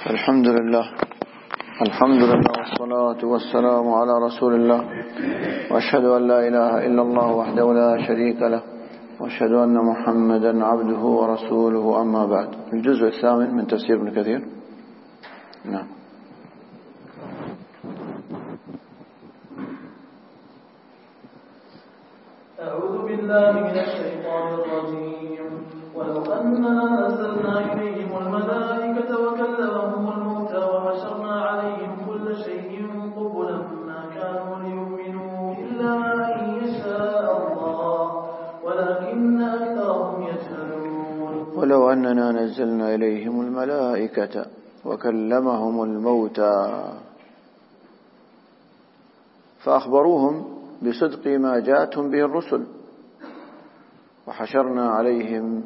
الحمد لله والصلاة والسلام على رسول الله، وأشهد أن لا إله إلا الله وحده لا شريك له، وأشهد أن محمدا عبده ورسوله. أما بعد، الجزء الثامن من تفسير ابن كثير. نعم. أعوذ بالله من الشيطان الرجيم. ولو أننا نزلنا إليهم الملائكة وكلمهم الموتى وحشرنا عليهم كل شيء قبلا ما كانوا ليؤمنوا إلا أن يشاء الله ولكن أكثرهم يجهلون. ولو أننا نزلنا إليهم الملائكة وكلمهم الموتى فأخبروهم بصدق ما جاءتهم به الرسل، وحشرنا عليهم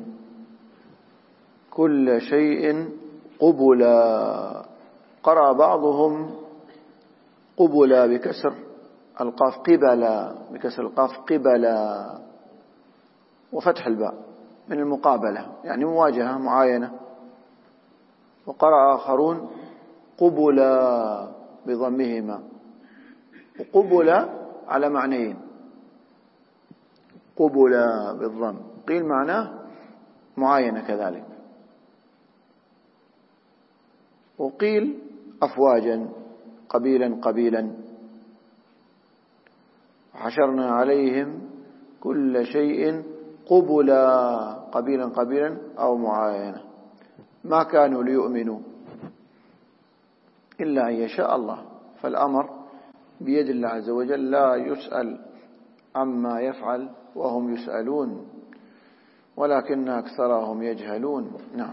كل شيء قبلا. قرأ بعضهم قبلا بكسر القاف قبلا، بكسر القاف قبلا وفتح الباء من المقابلة، يعني مواجهة معاينة. وقرأ آخرون قبلا بضمهما، وقبلا على معنيين، قبلا بالضم قيل معناه معاينة كذلك، وقيل أفواجا قبيلا قبيلا. وحشرنا عليهم كل شيء قبلا قبيلا قبيلا أو معاينة، ما كانوا ليؤمنوا إلا أن يشاء الله. فالأمر بيد الله عز وجل، لا يسأل عما يفعل وهم يسألون ولكن أكثرهم يجهلون. نعم.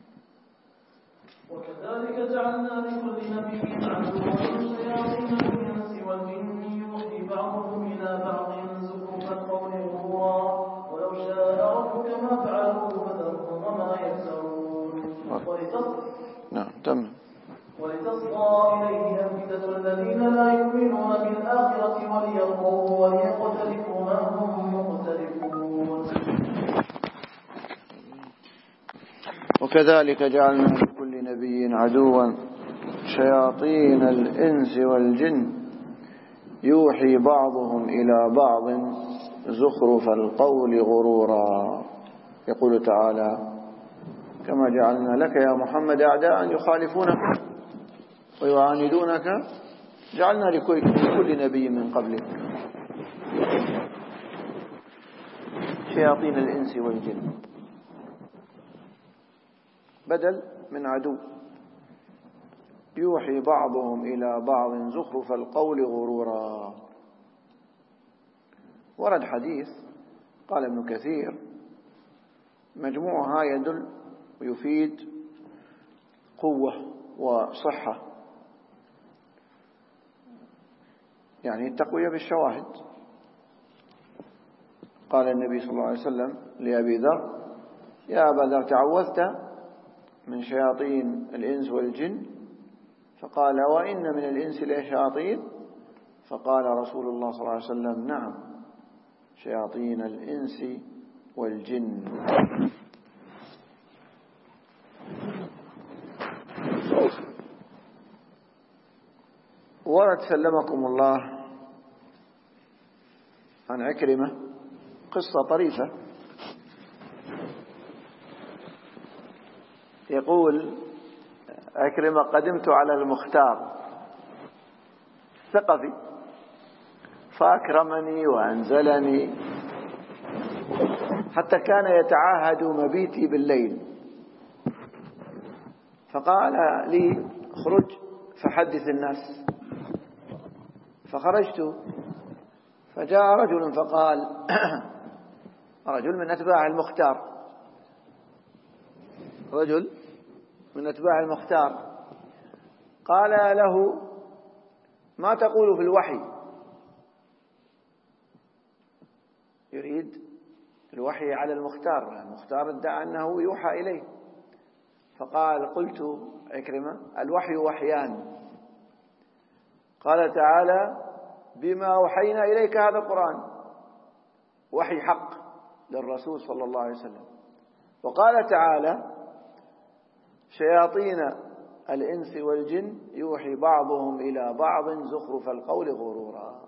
وكذلك جعلنا لكل نبي عدوا شياطين الإنس والجن يوحي بعضهم إلى بعض زخرف القول غرورا ولو شاء ربك ما فعلوه فذرهم وما يفترون. نعم. تم. ولتصغى إليه أفئدة الذين لا يؤمنون بالآخرة وليرضوا وليقترفوا ما هم مقترفون. وكذلك جعلنا لكل نبي عدوا شياطين الإنس والجن يوحي بعضهم إلى بعض زخرف القول غرورا. يقول تعالى: كما جعلنا لك يا محمد أعداء يخالفونك ويعاندونك جعلنا لكل نبي من قبلك شياطين الإنس والجن، بدل من عدو. يوحي بعضهم إلى بعض زخرف القول غرورا. ورد حديث قال ابن كثير مجموعها يدل ويفيد قوة وصحة، يعني التقوية بالشواهد. قال النبي صلى الله عليه وسلم لأبي ذر: يا أبا ذر، تعوذت من شياطين الإنس والجن؟ فقال: وإن من الإنس لشياطين؟ فقال رسول الله صلى الله عليه وسلم: نعم، شياطين الإنس والجن. ورد سلمكم الله عن عكرمة قصة طريفة. يقول عكرمة: قدمت على المختار الثقفي فأكرمني وأنزلني، حتى كان يتعاهد مبيتي بالليل، فقال لي: اخرج فحدث الناس. فخرجت فجاء رجل فقال رجل من أتباع المختار، رجل من أتباع المختار، قال له: ما تقول في الوحي؟ يريد الوحي على المختار، المختار ادعى أنه يوحى إليه. فقال: قلت عكرمة: الوحي وحيان، قال تعالى: بما أوحينا إليك هذا القرآن، وحي حق للرسول صلى الله عليه وسلم. وقال تعالى: شياطين الإنس والجن يوحي بعضهم إلى بعض زخرف القول غرورا.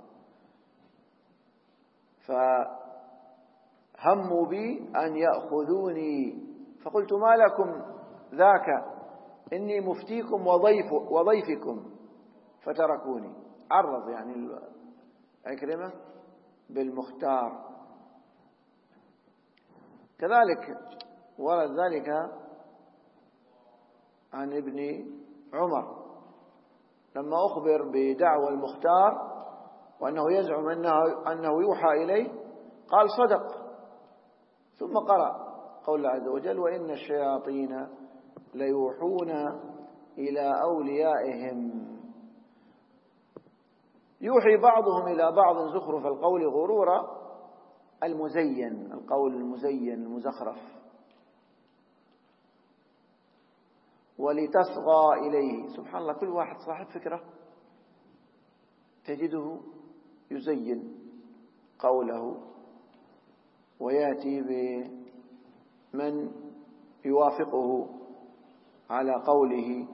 فهموا بي أن يأخذوني فقلت ما لكم ذاك إني مفتيكم وضيفكم فتركوني. عرض يعني عكرمة بالمختار. كذلك ورد ذلك عن ابن عمر لما أخبر بدعوى المختار وأنه يزعم أنه يوحى إليه قال صدق، ثم قرأ قول الله عز وجل وإن الشياطين ليوحون إلى أوليائهم يوحي بعضهم إلى بعض زخرف القول غرورا. المزين، القول المزين المزخرف. ولتصغى إليه. سبحان الله، كل واحد صاحب فكرة تجده يزين قوله ويأتي بمن يوافقه على قوله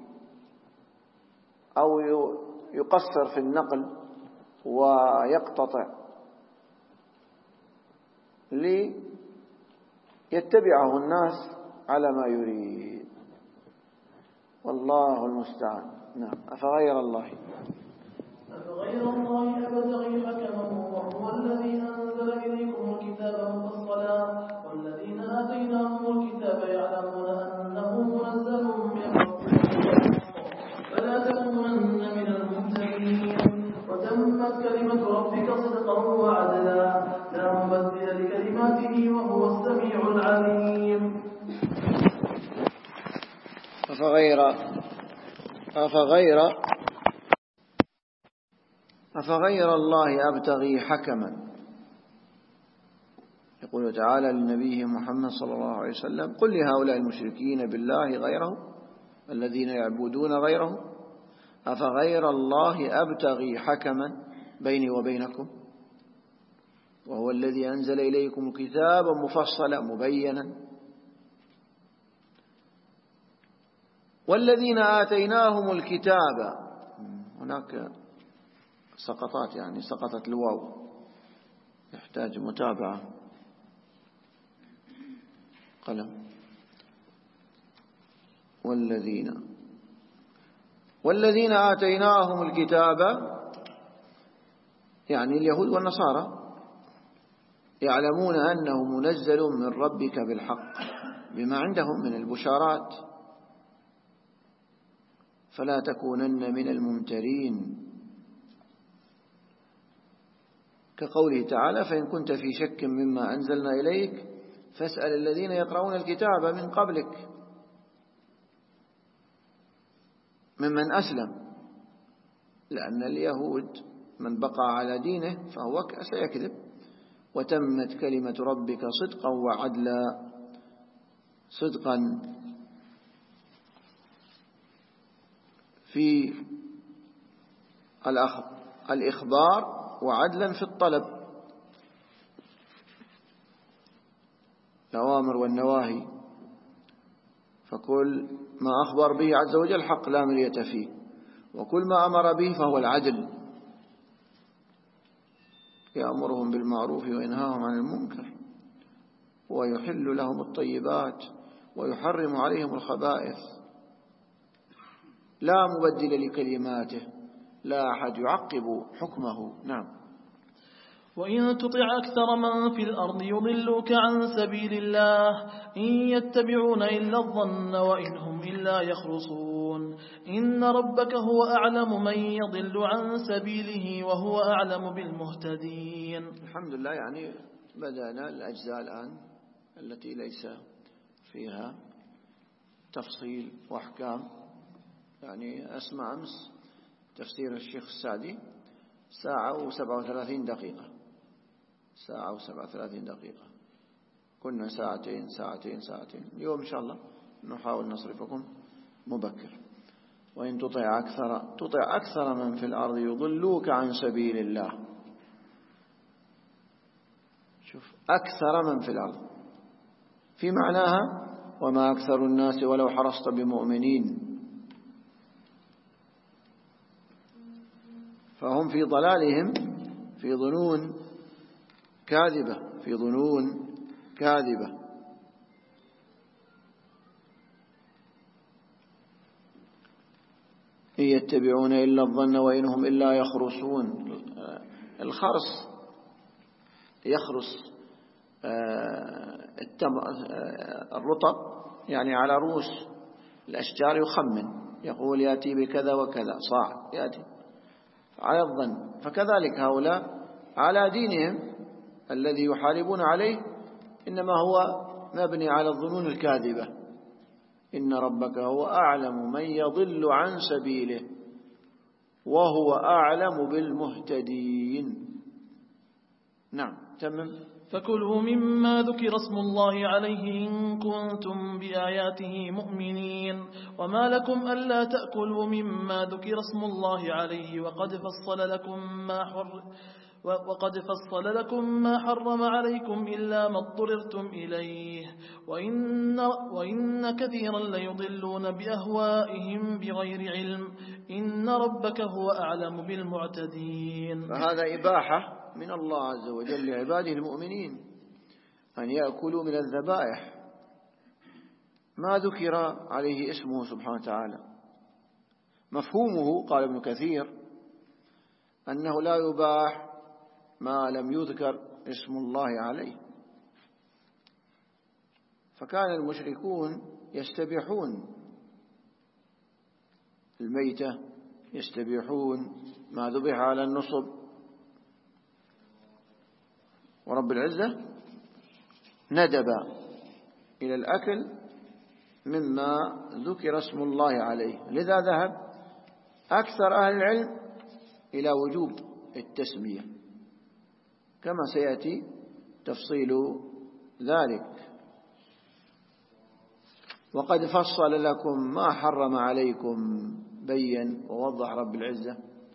أو يقصر في النقل ويقتطع ليتبعه الناس على ما يريد. والله المستعان. نعم. أفغير الله أبتغي حكما وهو الذي أنزل إليكم الكتاب مفصلا والذين آتيناهم الكتاب يعلمون أنه منزل من ربكم فلا تكونن من الممترين. وتمت كلمة ربك صدقا وعدلا لا مبدل لكلماته وهو السميع العليم. أفغير الله أبتغي حكما. يقول تعالى لنبيه محمد صلى الله عليه وسلم قل لهؤلاء المشركين بالله غيره الذين يعبدون غيره أفغير الله أبتغي حكما بيني وبينكم وهو الذي أنزل إليكم كتابا مفصلا مبينا والذين آتيناهم الكتاب. هناك سقطات، يعني سقطت الواو يحتاج متابعة. قلم. والذين آتيناهم الكتاب يعني اليهود والنصارى يعلمون أنه منزل من ربك بالحق بما عندهم من البشارات فلا تكونن من الممترين. كقوله تعالى فإن كنت في شك مما أنزلنا إليك فاسأل الذين يقرؤون الكتاب من قبلك ممن أسلم، لأن اليهود من بقى على دينه فهو سيكذب. وتمت كلمة ربك صدقا وعدلا. صدقا في الإخبار وعدلا في الطلب. الأوامر والنواهي، فكل ما أخبر به عز وجل حق لا مرية فيه، وكل ما أمر به فهو العدل. يأمرهم بالمعروف وينهاهم عن المنكر ويحل لهم الطيبات ويحرم عليهم الخبائث لا مبدل لكلماته لا أحد يعقب حكمه. نعم. وإن تطع أكثر من في الأرض يضلوك عن سبيل الله إن يتبعون إلا الظن وإن هم إلا يخرصون إن ربك هو أعلم من يضل عن سبيله وهو أعلم بالمهتدين. الحمد لله، يعني بدأنا الأجزاء الآن التي ليس فيها تفصيل وأحكام. يعني أسمع أمس تفسير الشيخ السعدي 1:37 دقيقة، 1:37 دقيقة. كنا ساعتين. اليوم إن شاء الله نحاول نصرفكم مبكر. وإن تطع أكثر من في الأرض يضلوك عن سبيل الله. شوف، أكثر من في الأرض في معناها وما أكثر الناس ولو حرصت بمؤمنين. فهم في ضلالهم في ظنون كاذبة. إن يتبعون إلا الظن وإن هم إلا يخرصون. الخرص يخرص الرطب يعني على رؤوس الأشجار، يخمن يقول يأتي بكذا وكذا صاع يأتي على الظن. فكذلك هؤلاء على دينهم الذي يحاربون عليه إنما هو مبني على الظنون الكاذبة. إن ربك هو أعلم من يضل عن سبيله وهو أعلم بالمهتدين. نعم تمام. فكلوا مما ذكر اسم الله عليه إن كنتم بآياته مؤمنين. وما لكم ألا تأكلوا مما ذكر اسم الله عليه وقد فصل لكم ما حرم عليكم إلا ما اضطررتم إليه وإن كثيرا ليضلون بأهوائهم بغير علم إن ربك هو أعلم بالمعتدين. فهذا إباحة من الله عز وجل لعباده المؤمنين أن يأكلوا من الذبائح ما ذكر عليه اسمه سبحانه وتعالى. مفهومه قال ابن كثير أنه لا يباح ما لم يذكر اسم الله عليه. فكان المشركون يستبيحون الميتة، يستبيحون ما ذبح على النصب، ورب العزة ندب إلى الأكل مما ذكر اسم الله عليه. لذا ذهب أكثر أهل العلم إلى وجوب التسمية كما سيأتي تفصيل ذلك. وقد فصل لكم ما حرم عليكم، بين ووضح رب العزة.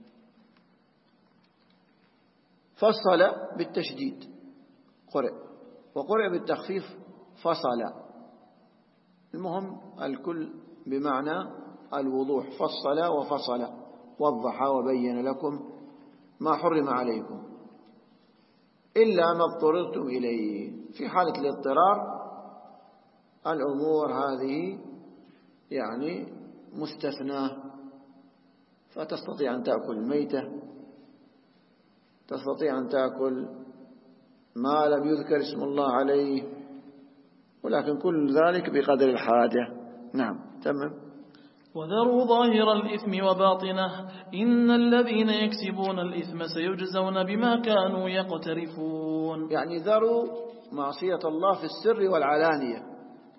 فصل بالتشديد قرئ، وقرئ بالتخفيف فصل. المهم الكل بمعنى الوضوح، فصل وفصل، وضح وبين لكم ما حرم عليكم إلا ما اضطررتم إليه. في حالة الاضطرار الأمور هذه يعني مستثناة، فتستطيع أن تأكل الميتة، تستطيع أن تأكل ما لم يذكر اسم الله عليه، ولكن كل ذلك بقدر الحاجة. نعم تمام. وذروا ظاهر الإثم وباطنه إن الذين يكسبون الإثم سيجزون بما كانوا يقترفون. يعني ذروا معصية الله في السر والعلانية،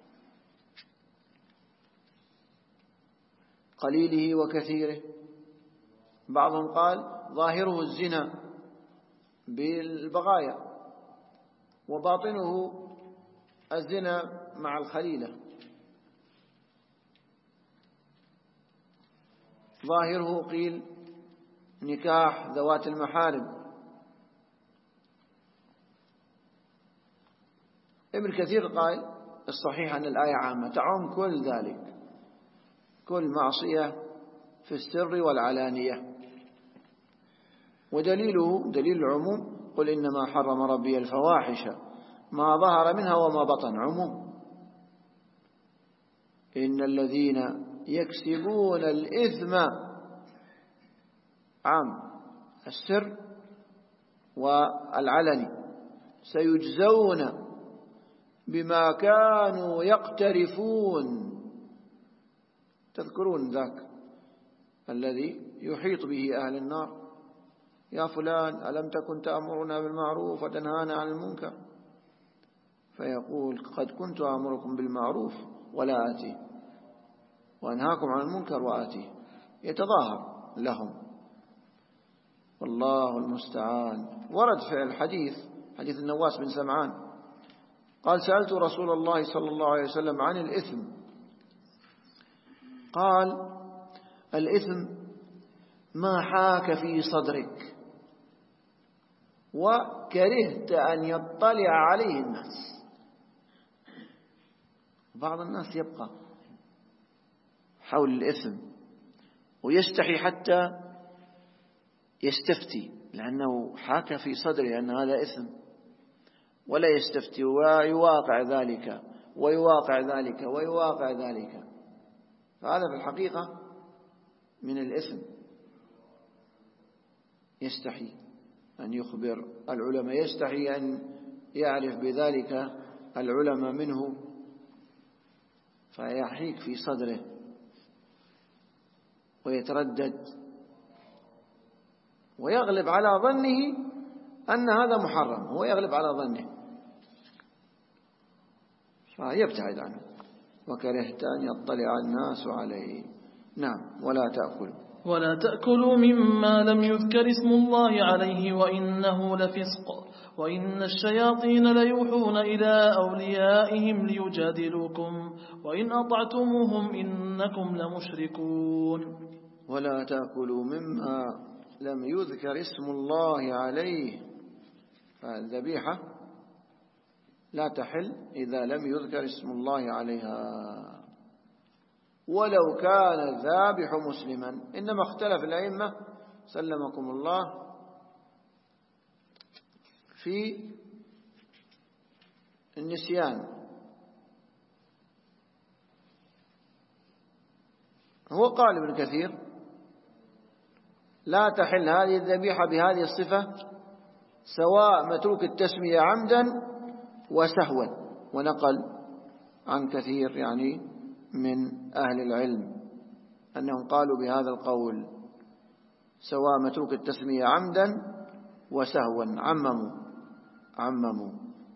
قليله وكثيره. بعضهم قال ظاهره الزنا بالبغايا وباطنه الزنا مع الخليلة. ظاهره قيل نكاح ذوات المحارم. ابن كثير قال الصحيح أن الآية عامة تعم كل ذلك، كل معصية في السر والعلانية. ودليله دليل العموم قل إنما حرم ربي الفواحش ما ظهر منها وما بطن، عموم. إن الذين يكسبون الإثم عام السر والعلني سيجزون بما كانوا يقترفون. تذكرون ذاك الذي يحيط به أهل النار، يا فلان ألم تكن تأمرنا بالمعروف وتنهانا عن المنكر، فيقول قد كنت أمركم بالمعروف ولا آتيه وأنهاكم عن المنكر وآتيه. يتظاهر لهم، والله المستعان. ورد في الحديث حديث النواس بن سمعان قال سألت رسول الله صلى الله عليه وسلم عن الإثم، قال الإثم ما حاك في صدرك وكرهت أن يطلع عليه الناس. بعض الناس يبقى حول الإثم ويستحي حتى يستفتي لأنه حاك في صدره أن هذا إثم، ولا يستفتي ويواقع ذلك ويواقع ذلك ويواقع ذلك، فهذا في الحقيقة من الإثم. يستحي أن يخبر العلماء، يستحي أن يعرف بذلك العلماء منه، فيحيك في صدره ويتردد ويغلب على ظنه أن هذا محرم، هو يغلب على ظنه فيبتعد عنه. وكرهت أن يطلع الناس عليه. نعم. ولا تأكلوا مما لم يذكر اسم الله عليه وإنه لفسق وإن الشياطين ليوحون إلى أوليائهم ليجادلوكم وإن أطعتموهم إنكم لمشركون. ولا تأكلوا مما لم يذكر اسم الله عليه، فالذبيحة لا تحل إذا لم يذكر اسم الله عليها ولو كان الذابح مسلما. إنما اختلف الأئمة سلمكم الله في النسيان. هو قال ابن كثير لا تحل هذه الذبيحة بهذه الصفة سواء متروك التسمية عمدا وسهوا، ونقل عن كثير يعني من أهل العلم أنهم قالوا بهذا القول سواء متروك التسمية عمدا وسهوا، عمموا.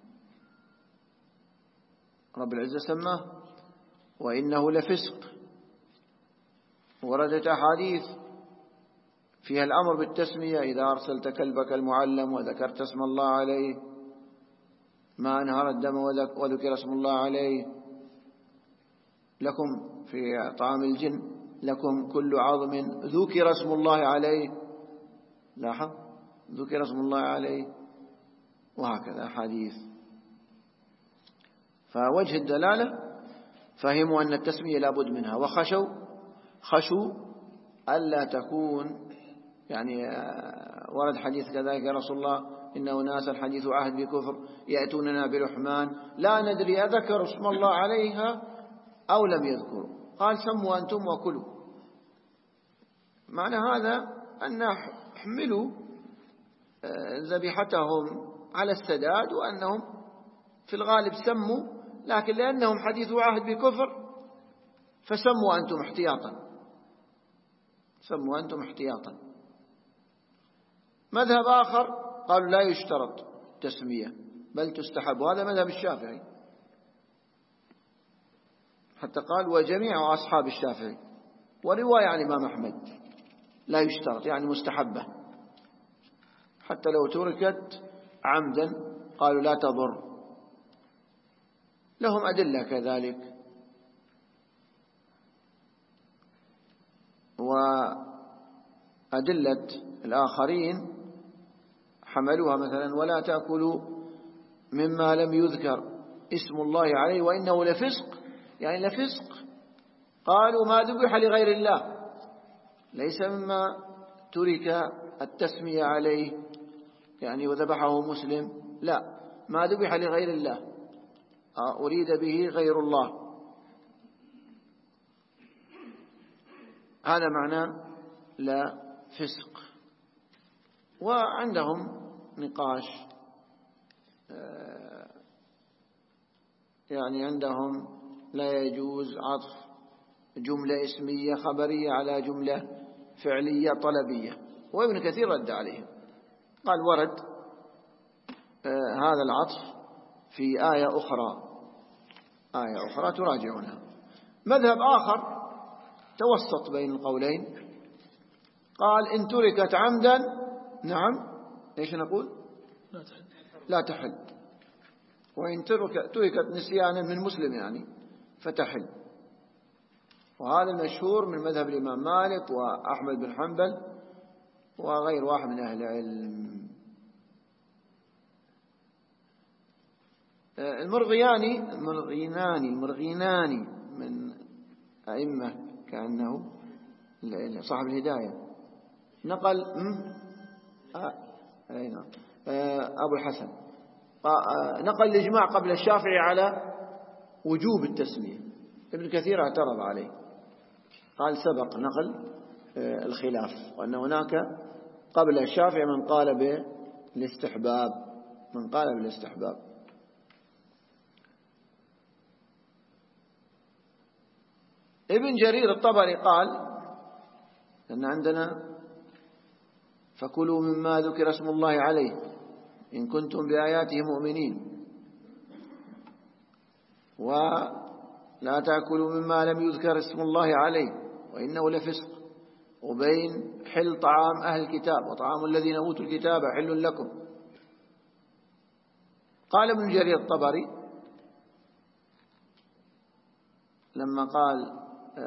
رب العزة سماه وإنه لفسق، وردت أحاديث فيها الأمر بالتسمية: إذا أرسلت كلبك المعلم وذكرت اسم الله عليه، ما أنهر الدم وذكر اسم الله عليه، لكم في طعام الجن لكم كل عظم ذكر اسم الله عليه، لاحظ ذكر اسم الله عليه، وهكذا حديث. فوجه الدلالة فهموا أن التسمية لابد منها، وخشوا ألا تكون يعني ورد حديث كذلك يا رسول الله إن أناسا حديث عهد بكفر يأتوننا برحمن لا ندري أذكر اسم الله عليها أو لم يذكروا، قال سموا أنتم وكلوا. معنى هذا أن حملوا ذبيحتهم على السداد، وأنهم في الغالب سموا، لكن لأنهم حديث عهد بكفر فسموا أنتم احتياطا. مذهب آخر قالوا لا يشترط تسمية بل تستحب، وهذا مذهب الشافعي، حتى قال وجميع أصحاب الشافعي، ورواية عن الإمام أحمد لا يشترط يعني مستحبة، حتى لو تركت عمدا قالوا لا تضر، لهم أدلة كذلك. وأدلة الآخرين حملوها مثلا ولا تأكلوا مما لم يذكر اسم الله عليه وإنه لفسق، يعني لفسق، قالوا ما ذبح لغير الله، ليس مما ترك التسمية عليه يعني وذبحه مسلم، لا، ما ذبح لغير الله أريد به غير الله، هذا معنى لا فسق. وعندهم نقاش يعني عندهم لا يجوز عطف جملة اسمية خبرية على جملة فعلية طلبية، وابن كثير رد عليهم قال ورد هذا العطف في آية أخرى تراجعونها. مذهب آخر توسط بين القولين، قال إن تركت عمدا نعم إيش نقول لا تحل، وإن تركت نسيانا من مسلم يعني فتحل. وهذا المشهور من مذهب الإمام مالك وأحمد بن حنبل وغير واحد من أهل العلم. المرغيناني من أئمة كأنه صاحب الهداية نقل نعم. أبو الحسن نقل الإجماع قبل الشافعي على وجوب التسمية. ابن كثير اعترض عليه، قال سبق نقل الخلاف، وأن هناك قبل الشافعي من قال بالاستحباب. ابن جرير الطبري قال أن عندنا فكلوا مما ذكر اسم الله عليه إن كنتم بآياته مؤمنين، ولا تأكلوا مما لم يذكر اسم الله عليه وإنه لفسق، وبين حل طعام أهل الكتاب وطعام الذين أوتوا الكتاب حل لكم. قال ابن جرير الطبري لما قال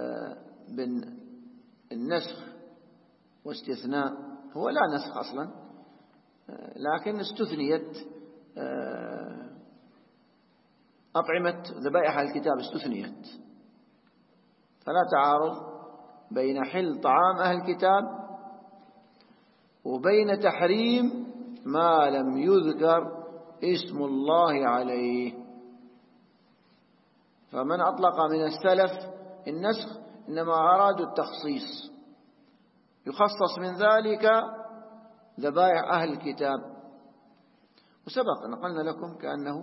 بالنسخ واستثناء، هو لا نسخ أصلا، لكن استثنيت أطعمة ذبائح الكتاب، استثنيت، فلا تعارض بين حل طعام أهل الكتاب وبين تحريم ما لم يذكر اسم الله عليه. فمن أطلق من السلف النسخ إنما أرادوا التخصيص، يخصص من ذلك ذبائح أهل الكتاب. وسبق نقلنا لكم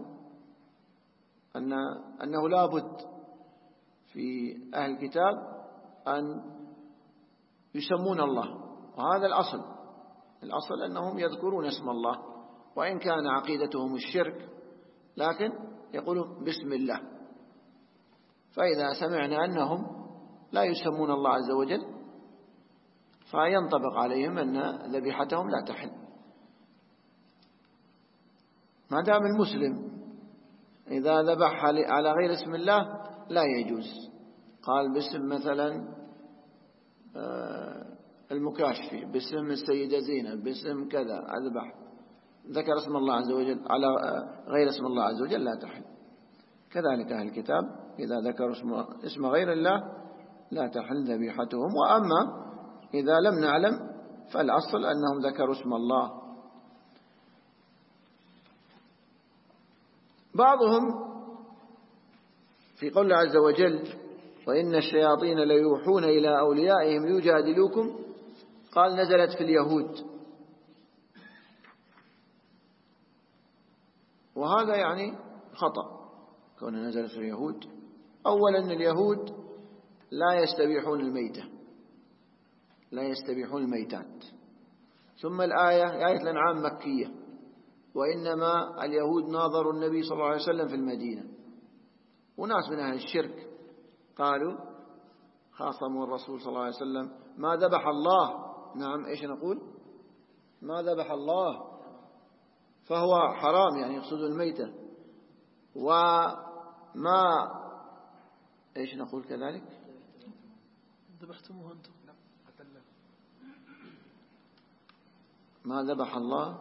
أنه لا بد في أهل الكتاب أن يسمون الله، وهذا الأصل أنهم يذكرون اسم الله، وإن كان عقيدتهم الشرك لكن يقولون بسم الله. فإذا سمعنا أنهم لا يسمون الله عز وجل فينطبق عليهم أن ذبيحتهم لا تحل. ما دام المسلم إذا ذبح على غير اسم الله لا يجوز، قال باسم مثلا المكاشفي، باسم السيدة زينب، باسم كذا أذبح، ذكر اسم الله عز وجل على غير اسم الله عز وجل لا تحل. كذلك أهل الكتاب إذا ذكروا اسم غير الله لا تحل ذبيحتهم. وأما إذا لم نعلم فالأصل أنهم ذكروا اسم الله. بعضهم في قول عز وجل وإن الشياطين ليوحون إلى أوليائهم ليجادلوكم، قال نزلت في اليهود، وهذا يعني خطأ كون نزلت في اليهود. أولا اليهود لا يستبيحون الميتة، لا يستبيحون الميتات. ثم آية الأنعام مكية، وإنما اليهود ناظروا النبي صلى الله عليه وسلم في المدينة، وناس من أهل الشرك قالوا خاصموا الرسول صلى الله عليه وسلم ما ذبح الله. نعم، إيش نقول؟ ما ذبح الله فهو حرام، يعني يقصد الميتة. وما إيش نقول كذلك؟ ذبحتموه أنتم. ما ذبح الله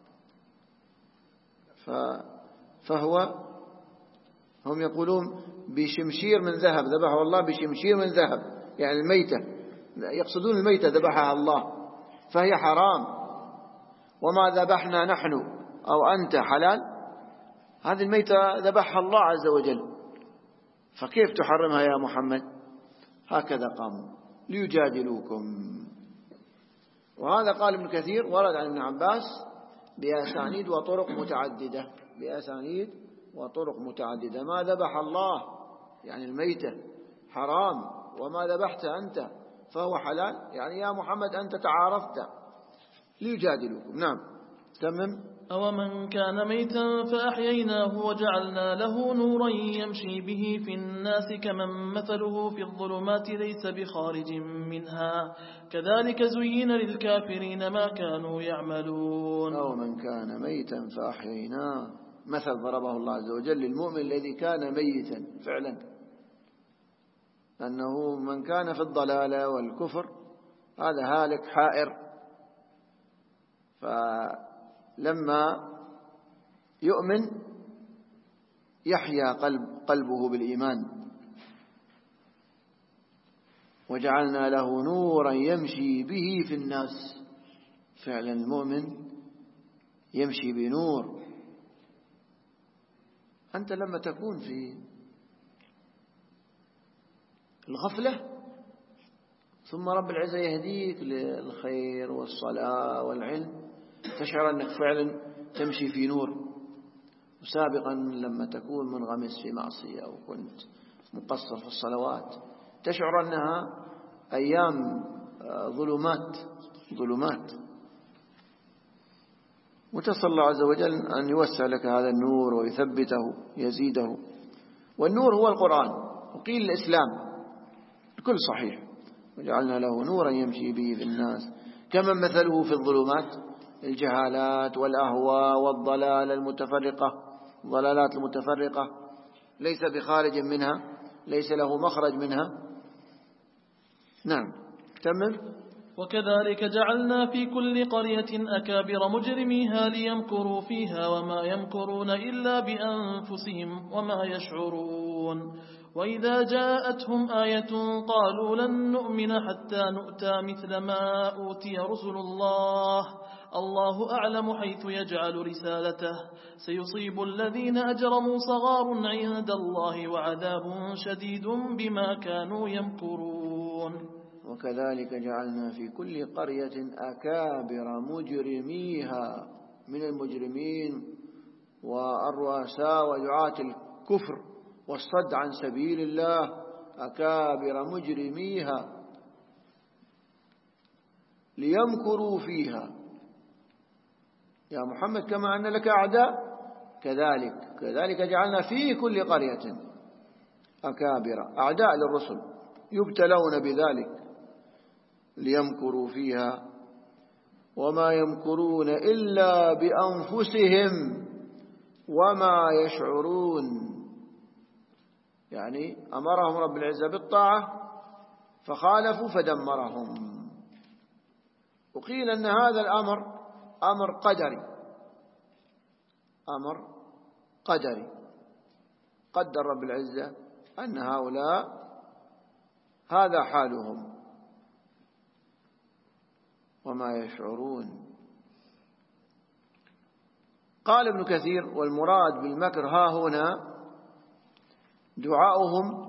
فهو، هم يقولون بشمشير من ذهب ذبحه الله، بشمشير من ذهب، يعني الميتة، يقصدون الميتة ذبحها الله فهي حرام. وما ذبحنا نحن أو أنت حلال، هذه الميتة ذبحها الله عز وجل، فكيف تحرمها يا محمد؟ هكذا قاموا ليجادلوكم. وهذا قال ابن كثير ورد عن ابن عباس بأسانيد وطرق متعددة، بأسانيد وطرق متعددة. ما ذبح الله يعني الميتة حرام، وما ذبحت أنت فهو حلال، يعني يا محمد أنت تعارضت ليجادلوكم. نعم، تمم. أو من كان ميتا فأحييناه وجعلنا له نورا يمشي به في الناس كمن مثله في الظلمات ليس بخارج منها كذلك زين للكافرين ما كانوا يعملون. أو من كان ميتا فأحييناه، مثل ضربه الله عز وجل للمؤمن الذي كان ميتا فعلا، أنه من كان في الضلالة والكفر هذا هالك حائر، فلما يؤمن يحيا قلبه بالإيمان. وجعلنا له نورا يمشي به في الناس، فعلا المؤمن يمشي بنور. أنت لما تكون في الغفلة ثم رب العزة يهديك للخير والصلاة والعلم، تشعر أنك فعلا تمشي في نور. وسابقا لما تكون منغمس في معصية أو كنت مقصر في الصلوات تشعر أنها أيام ظلمات، وتسأل الله عز وجل أن يوسع لك هذا النور ويثبته يزيده. والنور هو القرآن، وقيل الإسلام، الكل صحيح. وجعلنا له نورا يمشي به في الناس كمن مثله في الظلمات، الجهالات والأهواء والضلالات المتفرقة، ليس بخارج منها، ليس له مخرج منها. نعم تمام. وكذلك جعلنا في كل قرية أكابر مجرميها ليمكروا فيها وما يمكرون إلا بأنفسهم وما يشعرون. وإذا جاءتهم آية قالوا لن نؤمن حتى نؤتى مثل ما أوتي رسل الله أعلم حيث يجعل رسالته سيصيب الذين أجرموا صغار عند الله وعذاب شديد بما كانوا يمكرون. وكذلك جعلنا في كل قرية أكابر مجرميها من المجرمين والرؤساء ودعاة الكفر والصد عن سبيل الله، أكابر مجرميها ليمكروا فيها. يا محمد كما أن لك أعداء كذلك جعلنا في كل قرية أكابر أعداء للرسل يبتلون بذلك ليمكروا فيها وما يمكرون إلا بأنفسهم وما يشعرون. يعني أمرهم رب العزة بالطاعة فخالفوا فدمرهم. وقيل أن هذا الأمر أمر قدري، قدر رب العزة أن هؤلاء هذا حالهم وما يشعرون. قال ابن كثير: والمراد بالمكر ها هنا دعاؤهم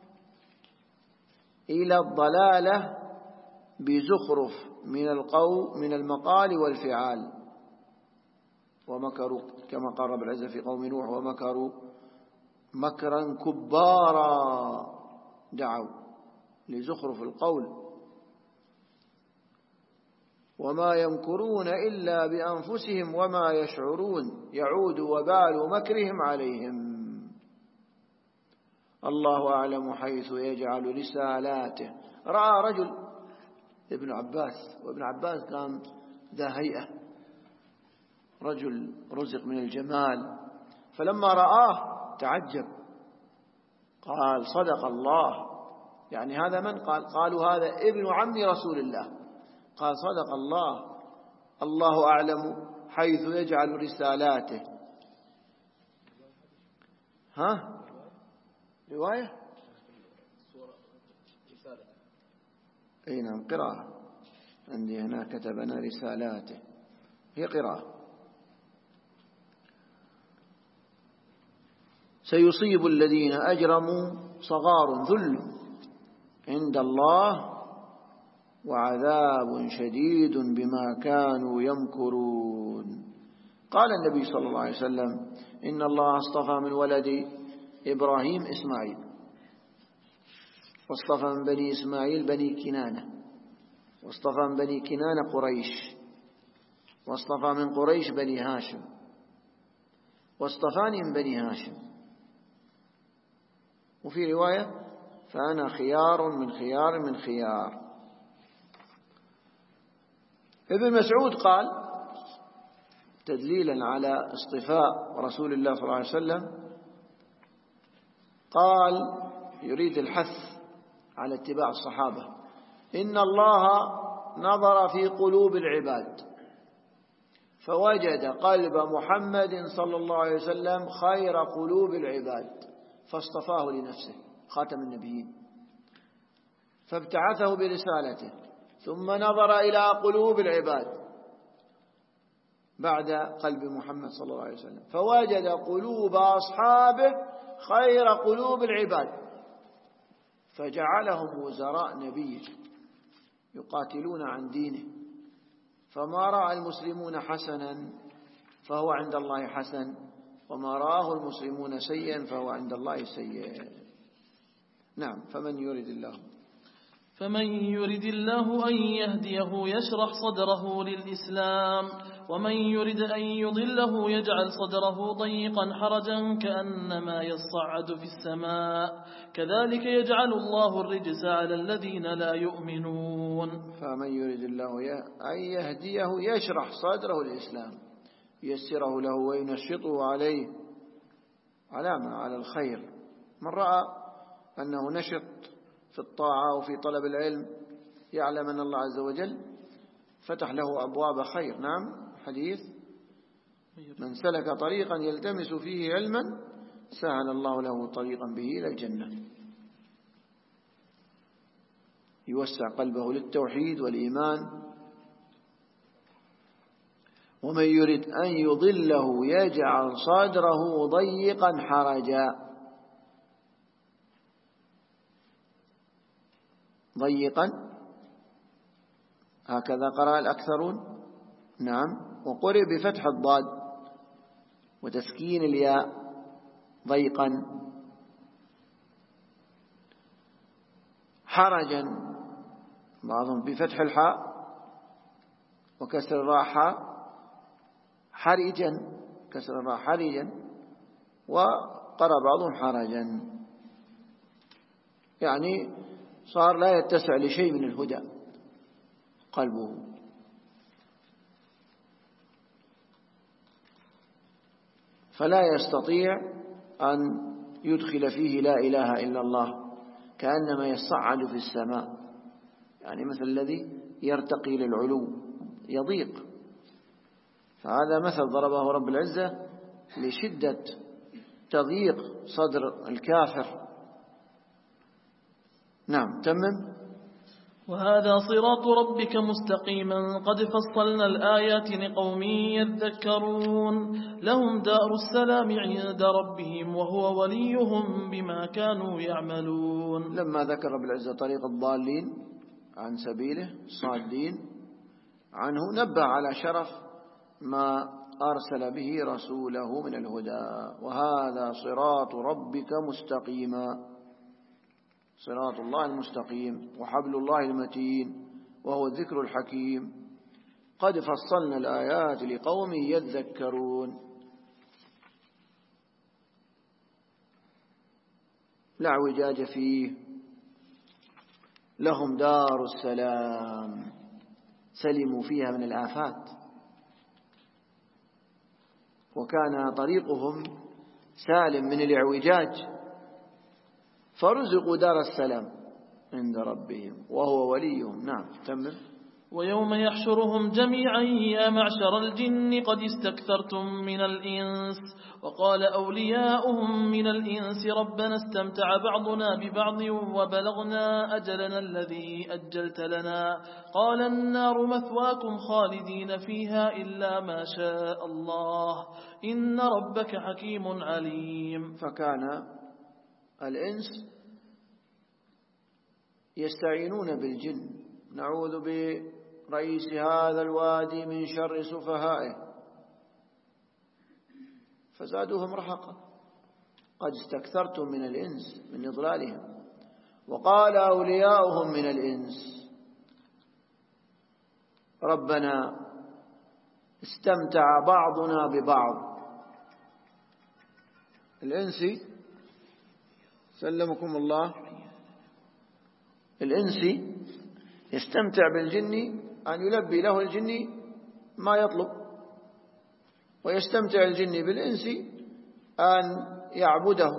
إلى الضلالة بزخرف من المقال والفعال. ومكروا كما قال رب العزة في قوم نوح: ومكروا مكرا كبارا. دعوا لزخرف القول. وما يمكرون إلا بأنفسهم وما يشعرون يعود وبال مكرهم عليهم. الله أعلم حيث يجعل رسالاته. رأى رجل ابن عباس، وابن عباس كان ذا هيئة، رجل رزق من الجمال، فلما رآه تعجب، قال: صدق الله. يعني هذا من قال؟ قالوا: هذا ابن عم رسول الله. قال: صدق الله، الله أعلم حيث يجعل رسالاته. ها؟ رواية؟ أي نعم، قراءة. عندي هنا كتبنا رسالاته، هي قراءة. سيصيب الذين أجرموا صغار ذل عند الله وعذاب شديد بما كانوا يمكرون. قال النبي صلى الله عليه وسلم: إن الله اصطفى من ولد إبراهيم إسماعيل، واصطفى من بني إسماعيل بني كنانة، واصطفى من بني كنانة قريش، واصطفى من قريش بني هاشم، واصطفاني من بني هاشم. وفي رواية: فأنا خيار من خيار من خيار. ابن مسعود قال تدليلا على اصطفاء رسول الله صلى الله عليه وسلم، قال يريد الحث على اتباع الصحابة: إن الله نظر في قلوب العباد فوجد قلب محمد صلى الله عليه وسلم خير قلوب العباد فاصطفاه لنفسه خاتم النبيين، فابتعثه برسالته، ثم نظر إلى قلوب العباد بعد قلب محمد صلى الله عليه وسلم، فوجد قلوب أصحابه خير قلوب العباد، فجعلهم وزراء نبيه يقاتلون عن دينه، فما رأى المسلمون حسنا فهو عند الله حسن، وما رآه المسلمون سيئا فهو عند الله سيئا. نعم. فمن يرد الله أن يهديه يشرح صدره للإسلام، ومن يرد أن يضله يجعل صدره ضيقا حرجا كأنما يصعد في السماء، كذلك يجعل الله الرجس على الذين لا يؤمنون. فمن يرد الله أن يهديه يشرح صدره للإسلام، ييسره له وينشطه عليه على الخير. من رأى أنه نشط في الطاعة وفي طلب العلم يعلم أن الله عز وجل فتح له أبواب خير. نعم. حديث: من سلك طريقا يلتمس فيه علما سهل الله له طريقا به إلى الجنة. يوسع قلبه للتوحيد والإيمان. ومن يرد أن يضله يجعل صدره ضيقا حرجا. ضيقا هكذا قرأ الأكثرون. نعم. وقرئ بفتح الضاد وتسكين الياء ضيقا. حرجا بعضهم بفتح الحاء وكسر الراء حاء. حرجا كسر الراء حرجا. وقرأ بعضهم حرجا، يعني صار لا يتسع لشيء من الهدى قلبه. فلا يستطيع أن يدخل فيه لا إله إلا الله، كأنما يصعد في السماء، يعني مثل الذي يرتقي للعلو يضيق. فهذا مثل ضربه رب العزة لشدة تضييق صدر الكافر. نعم. تمم. وهذا صراط ربك مستقيما قد فصلنا الآيات لقوم يذكرون، لهم دار السلام عند ربهم وهو وليهم بما كانوا يعملون. لما ذكر رب العزة طريق الضالين عن سبيله الصادين عنه، نبه على شرف ما أرسل به رسوله من الهدى. وهذا صراط ربك مستقيما، صراط الله المستقيم وحبل الله المتين وهو الذكر الحكيم، قد فصلنا الآيات لقوم يذكرون. لا اعوجاج فيه، لهم دار السلام، سلموا فيها من الآفات، وكان طريقهم سالم من الاعوجاج، فرزقوا دار السلام عند ربهم وهو وليهم. نعم. تمام. ويوم يحشرهم جميعا يا معشر الجن قد استكثرتم من الإنس، وقال أولياؤهم من الإنس ربنا استمتع بعضنا ببعض وبلغنا أجلنا الذي أجلت لنا، قال النار مثواكم خالدين فيها إلا ما شاء الله إن ربك حكيم عليم. فكان الإنس يستعينون بالجن: نعوذ برئيس هذا الوادي من شر سفهائه، فزادوهم رهقا، قد استكثرتم من الإنس من إضلالهم. وقال أولياؤهم من الإنس ربنا استمتع بعضنا ببعض. الإنسي سلمكم الله، الإنسي يستمتع بالجن أن يلبي له الجن ما يطلب، ويستمتع الجن بالإنسي أن يعبده.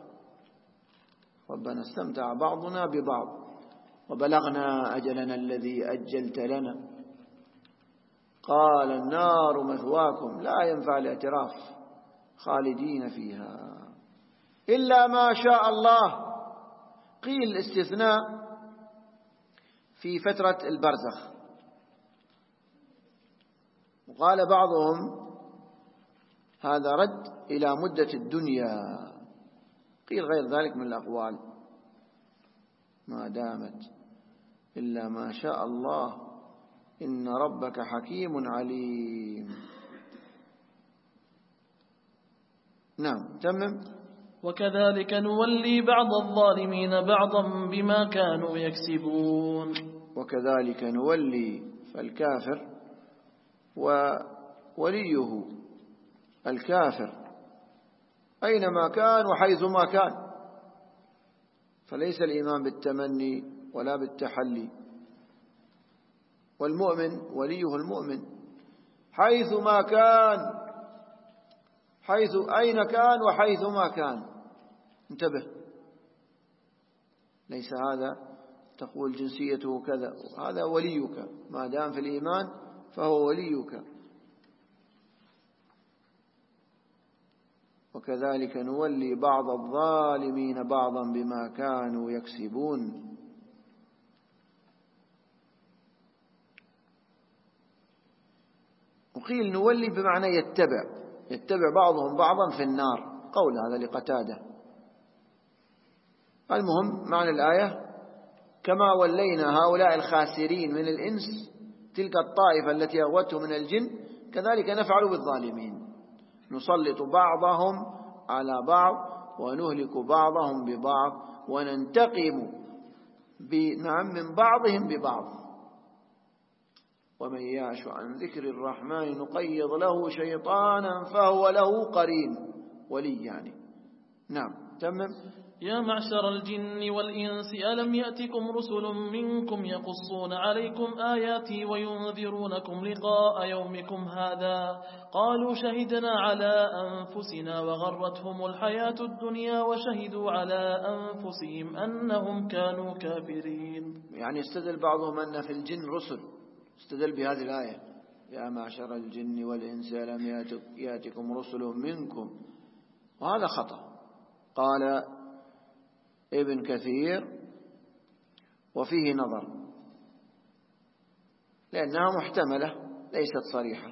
ربنا استمتع بعضنا ببعض وبلغنا أجلنا الذي أجلت لنا، قال النار مثواكم، لا ينفع الاعتراف، خالدين فيها إلا ما شاء الله. قيل الاستثناء في فترة البرزخ، وقال بعضهم هذا رد إلى مدة الدنيا، قيل غير ذلك من الأقوال، ما دامت إلا ما شاء الله إن ربك حكيم عليم. نعم تمم. وكذلك نولي بعض الظالمين بعضا بما كانوا يكسبون. وكذلك نولي، فالكافر ووليه الكافر أينما كان وحيثما كان، فليس الإيمان بالتمني ولا بالتحلي، والمؤمن وليه المؤمن حيثما كان، حيث أين كان وحيثما كان، انتبه، ليس هذا تقول جنسيته كذا، هذا وليك ما دام في الإيمان فهو وليك. وكذلك نولي بعض الظالمين بعضا بما كانوا يكسبون. وقيل نولي بمعنى يتبع بعضهم بعضا في النار، قول هذا لقتادة. المهم معنى الآية كما ولينا هؤلاء الخاسرين من الإنس تلك الطائفة التي أغوته من الجن كذلك نفعل بالظالمين، نسلط بعضهم على بعض ونهلك بعضهم ببعض وننتقم من بعضهم ببعض. ومن يعش عن ذكر الرحمن نقيض له شيطانا فهو له قرين، ولي يعني. نعم تمم. يا معشر الجن والإنس ألم يأتكم رسل منكم يقصون عليكم آياتي وينذرونكم لقاء يومكم هذا؟ قالوا شهدنا على أنفسنا وغرتهم الحياة الدنيا وشهدوا على أنفسهم أنهم كانوا كافرين. يعني استدل بعضهم أن في الجن رسل، استدل بهذه الآية يا معشر الجن والإنس ألم يأتكم رسل منكم، وهذا خطأ. قال ابن كثير وفيه نظر لأنها محتملة ليست صريحة،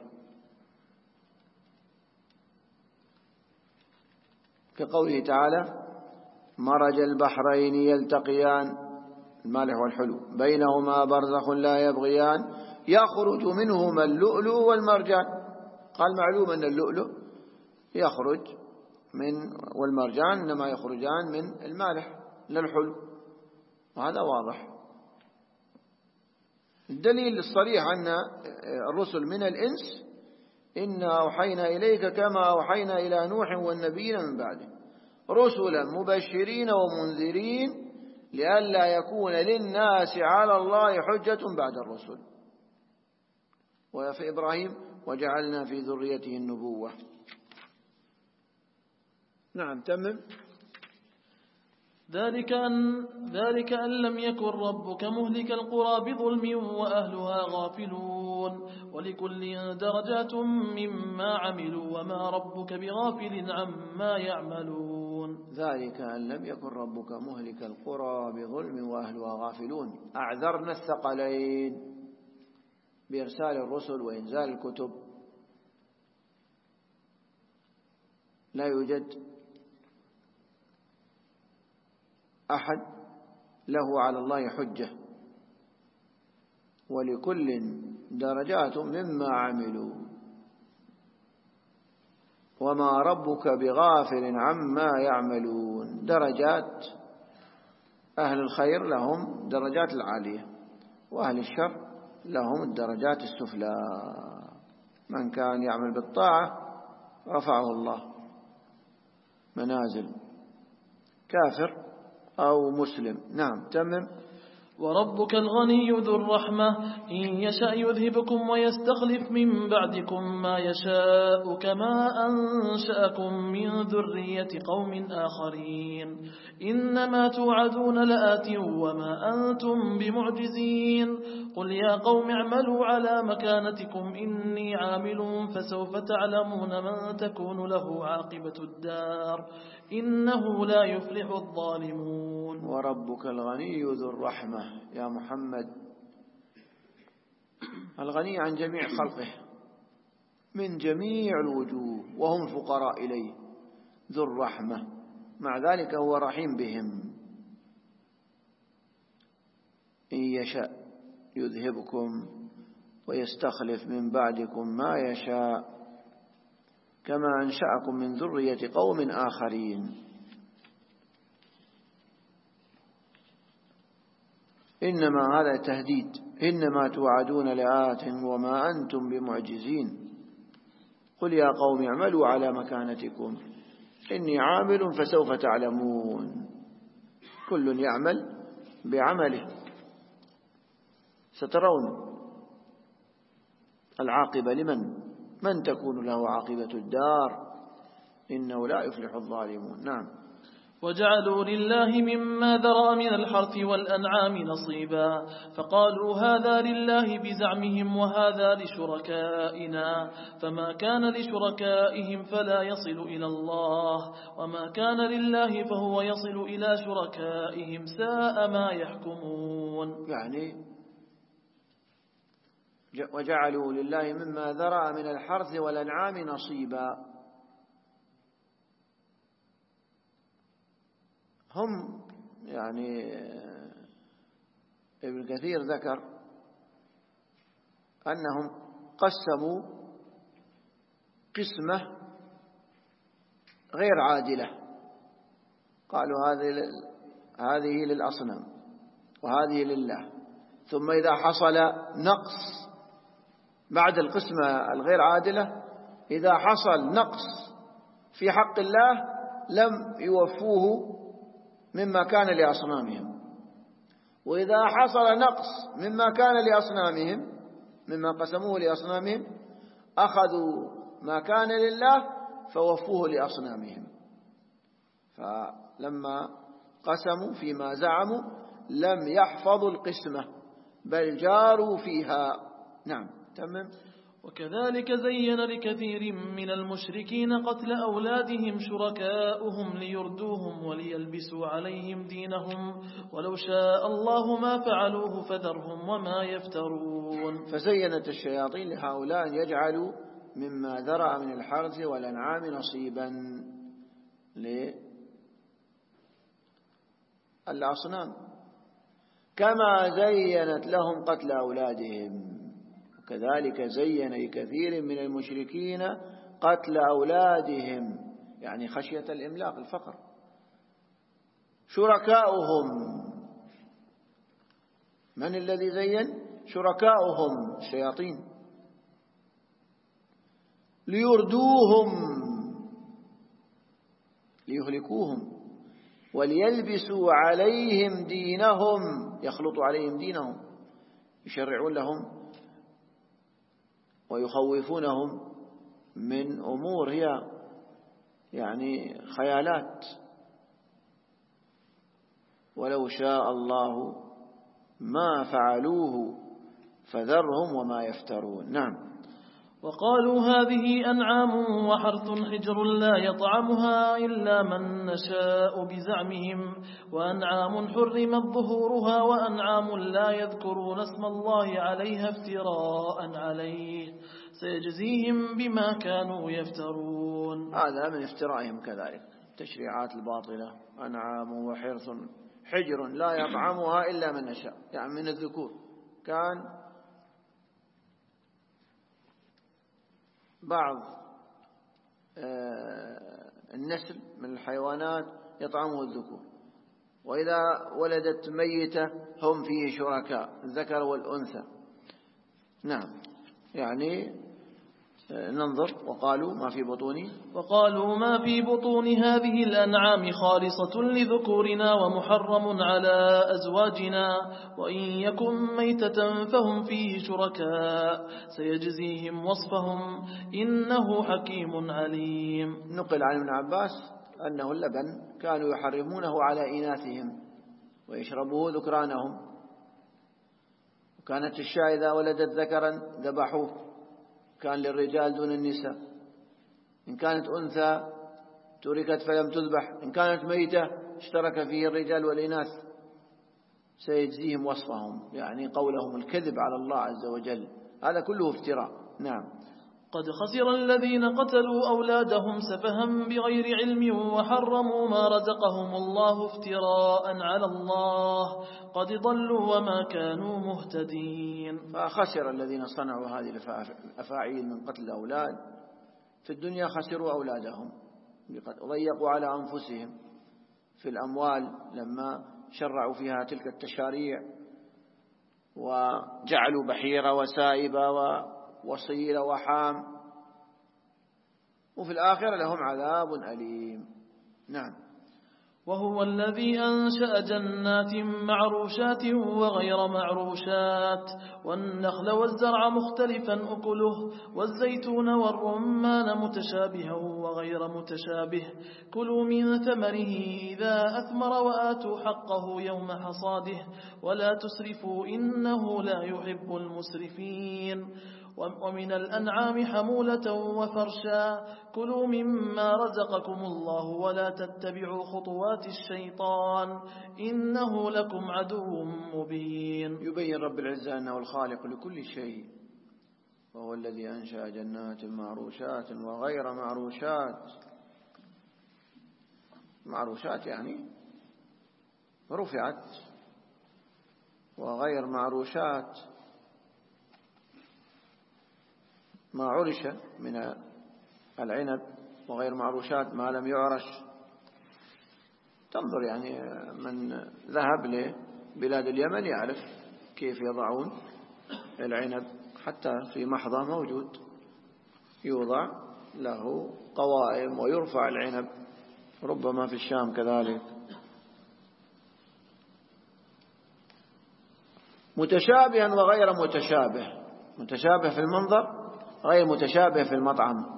كقوله تعالى مرج البحرين يلتقيان، المالح والحلو، بينهما برزخ لا يبغيان يخرج منهما اللؤلؤ والمرجان. قال معلوم أن اللؤلؤ يخرج والمرجان إنما يخرجان من المالح للحلو، وهذا واضح. الدليل الصريح أن الرسل من الإنس إنا أوحينا إليك كما أوحينا إلى نوح والنبيين من بعده رسلا مبشرين ومنذرين لئلا يكون للناس على الله حجة بعد الرسل. وفي إبراهيم وجعلنا في ذريته النبوة. نعم تمم. ذلك أن لم يكن ربك مهلك القرى بظلم وأهلها غافلون ولكل درجات مما عملوا وما ربك بغافل عما يعملون. ذلك أن لم يكن ربك مهلك القرى بظلم وأهلها غافلون. أعذرنا الثقلين بإرسال الرسل وإنزال الكتب، لا يوجد أحد له على الله حجة، ولكل درجات مما عملوا وما ربك بغافل عما يعملون. درجات أهل الخير لهم درجات العالية، وأهل الشر لهم الدرجات السفلى. من كان يعمل بالطاعة رفعه الله منازل، كافر أو مسلم. نعم تمم. وربك الغني ذو الرحمة إن يشأ يذهبكم ويستخلف من بعدكم ما يشاء كما أنشأكم من ذرية قوم آخرين إنما توعدون لآت وما أنتم بمعجزين. قل يا قوم اعملوا على مكانتكم إني عامل فسوف تعلمون من تكون له عاقبة الدار إنه لا يفلح الظالمون. وربك الغني ذو الرحمة يا محمد، الغني عن جميع خلقه من جميع الوجوه وهم فقراء إليه ذو الرحمة، مع ذلك هو رحيم بهم. إن يشاء يذهبكم ويستخلف من بعدكم ما يشاء كما أنشأكم من ذرية قوم آخرين. إنما هذا تهديد، إنما توعدون لآت وما أنتم بمعجزين. قل يا قوم اعملوا على مكانتكم إني عامل فسوف تعلمون. كل يعمل بعمله، سترون العاقبة من تكون له عاقبة الدار، إنه لا يفلح الظالمون. نعم. وجعلوا لله مما ذرأ من الحرث والأنعام نصيبا فقالوا هذا لله بزعمهم وهذا لشركائنا، فما كان لشركائهم فلا يصل إلى الله وما كان لله فهو يصل إلى شركائهم، ساء ما يحكمون. يعني وجعلوا لله مما ذرأ من الحرث والأنعام نصيبا، هم يعني ابن كثير ذكر أنهم قسموا قسمة غير عادلة، قالوا هذه للأصنام وهذه لله، ثم إذا حصل نقص بعد القسمة الغير عادلة، إذا حصل نقص في حق الله لم يوفوه مما كان لأصنامهم، وإذا حصل نقص مما كان لأصنامهم مما قسموه لأصنامهم أخذوا ما كان لله فوفوه لأصنامهم. فلما قسموا فيما زعموا لم يحفظوا القسمة بل جاروا فيها. نعم. تمام. وكذلك زين لكثير من المشركين قتل أولادهم شركاؤهم ليردوهم وليلبسوا عليهم دينهم ولو شاء الله ما فعلوه فذرهم وما يفترون. فزينت الشياطين لهؤلاء أن يجعلوا مما ذرأ من الحرث والأنعام نصيبا للأصنام كما زينت لهم قتل أولادهم. كذلك زين لكثير من المشركين قتل أولادهم، يعني خشية الإملاق الفقر. شركاؤهم، من الذي زين؟ شركاؤهم الشياطين، ليردوهم ليهلكوهم وليلبسوا عليهم دينهم، يخلطوا عليهم دينهم، يشرعون لهم ويخوفونهم من أمور هي يعني خيالات. ولو شاء الله ما فعلوه فذرهم وما يفترون. نعم. وقالوا هذه أنعام وحرث حجر لا يطعمها إلا من نشاء بزعمهم، وأنعام حرمت ظهورها وأنعام لا يذكرون اسم الله عليها افتراء عليه سيجزيهم بما كانوا يفترون. هذا من افترائهم كذلك، التشريعات الباطلة. أنعام وحرث حجر لا يطعمها إلا من نشاء، يعني من الذكور. كان بعض النسل من الحيوانات يطعمه الذكور، وإذا ولدت ميتة هم فيه شركاء، الذكر والأنثى. نعم. يعني ننظر. وقالوا ما في بطون هذه الأنعام خالصة لذكورنا ومحرم على أزواجنا، وإن يكن ميتة فهم فيه شركاء سيجزيهم وصفهم إنه حكيم عليم. نقل عن ابن عباس أنه اللبن كانوا يحرمونه على إناثهم ويشربوه ذكرانهم، وكانت الشاة إذا ولدت ذكرا ذبحوه، كان للرجال دون النساء. إن كانت أنثى تركت فلم تذبح، إن كانت ميتة اشترك فيه الرجال والإناث. سيجزيهم وصفهم، يعني قولهم الكذب على الله عز وجل، هذا كله افتراء. نعم. قد خسر الذين قتلوا أولادهم سفها بغير علم وحرموا ما رزقهم الله افتراء على الله قد ضلوا وما كانوا مهتدين. فخسر الذين صنعوا هذه الأفاعيل من قتل الأولاد في الدنيا، خسروا أولادهم، ضيقوا على أنفسهم في الأموال لما شرعوا فيها تلك التشاريع وجعلوا بحيرة وسائبة وصيل وحام، وفي الآخرة لهم عذاب أليم. نعم. وهو الذي أنشأ جنات معروشات وغير معروشات والنخل والزرع مختلفا أكله والزيتون والرمان متشابها وغير متشابه كلوا من ثمره إذا أثمر وآتوا حقه يوم حصاده ولا تسرفوا إنه لا يحب المسرفين. ومن الأنعام حمولة وفرشا كلوا مما رزقكم الله ولا تتبعوا خطوات الشيطان إنه لكم عدو مبين. يبين رب العزة أنه الخالق لكل شيء، وهو الذي أنشأ جنات معروشات وغير معروشات. معروشات يعني رفعت، وغير معروشات ما عرش من العنب، وغير معروشات ما لم يعرش. تنظر يعني من ذهب لبلاد اليمن يعرف كيف يضعون العنب، حتى في محضة موجود يوضع له قوائم ويرفع العنب، ربما في الشام كذلك. متشابها وغير متشابه، متشابه في المنظر غير متشابه في المطعم.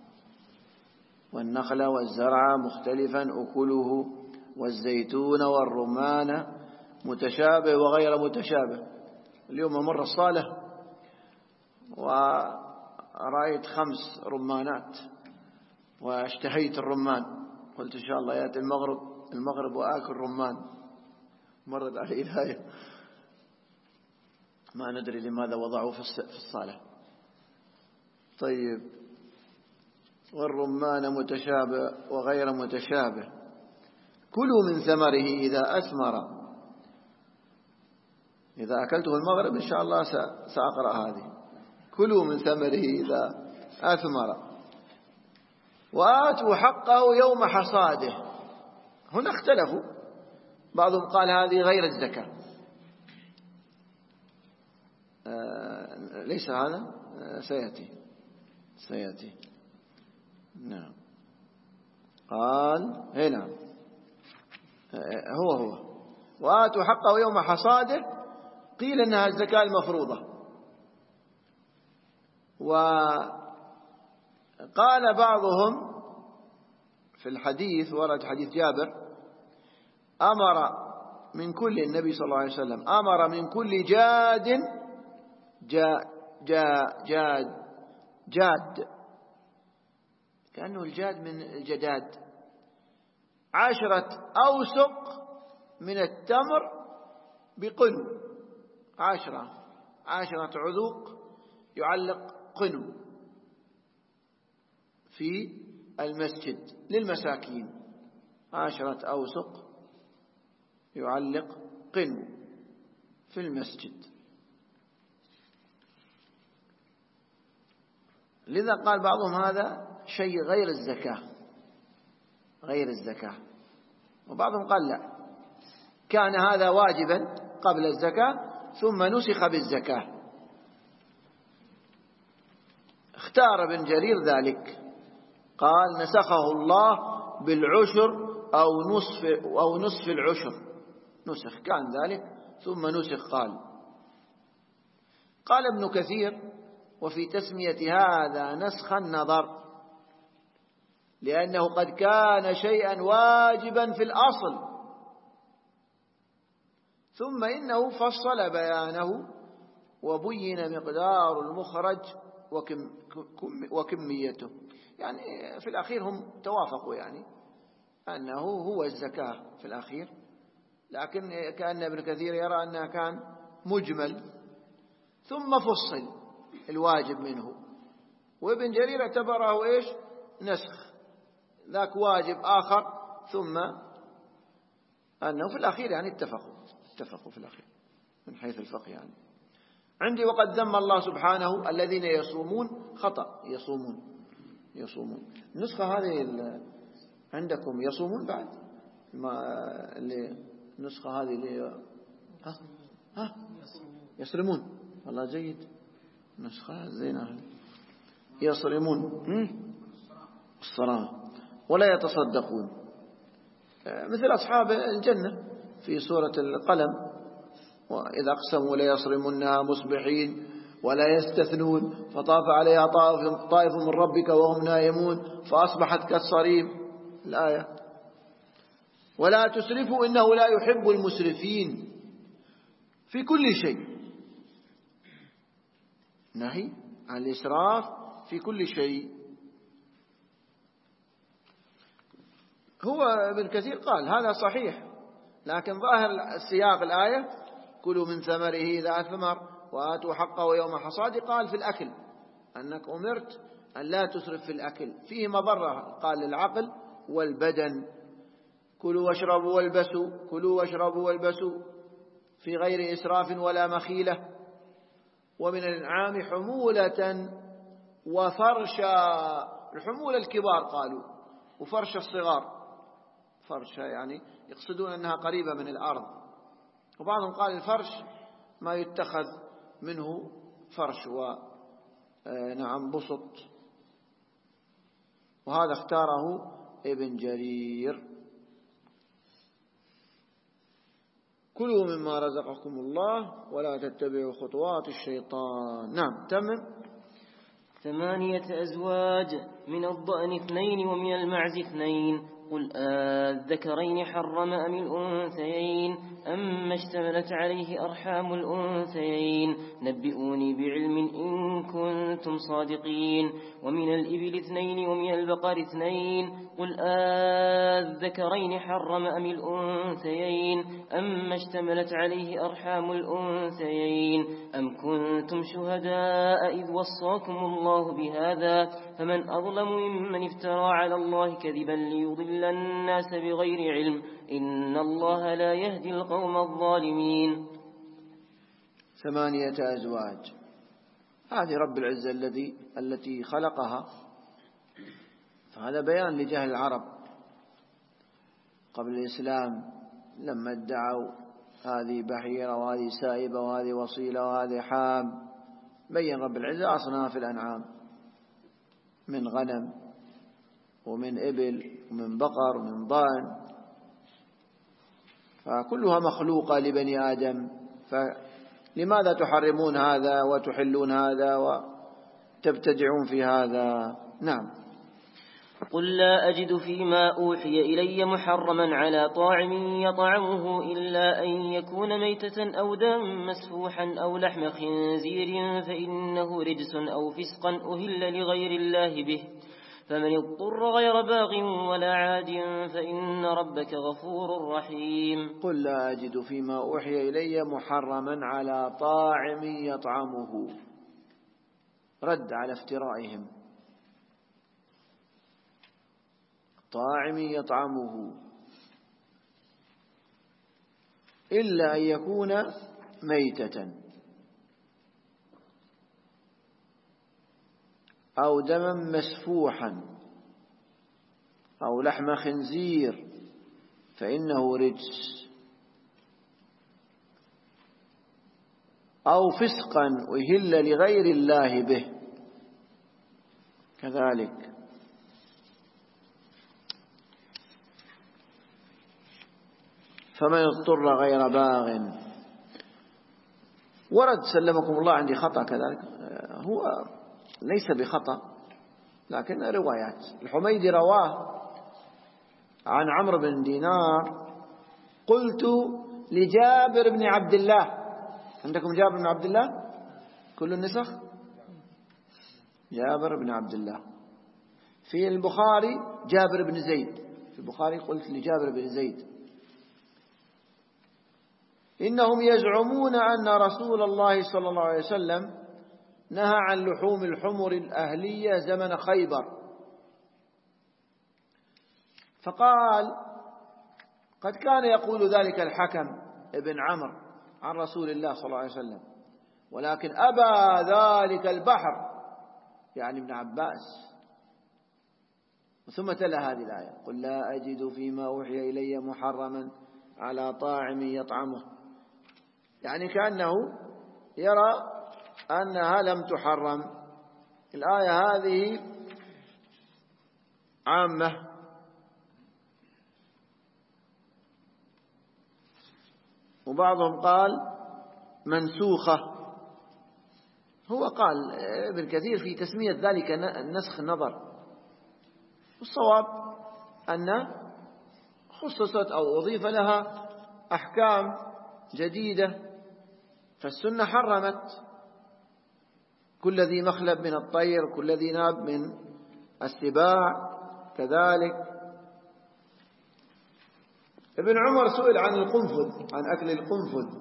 والنخل والزرع مختلفا أكله والزيتون والرمان متشابه وغير متشابه. اليوم مر الصالة ورأيت 5 رمانات واشتهيت الرمان، قلت إن شاء الله يأتي المغرب وآكل رمان. مرت علي الآية، ما ندري لماذا وضعوه في الصالة. طيب، والرمان متشابه وغير متشابه كلوا من ثمره إذا أثمر. إذا أكلته المغرب إن شاء الله سأقرأ هذه. كلوا من ثمره إذا أثمر وآتوا حقه يوم حصاده. هنا اختلفوا، بعضهم قال هذه غير الزكاة، ليس هذا، سيأتي. نعم. قال هنا هو وآتوا حقه يوم حصاده، قيل إنها الزكاة المفروضة. وقال بعضهم في الحديث، ورد حديث جابر، أمر من كل، النبي صلى الله عليه وسلم أمر من كل جاد كأنه الجاد من الجداد 10 أوسق من التمر بقنو، 10 عذوق يعلق قنو في المسجد للمساكين، 10 أوسق يعلق قنو في المسجد. لذا قال بعضهم هذا شيء غير الزكاة، وبعضهم قال لا، كان هذا واجبا قبل الزكاة ثم نسخ بالزكاة. اختار ابن جرير ذلك، قال نسخه الله بالعشر أو نصف العشر، نسخ كان ذلك ثم نسخ. قال ابن كثير وفي تسمية هذا نسخ النظر، لأنه قد كان شيئا واجبا في الأصل ثم إنه فصل بيانه وبين مقدار المخرج وكميته. يعني في الأخير هم توافقوا يعني أنه هو الزكاة في الأخير، لكن كأن ابن كثير يرى أنها كان مجمل ثم فصل الواجب منه، وابن جرير اعتبره إيش؟ نسخ، ذاك واجب آخر، ثم أنه في الأخير يعني اتفقوا في الأخير من حيث الفقه يعني. عندي وقد ذم الله سبحانه الذين يصومون، خطأ يصومون. النسخة هذه عندكم يصومون بعد اللي النسخة هذه اللي يصرمون، والله جيد، نسخة زينة، يصرمون الصلاة ولا يتصدقون، مثل أصحاب الجنة في سورة القلم، وإذا أقسموا ليصرمنها مصبحين ولا يستثنون فطاف عليها طائف من ربك وهم نائمون فأصبحت كالصريم، الآية. ولا تسرفوا إنه لا يحب المسرفين في كل شيء، نهي عن الإسراف في كل شيء. هو ابن كثير قال هذا صحيح، لكن ظاهر السياق الآية كلوا من ثمره إذا أثمر وآتوا حقه يوم حصاده، قال في الأكل أنك أمرت أن لا تسرف في الأكل، فيه مضرة، قال للعقل والبدن. كلوا واشربوا والبسوا في غير إسراف ولا مخيلة. ومن الأنعام حمولة وفرشا، الحمولة الكبار قالوا، وفرش الصغار، فرشا يعني يقصدون أنها قريبة من الأرض، وبعضهم قال الفرش ما يتخذ منه فرش ونعم بسط، وهذا اختاره ابن جرير. كلوا مما رزقكم الله ولا تتبعوا خطوات الشيطان. نعم تمم. 8 أزواج، من الضأن 2 ومن المعز 2. قل الذكرين حرم أم الأنثيين أما اشتملت عليه أرحام الأنثيين نبئوني بعلم إن كنتم صادقين. ومن الإبل 2 ومن البقر 2. قل الذكرين حرم أم الأنثيين أما اشتملت عليه أرحام الأنثيين أم كنتم شهداء إذ وصاكم الله بهذا فمن أظلم ممن افترى على الله كذبا ليضل الناس بغير علم إن الله لا يهدي القوم الظالمين. 8 أزواج، هذه رب العزة التي خلقها، فهذا بيان لجهل العرب قبل الإسلام لما ادعوا هذه بحيرة وهذه سائبة وهذه وصيلة وهذه حام. بين رب العزة أصناف الأنعام من غنم ومن إبل ومن بقر ومن ضأن، فكلها مخلوقة لبني آدم، فلماذا تحرمون هذا وتحلون هذا وتبتدعون في هذا؟ نعم. قل لا أجد فيما أوحي إلي محرما على طاعم يطعمه إلا أن يكون ميتة أو دما مسفوحا أو لحم خنزير فإنه رجس أو فسقا أهل لغير الله به فمن اضطر غير باغ ولا عاد فإن ربك غفور رحيم. قل لا أجد فيما أوحي إلي محرما على طاعم يطعمه، رد على افترائهم، طاعم يطعمه إلا أن يكون ميتة أو دما مسفوحا أو لحم خنزير فإنه رجس أو فسقا أهل لغير الله به كذلك. فمن اضطر غير باغ، ورد سلمكم الله عندي خطأ كذلك، هو ليس بخطأ لكن روايات. الحميدي رواه عن عمرو بن دينار قلت لجابر بن عبد الله، عندكم جابر بن عبد الله كل النسخ؟ جابر بن عبد الله. في البخاري جابر بن زيد، في البخاري قلت لجابر بن زيد إنهم يزعمون أن رسول الله صلى الله عليه وسلم نهى عن لحوم الحمر الأهلية زمن خيبر، فقال قد كان يقول ذلك الحكم ابن عمرو عن رسول الله صلى الله عليه وسلم، ولكن أبى ذلك البحر، يعني ابن عباس. ثم تلا هذه الآية: قل لا أجد فيما أوحي إلي محرما على طاعم يطعمه، يعني كأنه يرى أنها لم تحرم. الآية هذه عامة، وبعضهم قال منسوخة. هو قال ابن كثير في تسمية ذلك نسخ نظر، والصواب أن خصصت أو أضيف لها أحكام جديدة، فالسنة حرمت كل ذي مخلب من الطير، كل ذي ناب من السباع كذلك. ابن عمر سئل عن القنفذ، عن أكل القنفذ،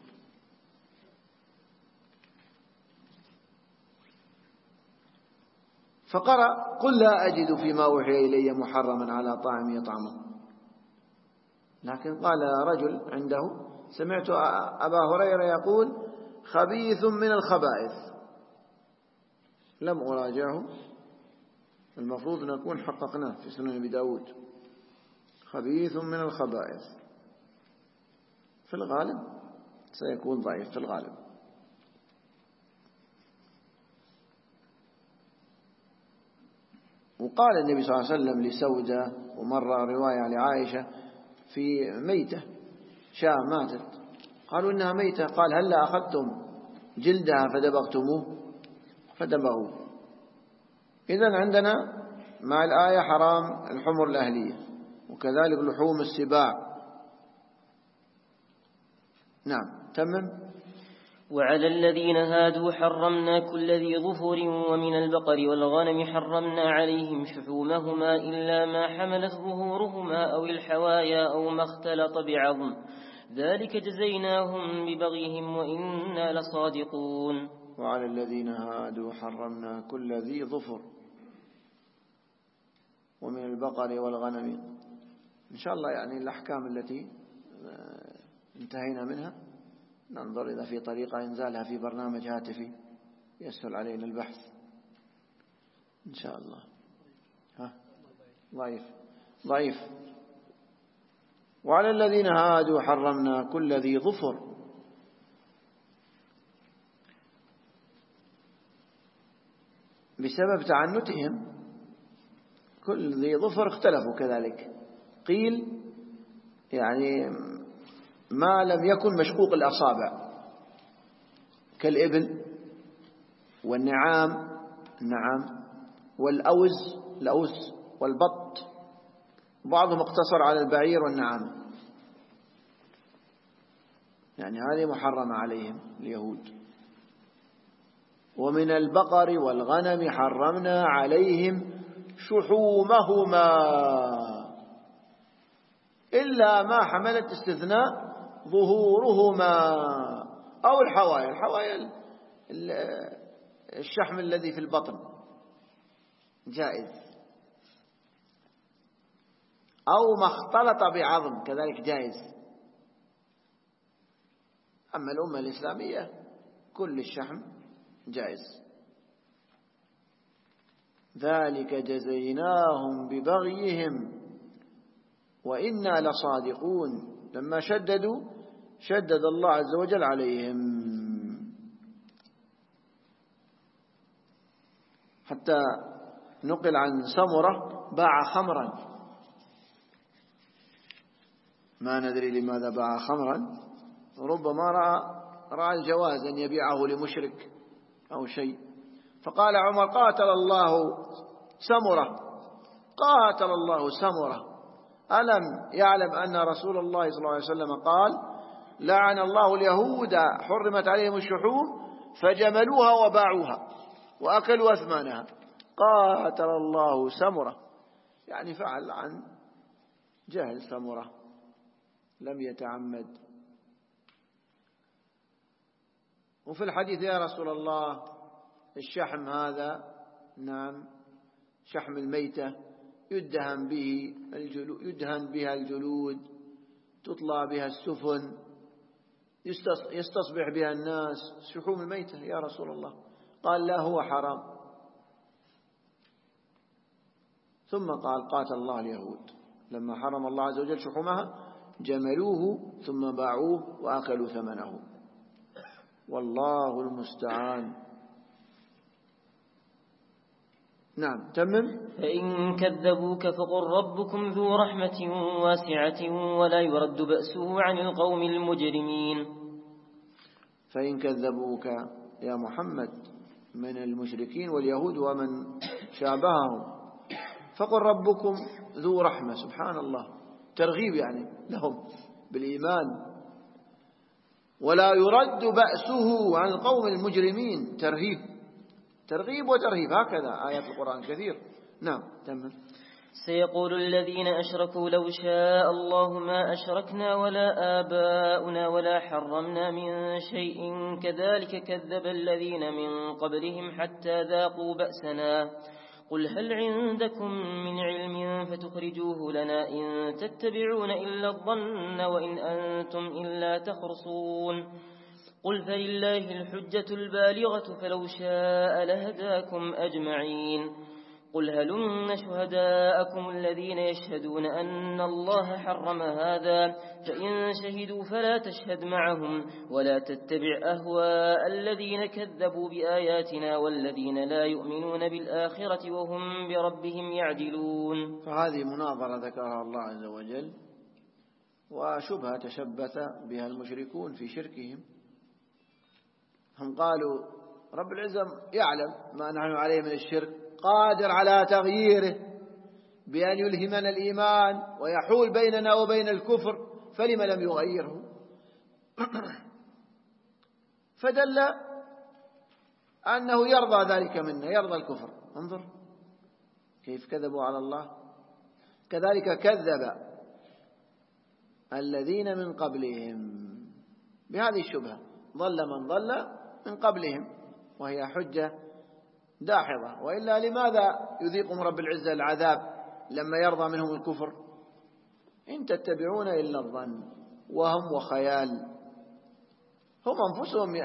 فقرأ: قل لا أجد فيما أوحي إلي محرما على طاعم يطعمه. لكن قال رجل عنده: سمعت أبا هريرة يقول: خبيث من الخبائث. لم أراجعه، المفروض أن نكون حققناه في سنن أبي داود. خبيث من الخبائث في الغالب سيكون ضعيف في الغالب. وقال النبي صلى الله عليه وسلم لسودة، ومر رواية لعائشة في ميتة، شاة ماتت، قالوا إنها ميتة، قال: هلا أخذتم جلدها فدبغتموه؟ فدبغوه. إذن عندنا مع الآية حرام الحمر الأهلية، وكذلك لحوم السباع. نعم، تمم. وعلى الذين هادوا حرمنا كل ذي ظفر، ومن البقر والغنم حرمنا عليهم شحومهما إلا ما حملت ظهورهما أو الحوايا أو ما اختلط بعظم، ذلك جزيناهم ببغيهم وإنا لصادقون. وعلى الذين هادوا حرمنا كل ذي ظفر، ومن البقر والغنم. إن شاء الله يعني الأحكام التي انتهينا منها ننظر إذا في طريقة إنزالها في برنامج هاتفي يسهل علينا البحث إن شاء الله. ضعيف. وعلى الذين هادوا حرمنا كل ذي ظفر، بسبب تعنتهم كل ذي ظفر اختلفوا كذلك. قيل يعني ما لم يكن مشقوق الأصابع كالإبل والنعام والأوز والبط، بعضهم اقتصر على البعير والنعام، يعني هذه محرمة عليهم اليهود. ومن البقر والغنم حرمنا عليهم شحومهما إلا ما حملت استثناء ظهورهما أو الحوايا الشحم الذي في البطن جائز، أو ما اختلط بعظم كذلك جائز. أما الأمة الإسلامية كل الشحم جائز. ذلك جزيناهم ببغيهم وإنا لصادقون. لما شدد الله عز وجل عليهم، حتى نقل عن سمرة باع خمرا، ما ندري لماذا باع خمرا، ربما رأى الجواز أن يبيعه لمشرك أو شيء، فقال عمر: قاتل الله سمرة، ألم يعلم أن رسول الله صلى الله عليه وسلم قال: لعن الله اليهود حرمت عليهم الشحوم فجملوها وباعوها وأكلوا أثمانها. قاتل الله سمرة، يعني فعل عن جهل سمرة، لم يتعمد. وفي الحديث: يا رسول الله الشحم هذا نعم شحم الميتة يدهن بها الجلود، تطلى بها السفن، يستصبح بها الناس. شحوم الميتة يا رسول الله، قال لا هو حرام. ثم قال قاتل الله اليهود، لما حرم الله عز وجل شحومها جملوه ثم باعوه وأكلوا ثمنه، والله المستعان. نعم تمم. فإن كذبوك فقل ربكم ذو رحمة واسعة ولا يرد بأسه عن القوم المجرمين. فإن كذبوك يا محمد من المشركين واليهود ومن شابههم، فقل ربكم ذو رحمة. سبحان الله، ترغيب يعني لهم بالإيمان. ولا يرد بأسه عن القوم المجرمين، ترغيب وترهيب، هكذا آيات القرآن كثير. نعم تمام. سيقول الذين أشركوا لو شاء الله ما أشركنا ولا آباؤنا ولا حرمنا من شيء كذلك كذب الذين من قبلهم حتى ذاقوا بأسنا. قل هل عندكم من علم فتخرجوه لنا إن تتبعون إلا الظن وإن أنتم إلا تخرصون. قل فلله الحجة البالغة فلو شاء لهداكم أجمعين. قل هلم شهداءكم الذين يشهدون أن الله حرم هذا، فإن شهدوا فلا تشهد معهم ولا تتبع أهواء الذين كذبوا بآياتنا والذين لا يؤمنون بالآخرة وهم بربهم يعدلون. فهذه مناظرة ذكرها الله عز وجل، وشبهة تشبث بها المشركون في شركهم. هم قالوا رب العزة يعلم ما نحن عليه من الشرك، قادر على تغييره بأن يلهمنا الإيمان ويحول بيننا وبين الكفر، فلم لم يغيره؟ فدل أنه يرضى ذلك منا، يرضى الكفر. انظر كيف كذبوا على الله. كذلك كذب الذين من قبلهم بهذه الشبهة، ضل من ضل من قبلهم، وهي حجة داحضة. وإلا لماذا يذيقهم رب العزة العذاب لما يرضى منهم الكفر؟ إن تتبعون إلا الظن وهم وخيال. هم أنفسهم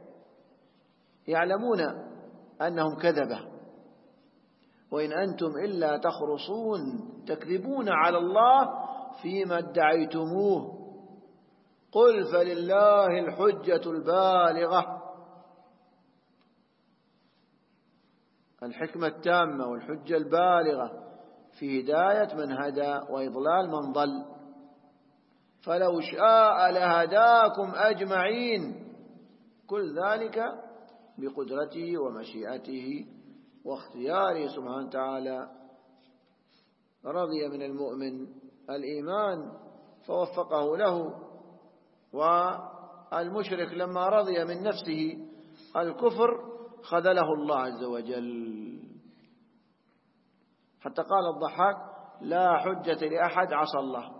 يعلمون أنهم كذبة. وإن أنتم إلا تخرصون، تكذبون على الله فيما ادعيتموه. قل فلله الحجة البالغة، الحكمة التامة والحجة البالغة في هداية من هدى وإضلال من ضل. فلو شاء لهداكم أجمعين، كل ذلك بقدرته ومشيئته واختياره سبحانه وتعالى. رضي من المؤمن الإيمان فوفقه له، والمشرك لما رضي من نفسه الكفر خذله الله عز وجل. حتى قال الضحاك لا حجة لأحد عصى الله.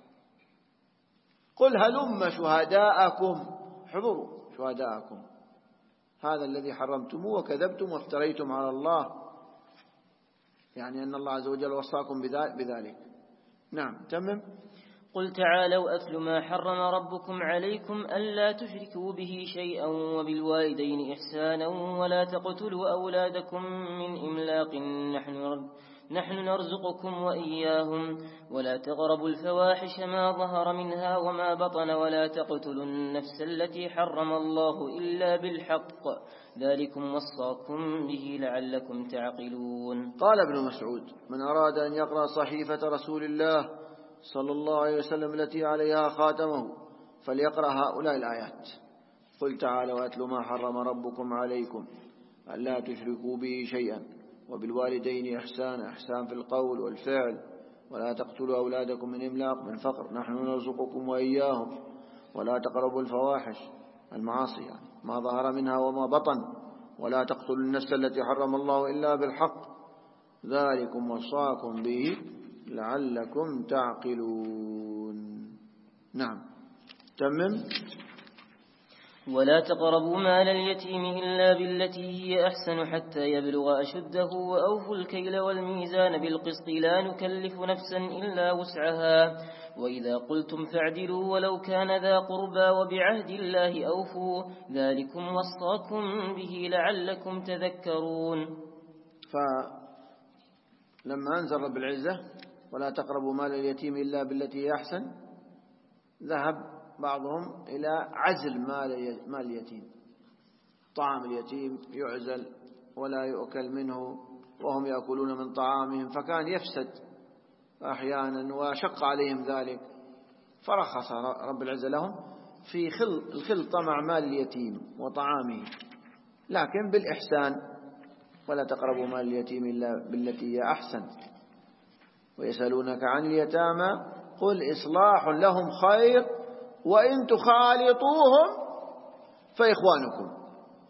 قل هلم شهداءكم، حضروا شهداءكم، هذا الذي حرمتموه وكذبتم وافتريتم على الله، يعني أن الله عز وجل وصاكم بذلك. نعم تمم. قل تعالوا أتل ما حرم ربكم عليكم ألا تشركوا به شيئا وبالوالدين إحسانا ولا تقتلوا أولادكم من إملاق نحن نرزقكم وإياهم ولا تقربوا الفواحش ما ظهر منها وما بطن ولا تقتلوا النفس التي حرم الله إلا بالحق ذلكم وصاكم به لعلكم تعقلون. قال ابن مسعود من أراد أن يقرأ صحيفة رسول الله صلى الله عليه وسلم التي عليها خاتمه فليقرأ هؤلاء الآيات. قل تعالوا وأتل ما حرم ربكم عليكم ألا تشركوا به شيئا وبالوالدين إحسانا، إحسان في القول والفعل، ولا تقتلوا أولادكم من إملاق من فقر نحن نرزقكم وإياهم، ولا تقربوا الفواحش المعاصي يعني ما ظهر منها وما بطن، ولا تقتلوا النفس التي حرم الله إلا بالحق ذلكم وصاكم به لعلكم تعقلون. نعم تمم. ولا تقربوا مال اليتيم إلا بالتي هي أحسن حتى يبلغ أشده وأوفوا الكيل والميزان بالقسط لا نكلف نفسا إلا وسعها وإذا قلتم فاعدلوا ولو كان ذا قربى وبعهد الله أوفوا ذلكم وصاكم به لعلكم تذكرون. فلما أنزل رب العزة ولا تقربوا مال اليتيم إلا بالتي هي أحسن ذهب بعضهم إلى عزل مال اليتيم. طعام اليتيم يعزل ولا يؤكل منه وهم يأكلون من طعامهم، فكان يفسد أحيانا وشق عليهم ذلك، فرخص رب العزة لهم في الخلط مع مال اليتيم وطعامه، لكن بالإحسان. ولا تقربوا مال اليتيم إلا بالتي هي أحسن ويسألونك عن اليتامى قل إصلاح لهم خير وإن تخالطوهم فإخوانكم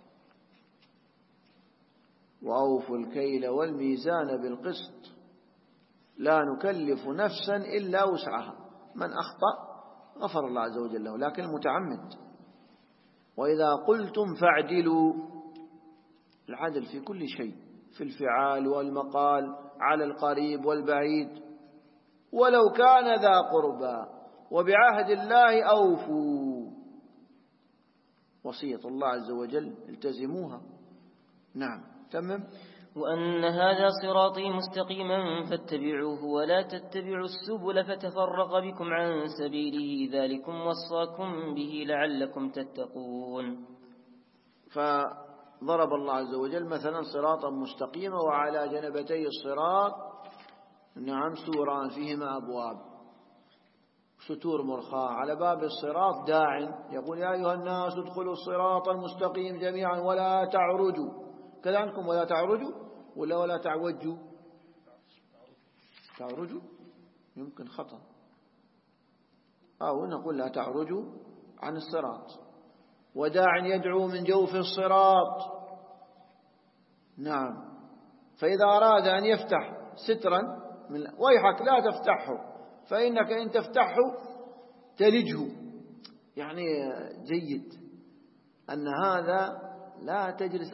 وأوفوا الكيل والميزان بالقسط لا نكلف نفسا إلا وسعها. من أخطأ غفر الله عز وجل له، لكن المتعمد. وإذا قلتم فاعدلوا، العدل في كل شيء، في الفعال والمقال، على القريب والبعيد، ولو كان ذا قربى وبعهد الله أوفوا. وصية الله عز وجل التزموها. نعم تمم. وأن هذا صراطي مستقيما فاتبعوه ولا تتبعوا السبل فتفرق بكم عن سبيله ذلكم وصاكم به لعلكم تتقون. فضرب الله عز وجل مثلا صراطا مستقيما وعلى جنبتي الصراط نعم سوران فيهما أبواب ستور مرخاة، على باب الصراط داع يقول يا أيها الناس ادخلوا الصراط المستقيم جميعا ولا تعرجوا، كذلكم ولا تعرجوا ولا تعوجوا. تعرجوا يمكن خطأ، أو نقول لا تعرجوا عن الصراط. وداع يدعو من جوف الصراط. نعم، فإذا أراد أن يفتح سترا ويحك لا تفتحه، فإنك إن تفتحه تلجه. يعني جيد أن هذا لا تجلس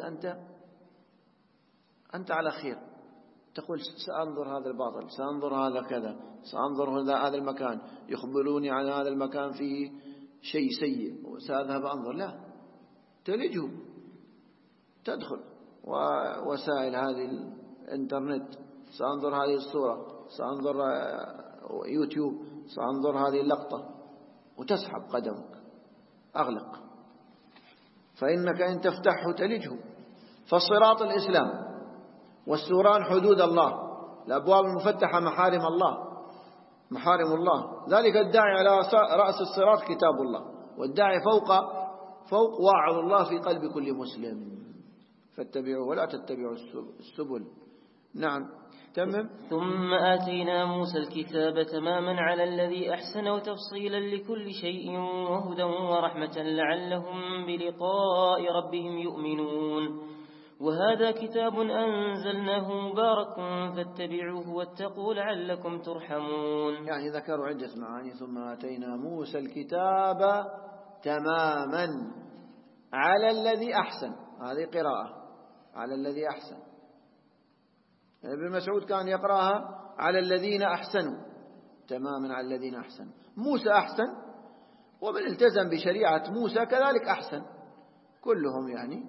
أنت على خير، تقول سأنظر هذا الباطل، سأنظر هذا كذا، سأنظر هذا المكان، يخبروني عن هذا المكان فيه شيء سيء وسأذهب أنظر. لا، تلجه، تدخل ووسائل هذه الإنترنت، سأنظر هذه الصورة، سأنظر يوتيوب، سأنظر هذه اللقطة، وتسحب قدمك. أغلق، فإنك إن تفتحه تلجه. فالصراط الإسلام، والسوران حدود الله، الأبواب المفتحة محارم الله، ذلك الداعي على رأس الصراط كتاب الله، والداعي فوق واعظ الله في قلب كل مسلم. فاتبعوا ولا تتبعوا السبل. نعم تمام. ثم آتينا موسى الكتاب تماما على الذي أحسن وتفصيلا لكل شيء وهدى ورحمة لعلهم بلقاء ربهم يؤمنون. وهذا كتاب أنزلناه مبارك فاتبعوه واتقوا لعلكم ترحمون. يعني ذكروا عدة معاني. ثم آتينا موسى الكتاب تماما على الذي أحسن، هذه قراءة على الذي أحسن. ابن مسعود كان يقرأها على الذين أحسنوا، تماما على الذين أحسنوا. موسى أحسن، ومن التزم بشريعة موسى كذلك أحسن كلهم يعني.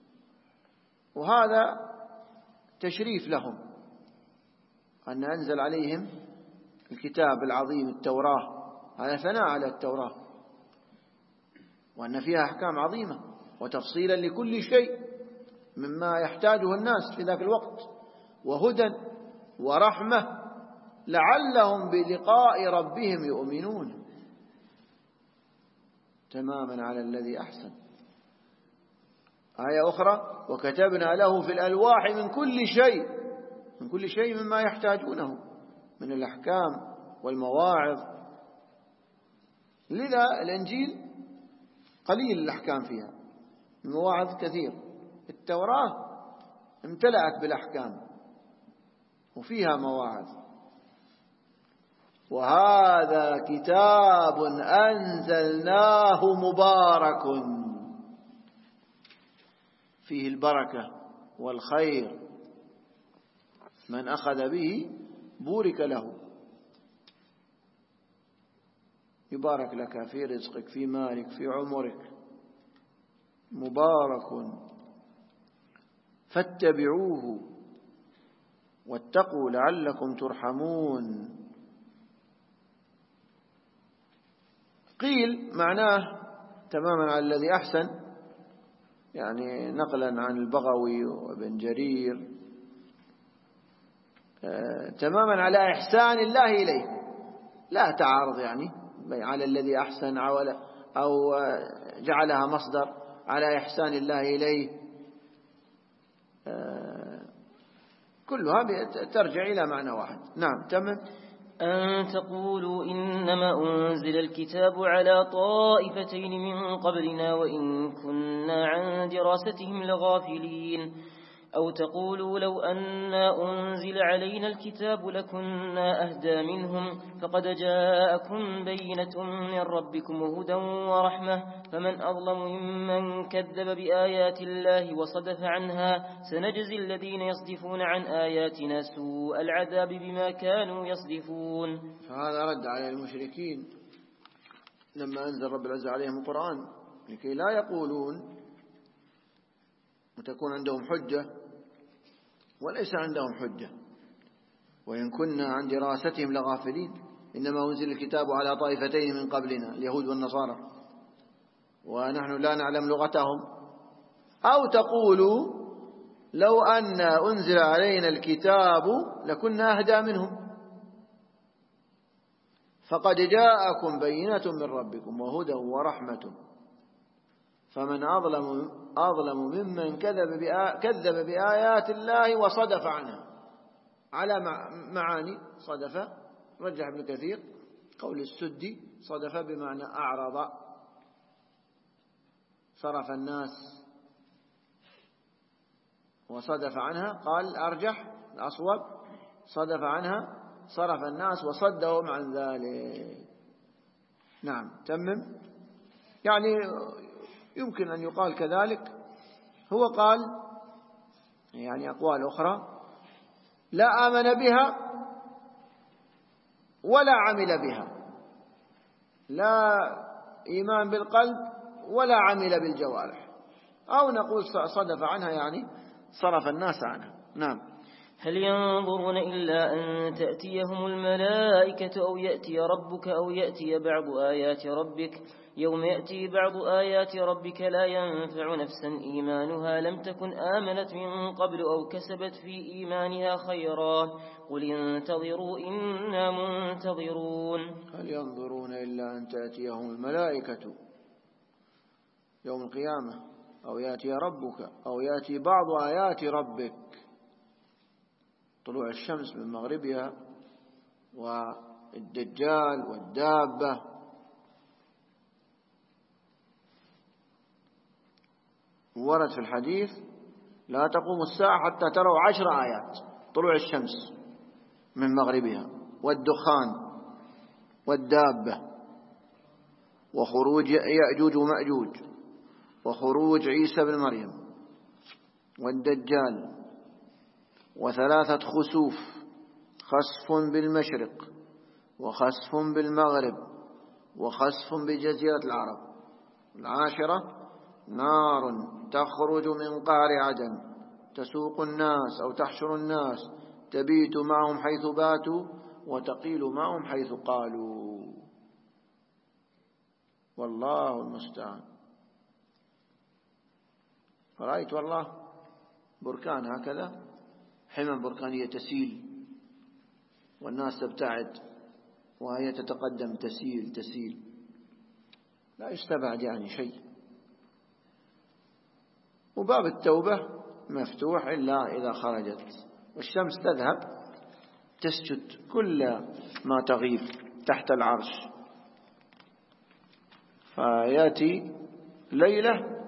وهذا تشريف لهم أن أنزل عليهم الكتاب العظيم التوراة، هذا ثناء على التوراة، وأن فيها أحكام عظيمة وتفصيلا لكل شيء مما يحتاجه الناس في ذاك الوقت، وهدى ورحمة لعلهم بلقاء ربهم يؤمنون. تماما على الذي أحسن. آية أخرى وكتبنا له في الألواح من كل شيء مما يحتاجونه من الأحكام والمواعظ. لذا الإنجيل قليل الأحكام فيها، المواعظ كثير. التوراة امتلأت بالأحكام وفيها مواعظ. وهذا كتاب أنزلناه مبارك، فيه البركة والخير، من أخذ به بورك له، يبارك لك في رزقك، في مالك، في عمرك، مبارك فاتبعوه واتقوا لعلكم ترحمون. قيل معناه تماما على الذي أحسن، يعني نقلا عن البغوي وابن جرير، تماما على إحسان الله إليه، لا تعارض يعني على الذي أحسن أو جعلها مصدر على إحسان الله إليه، كلها ترجع إلى معنى واحد. نعم تمام. أن تقولوا إنما أنزل الكتاب على طائفتين من قبلنا وإن كنا عن دراستهم لغافلين. أو تقولوا لو أنا أنزل علينا الكتاب لكنا أهدى منهم فقد جاءكم بينة من ربكم وهدى ورحمة فمن أظلم ممن كذب بآيات الله وصدف عنها سنجزي الذين يصدفون عن آياتنا سوء العذاب بما كانوا يصدفون. فهذا رد على المشركين لما أنزل رب العزة عليهم القرآن لكي لا يقولون وتكون عندهم حجة وليس عندهم حجة. وإن كنا عن دراستهم لغافلين، إنما أنزل الكتاب على طائفتين من قبلنا اليهود والنصارى ونحن لا نعلم لغتهم. أو تقولوا لو أن أنزل علينا الكتاب لكنا أهدى منهم فقد جاءكم بينة من ربكم وهدى ورحمة فمن أظلم ممن كذب بآيات الله وصدف عنها. على معاني صدف رجح ابن كثير قول السدي صدف بمعنى أعرض، صرف الناس، وصدف عنها قال أرجح الأصوب صدف عنها صرف الناس وصدهم عن ذلك. نعم تمم. يعني يمكن أن يقال كذلك. هو قال يعني أقوال أخرى لا آمن بها ولا عمل بها، لا إيمان بالقلب ولا عمل بالجوارح، أو نقول صدف عنها يعني صرف الناس عنها. نعم. هل ينظرون إلا أن تأتيهم الملائكة أو يأتي ربك أو يأتي بعض آيات ربك يوم يأتي بعض آيات ربك لا ينفع نفسا إيمانها لم تكن آمنت من قبل أو كسبت في إيمانها خيرا قل انتظروا إنا منتظرون. هل ينظرون إلا أن تأتيهم الملائكة يوم القيامة أو يأتي ربك أو يأتي بعض آيات ربك، طلوع الشمس من مغربها والدجال والدابة. ورد في الحديث لا تقوم الساعة حتى تروا 10 آيات: طلوع الشمس من مغربها والدخان والدابة وخروج يأجوج ومأجوج وخروج عيسى بن مريم والدجال و3 خسوف: خسف بالمشرق وخسف بالمغرب وخسف بجزيرة العرب. 10 نار تخرج من قعر عدن تسوق الناس أو تحشر الناس تبيت معهم حيث باتوا وتقيل معهم حيث قالوا، والله المستعان. فرأيت والله بركان هكذا، حمم بركانية تسيل والناس تبتعد وهي تتقدم تسيل لا يستبعد يعني شيء. وباب التوبة مفتوح إلا إذا خرجت، والشمس تذهب تسجد كل ما تغيب تحت العرش، فيأتي ليلة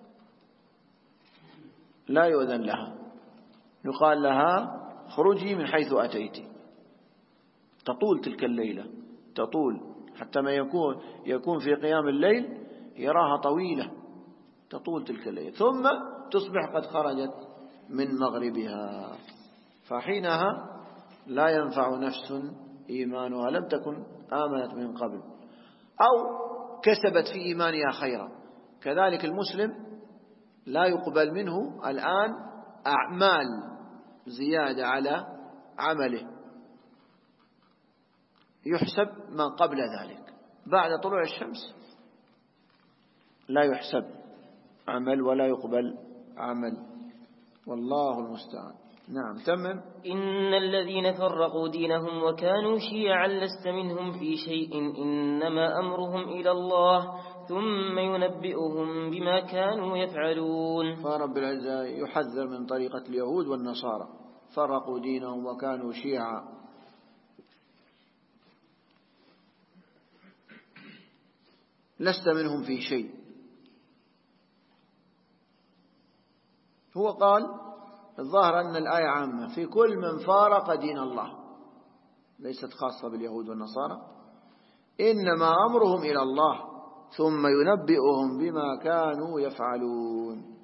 لا يؤذن لها، يقال لها خرجي من حيث أتيت. تطول تلك الليلة، تطول حتى ما يكون في قيام الليل يراها طويلة، تطول تلك الليلة، ثم تصبح قد خرجت من مغربها، فحينها لا ينفع نفس إيمانها لم تكن آمنت من قبل أو كسبت في إيمانها خيرا. كذلك المسلم لا يقبل منه الآن أعمال زيادة على عمله، يحسب ما قبل ذلك. بعد طلوع الشمس لا يحسب عمل ولا يقبل عمل، والله المستعان. نعم تمم. إن الذين فرقوا دينهم وكانوا شيعا لست منهم في شيء إنما أمرهم إلى الله ثم ينبئهم بما كانوا يفعلون. فرب العزة يحذر من طريقة اليهود والنصارى، فرقوا دينهم وكانوا شيعا. لست منهم في شيء. هو قال الظاهر أن الآية عامة في كل من فارق دين الله، ليست خاصة باليهود والنصارى. إنما أمرهم إلى الله ثم ينبئهم بما كانوا يفعلون.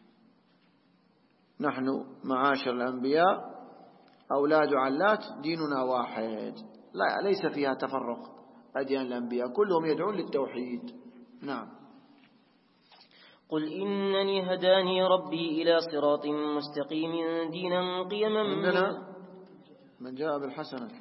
نحن معاشر الأنبياء أولاد علات ديننا واحد، لا ليس فيها تفرق. أديان الأنبياء كلهم يدعون للتوحيد. نعم. قل إنني هداني ربي إلى صراط مستقيم دينا قيما من جاء بالحسنة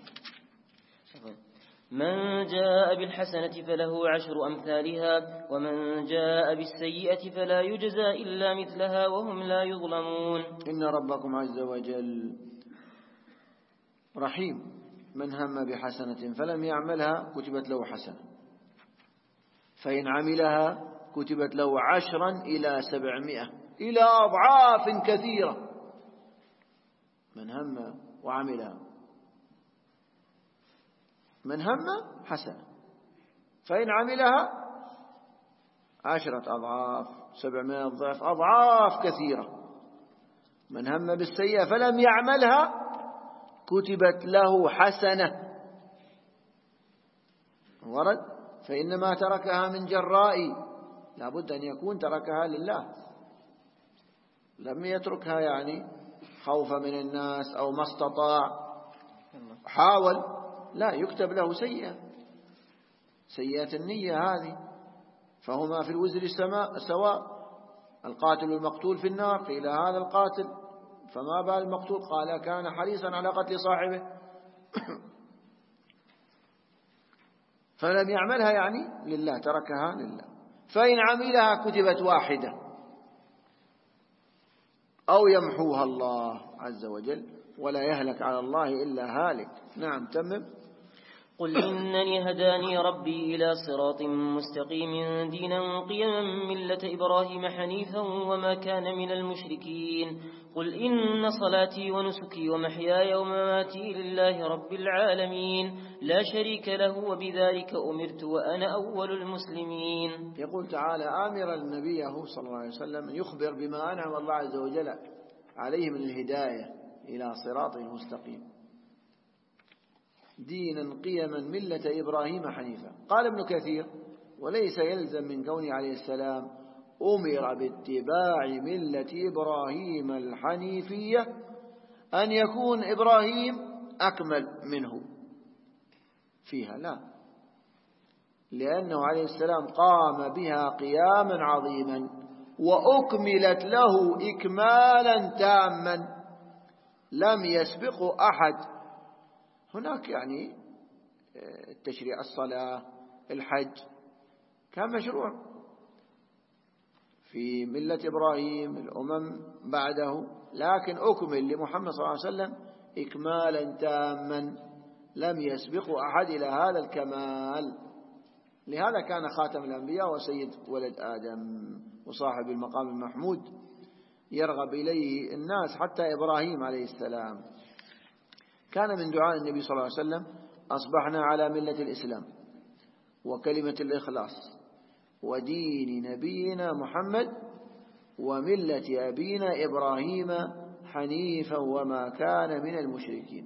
فله 10 أمثالها ومن جاء بالسيئة فلا يجزى إلا مثلها وهم لا يظلمون. إن ربكم عز وجل رحيم، من هم بحسنة فلم يعملها كتبت له حسنة، فإن عملها كتبت له 10 إلى 700 إلى أضعاف كثيرة. من هم وعملها، من هم حسنة فإن عملها 10 أضعاف 700 ضعف أضعاف كثيرة. من هم بالسيئة فلم يعملها كتبت له حسنة. ورد فإنما تركها من جراء، لابد أن يكون تركها لله، لم يتركها يعني خوفا من الناس أو ما استطاع حاول، لا يكتب له سيئة النية هذه، فهما في الوزر سواء. القاتل والمقتول في النار، قيل هذا القاتل فما بال المقتول، قال كان حريصا على قتل صاحبه. فلم يعملها يعني لله، تركها لله. فإن عملها كتبت واحدة أو يمحوها الله عز وجل، ولا يهلك على الله إلا هالك. نعم تمم. قل إنني هداني ربي إلى صراط مستقيم دينا قيما ملة إبراهيم حنيفا وما كان من المشركين. قل إن صلاتي ونسكي ومحياي ومماتي لله رب العالمين لا شريك له وبذلك أمرت وأنا أول المسلمين. يقول تعالى آمرا نبيه صلى الله عليه وسلم يخبر بما أنعم الله عز وجل عليه من الهداية إلى صراط مستقيم دينا قيما ملة إبراهيم حنيفا. قال ابن كثير وليس يلزم من كونه عليه السلام أمر باتباع ملة إبراهيم الحنيفية أن يكون إبراهيم أكمل منه فيها، لا، لأنه عليه السلام قام بها قياما عظيما وأكملت له إكمالا تاما لم يسبق أحد. هناك يعني التشريع، الصلاة، الحج كان مشروع في ملة إبراهيم الأمم بعده، لكن أكمل لمحمد صلى الله عليه وسلم إكمالا تاما لم يسبق أحد إلى هذا الكمال. لهذا كان خاتم الأنبياء وسيد ولد آدم وصاحب المقام المحمود يرغب إليه الناس. حتى إبراهيم عليه السلام كان من دعاء النبي صلى الله عليه وسلم أصبحنا على ملة الإسلام وكلمة الإخلاص ودين نبينا محمد وملة أبينا إبراهيم حنيفا وما كان من المشركين.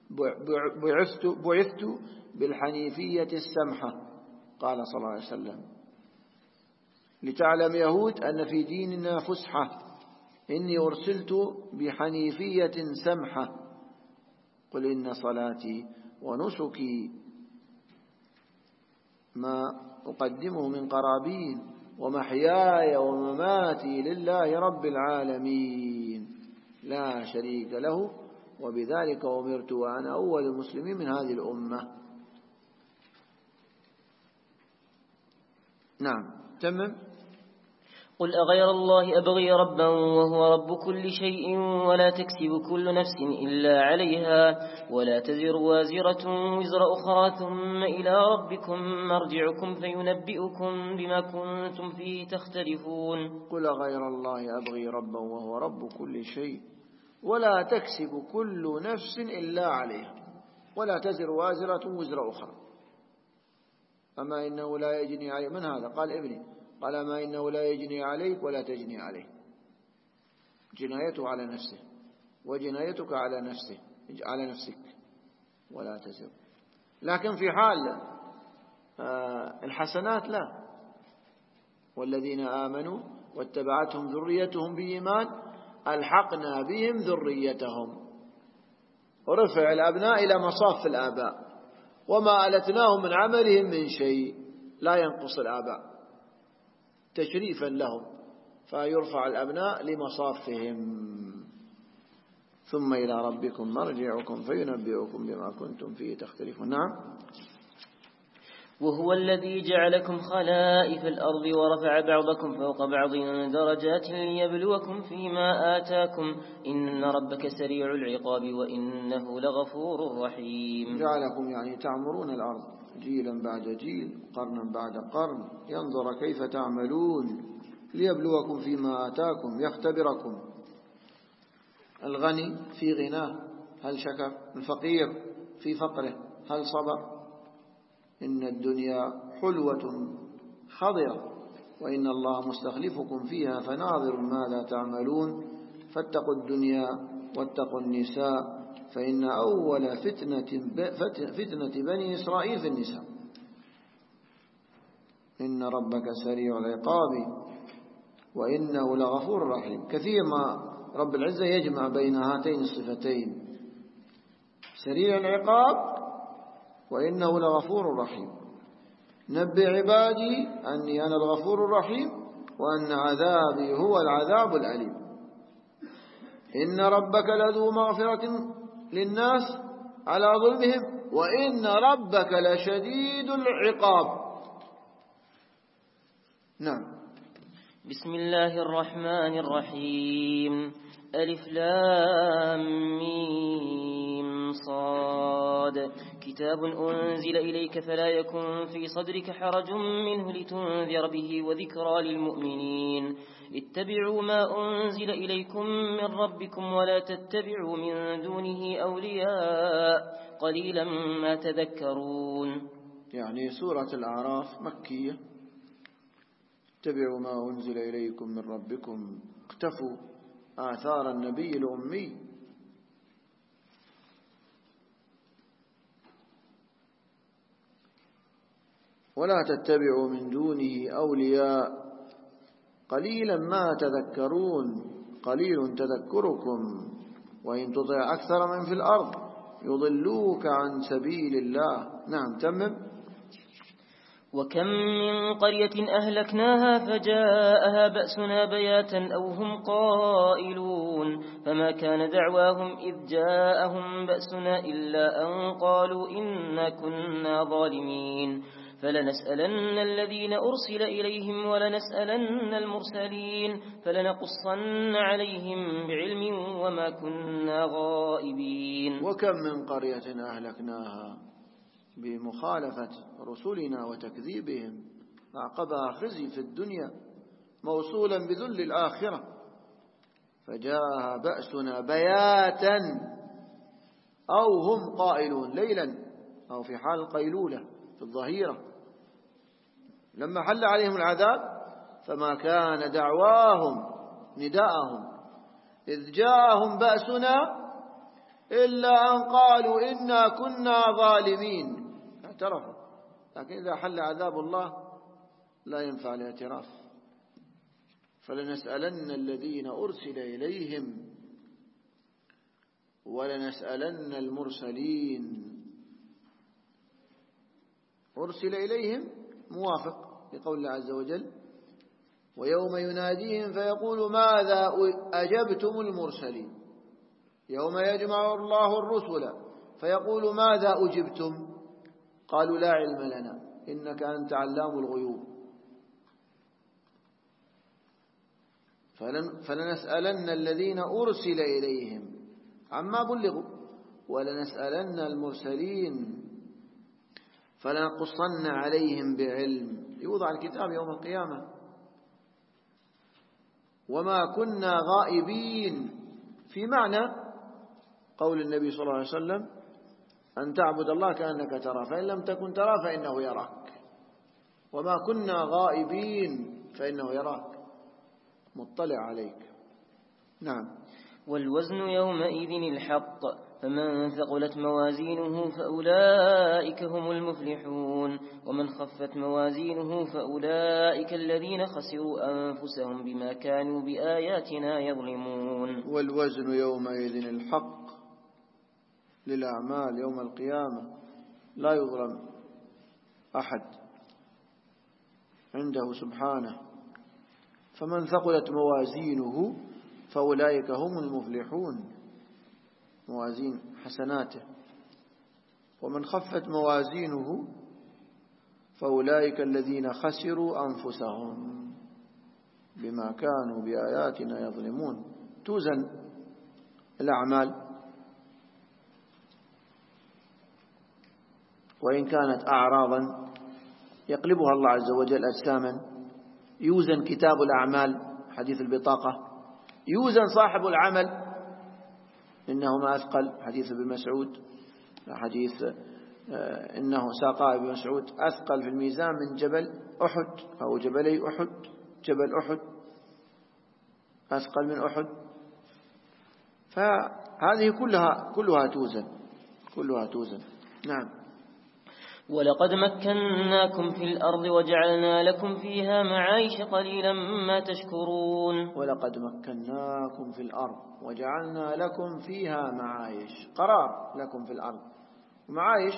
بعثت بالحنيفية السمحة، قال صلى الله عليه وسلم، لتعلم يهود أن في ديننا فسحة إني أرسلت بحنيفية سمحة قل إن صلاتي ونسكي ما أقدمه من قرابين ومحياي ومماتي لله رب العالمين لا شريك له وبذلك أمرت وأنا أول المسلمين من هذه الأمة. نعم تمم. قل أغير الله أبغي ربا وهو رب كل شيء ولا تكسب كل نفس إلا عليها ولا تزر وازرة وزر أخرى ثم إلى ربكم مرجعكم فينبئكم بما كنتم فيه تختلفون. قل أغير الله أبغي ربا وهو رب كل شيء ولا تكسب كل نفس إلا عليها ولا تزر وازرة وزر أخرى. أما إنه لا يجني عليه. من هذا؟ قال ابني. قال ما إنه لا يجني عليك ولا تجني عليه. جنايته على نفسه وجنايتك على نفسك ولا تزر. لكن في حال الحسنات لا. والذين آمنوا واتبعتهم ذريتهم بإيمان ألحقنا بهم ذريتهم. ورفع الأبناء إلى مصاف الآباء وما ألتناهم من عملهم من شيء لا ينقص الآباء تشريفا لهم فيرفع الأبناء لمصافهم. ثم إلى ربكم مرجعكم فينبئكم بما كنتم فيه تختلفون. نعم. وهو الذي جعلكم خلائف الأرض ورفع بعضكم فوق بعض درجات ليبلوكم فيما آتاكم إن ربك سريع العقاب وإنه لغفور رحيم. جعلكم يعني تعمرون الأرض جيلا بعد جيل قرنا بعد قرن ينظر كيف تعملون ليبلوكم فيما آتاكم يختبركم. الغني في غناه هل شكر؟ الفقير في فقره هل صبر؟ إن الدنيا حلوة خضرة وإن الله مستخلفكم فيها فناظر ماذا تعملون فاتقوا الدنيا واتقوا النساء فإن أول فتنة بني إسرائيل في النساء. إن ربك سريع العقاب وإنه لغفور رحيم. كثير ما رب العزة يجمع بين هاتين الصفتين سريع العقاب وإنه لغفور رحيم. نبئ عبادي أني أنا الغفور الرحيم وأن عذابي هو العذاب الأليم. إن ربك لذو مغفرة للناس على ظلمهم وإن ربك لشديد العقاب. نعم. بسم الله الرحمن الرحيم. ألف لام ميم صاد. كتاب أنزل إليك فلا يكن في صدرك حرج منه لتنذر به وذكرى للمؤمنين. اتبعوا ما أنزل إليكم من ربكم ولا تتبعوا من دونه أولياء قليلا ما تذكرون. يعني سورة الأعراف مكية. اتبعوا ما أنزل إليكم من ربكم اقتفوا آثار النبي الأمي. ولا تتبعوا من دونه أولياء قليلا ما تذكرون. قليل تذكركم وإن تطع أكثر من في الأرض يضلوك عن سبيل الله. نعم تمم. وكم من قرية أهلكناها فجاءها بأسنا بياتا أو هم قائلون فما كان دعواهم إذ جاءهم بأسنا إلا أن قالوا إنا كنا ظالمين. فلنسألن الذين أرسل إليهم ولنسألن المرسلين فلنقصن عليهم بعلم وما كنا غائبين. وكم من قرية أهلكناها بمخالفة رسلنا وتكذيبهم أعقبها خزي في الدنيا موصولا بذل الآخرة فجاءها بأسنا بياتا أو هم قائلون ليلا أو في حال القيلولة في الظهيرة لما حل عليهم العذاب فما كان دعواهم نداءهم إذ جاءهم بأسنا إلا أن قالوا إنا كنا ظالمين. اعترفوا لكن إذا حل عذاب الله لا ينفع الاعتراف. فلنسألن الذين أرسل إليهم ولنسألن المرسلين. أرسل إليهم موافق لقول الله عز وجل: ويوم يناديهم فيقول ماذا أجبتم المرسلين. يوم يجمع الله الرسل فيقول ماذا أجبتم؟ قالوا لا علم لنا إنك أنت علام الغيوب. فلنسألن الذين أرسل إليهم عما بلغوا ولنسألن المرسلين فلنقصن عليهم بعلم. يوضع الكتاب يوم القيامة. وما كنا غائبين، في معنى قول النبي صلى الله عليه وسلم: أن تعبد الله كأنك تراه فإن لم تكن تراه فإنه يراك. وما كنا غائبين فإنه يراك، مطلع عليك. نعم. والوزن يومئذ الحق، فمن ثقلت موازينه فأولئك هم المفلحون، ومن خفت موازينه فأولئك الذين خسروا أنفسهم بما كانوا بآياتنا يظلمون. والوزن يومئذ الحق للأعمال يوم القيامة، لا يظلم أحد عنده سبحانه. فمن ثقلت موازينه فأولئك هم المفلحون، موازين حسناته. ومن خفت موازينه فأولئك الذين خسروا أنفسهم بما كانوا بآياتنا يظلمون. توزن الأعمال، وإن كانت أعراضا يقلبها الله عز وجل أجساما. يوزن كتاب الأعمال، حديث البطاقة. يوزن صاحب العمل، إنهما أثقل، حديث ابن مسعود، حديث إنه ساقا ابن مسعود أثقل في الميزان من جبل أحد أو جبلي أحد. جبل أحد أثقل من أحد. فهذه كلها توزن. نعم. ولقد مكناكم في الأرض وجعلنا لكم فيها معايش قليلا ما تشكرون. ولقد مكناكم في الأرض وجعلنا لكم فيها معايش، قرار لكم في الأرض. معايش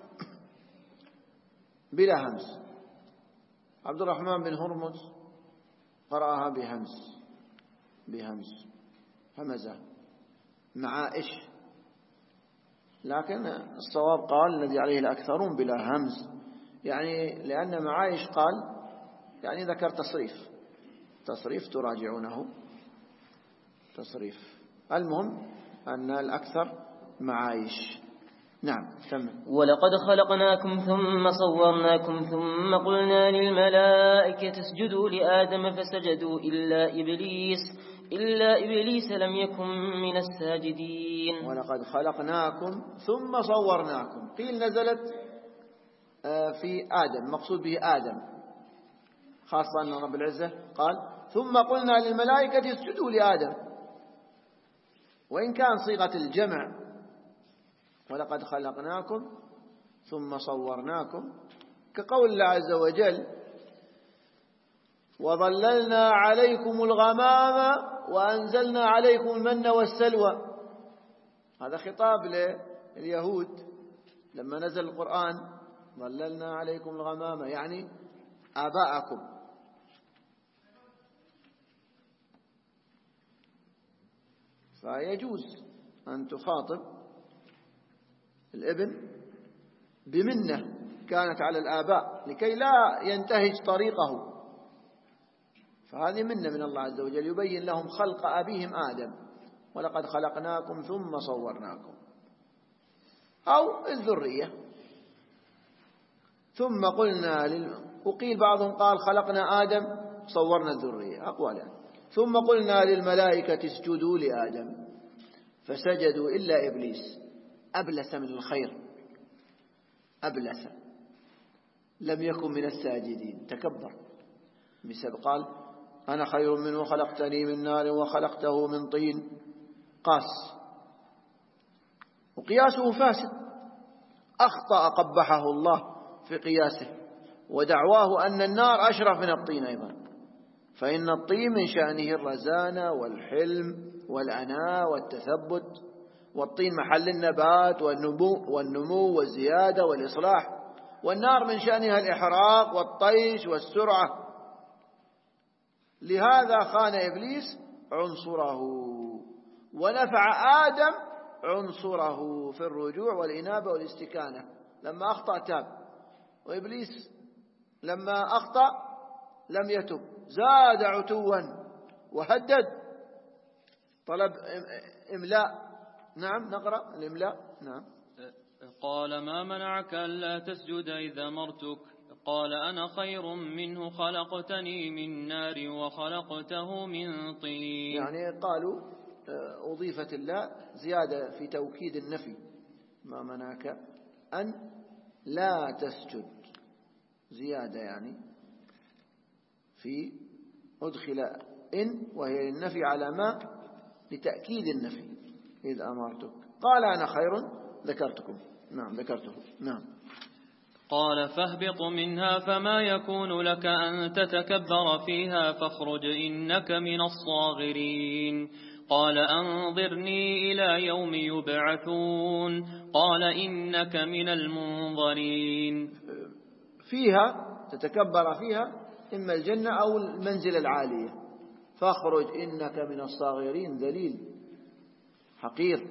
بلا همس. عبد الرحمن بن هرمز قرأها بهمس همزة معائش، لكن الصواب قال الذي عليه الأكثرون بلا همز، يعني لأن معايش قال يعني ذكر تصريف تراجعونه تصريف. المهم أن الأكثر معايش. نعم. كمل. ولقد خلقناكم ثم صورناكم ثم قلنا للملائكة اسجدوا لآدم فسجدوا إلا إبليس لم يكن من الساجدين. ولقد خلقناكم ثم صورناكم، قيل نزلت في آدم، مقصود به آدم، خاصة أن رب العزة قال ثم قلنا للملائكة اسجدوا لآدم، وإن كان صيغة الجمع ولقد خلقناكم ثم صورناكم، كقول الله عز وجل وظللنا عليكم الغمام وأنزلنا عليكم المن والسلوى. هذا خطاب لليهود لما نزل القرآن، ظللنا عليكم الغمام يعني آباءكم. فيجوز أن تخاطب الابن بمنة كانت على الآباء لكي لا ينتهج طريقه، فهذه منة من الله عز وجل يبين لهم خلق أبيهم آدم، ولقد خلقناكم ثم صورناكم، أو الذرية. ثم قلنا وقيل بعضهم قال خلقنا آدم صورنا الذرية، أقوال يعني. ثم قلنا للملائكة اسجدوا لآدم فسجدوا إلا إبليس أبلس من الخير، أبلس لم يكن من الساجدين، تكبر بسبب قال أنا خير منه خلقتني من نار وخلقته من طين، قاس وقياسه فاسد، أخطأ قبحه الله في قياسه، ودعواه أن النار أشرف من الطين أيضا، فإن الطين من شأنه الرزانة والحلم والأناة والتثبت، والطين محل النبات والنمو والزيادة والإصلاح، والنار من شأنها الإحراق والطيش والسرعة. لهذا خان إبليس عنصره ونفع آدم عنصره في الرجوع والإنابة والاستكانة. لما أخطأ تاب، وإبليس لما أخطأ لم يتب، زاد عتوا وهدد، طلب إملاء. نعم نقرأ الإملاء. نعم. قال ما منعك ألا تسجد إذا أمرتك؟ قال أنا خير منه، خلقتني من نار وخلقته من طين. يعني قالوا أضيفت الله زيادة في توكيد النفي، ما منعك أن لا تسجد، زيادة يعني في أدخل إن وهي النفي على ما لتأكيد النفي. إذ أمرتك قال أنا خير ذكرتكم. نعم ذكرته. نعم. قال فاهبط منها فما يكون لك أن تتكبر فيها فاخرج إنك من الصاغرين. قال أنظرني إلى يوم يبعثون. قال إنك من المنظرين. فيها تتكبر فيها إما الجنة أو المنزل العالية. فاخرج إنك من الصاغرين، ذليل حقير،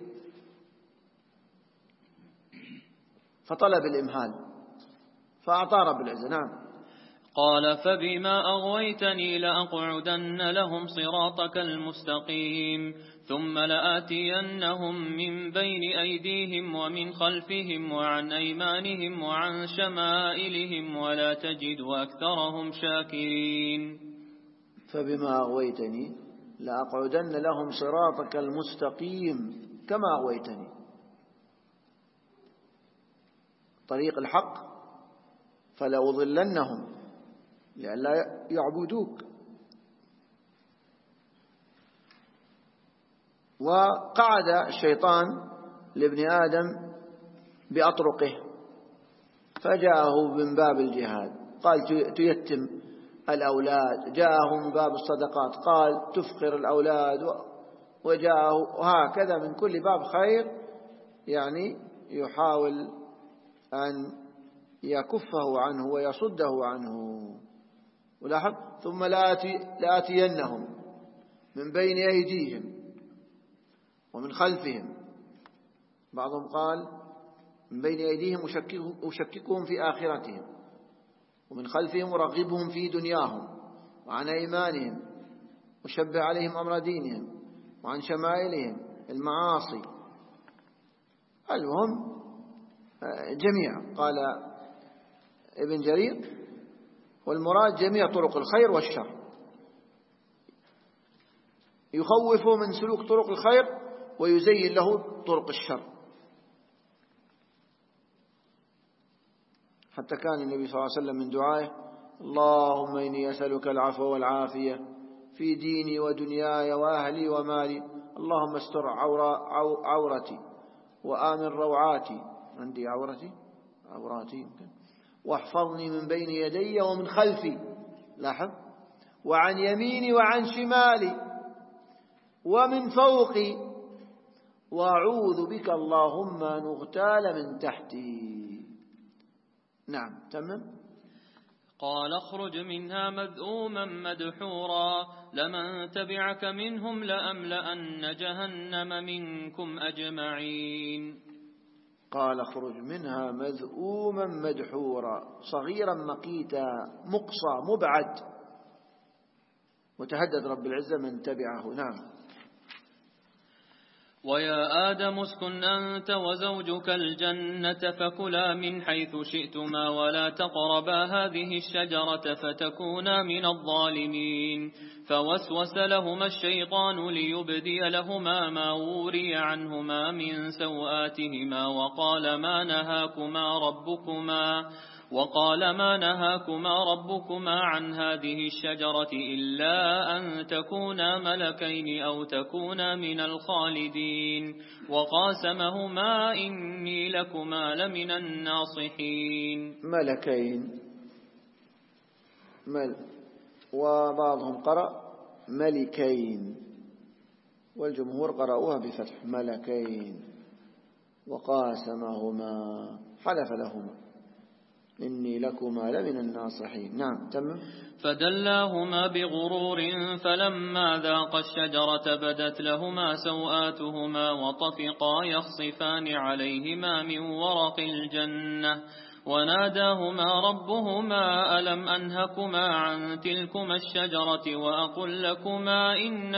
فطلب الإمهال فأعطى رب العزة. نعم. قال فبما أغويتني لأقعدن لهم صراطك المستقيم ثم لآتينهم من بين أيديهم ومن خلفهم وعن أيمانهم وعن شمائلهم ولا تجد أكثرهم شاكرين. فبما أغويتني لأقعدن لهم صراطك المستقيم كما أغويتني، طريق الحق، فلأضلنهم لئلا يعبدوك. وقعد الشيطان لابن آدم بأطرقه فجاءه من باب الجهاد قال تيتم الأولاد، جاءه من باب الصدقات قال تفقر الأولاد، وجاءه وهكذا من كل باب خير، يعني يحاول أن يكفه عنه ويصده عنه. ولاحظ ثم لآتينهم من بين أيديهم ومن خلفهم. بعضهم قال من بين أيديهم أشككهم في آخرتهم، ومن خلفهم أرغبهم في دنياهم، وعن أيمانهم أشبه عليهم أمر دينهم، وعن شمائلهم المعاصي. المهم جميع. قال ابن جرير والمراد جميع طرق الخير والشر، يخوفه من سلوك طرق الخير ويزين له طرق الشر. حتى كان النبي صلى الله عليه وسلم من دعائه اللهم إني أسألك العفو والعافية في ديني ودنياي وأهلي ومالي، اللهم استر عورتي وآمن روعاتي، عندي عوراتي يمكن، واحفظني من بين يدي ومن خلفي، لاحظ، وعن يميني وعن شمالي ومن فوقي، وأعوذ بك اللهم أن أغتال من تحتي. نعم تمام. قال اخرج منها مذءوما مدحورا لمن تبعك منهم لأملأن جهنم منكم أجمعين. قال اخرج منها مذءوما مدحورا، صغيرا مقيتا مقصى مبعد، وتهدد رب العزة من تبعه. نعم. ويا آدم اسكن أنت وزوجك الجنة فكلا من حيث شئتما ولا تقربا هذه الشجرة فتكونا من الظالمين. فوسوس لهما الشيطان ليبدي لهما ما وري عنهما من سوآتهما وقال ما نهاكما ربكما عن هذه الشجرة إلا أن تكونا ملكين أو تكونا من الخالدين. وقاسمهما إني لكما لمن الناصحين. ملكين وبعضهم قرأ ملكين، والجمهور قرأوها بفتح ملكين. وقاسمهما حلف لهما إني لكما لمن الناصحين. نعم تمام. فدلاهما بغرور فلما ذاقا الشجرة بدت لهما سوآتهما وطفقا يخصفان عليهما من ورق الجنة وناداهما ربهما ألم أنهكما عن تلكما الشجرة وأقل لكما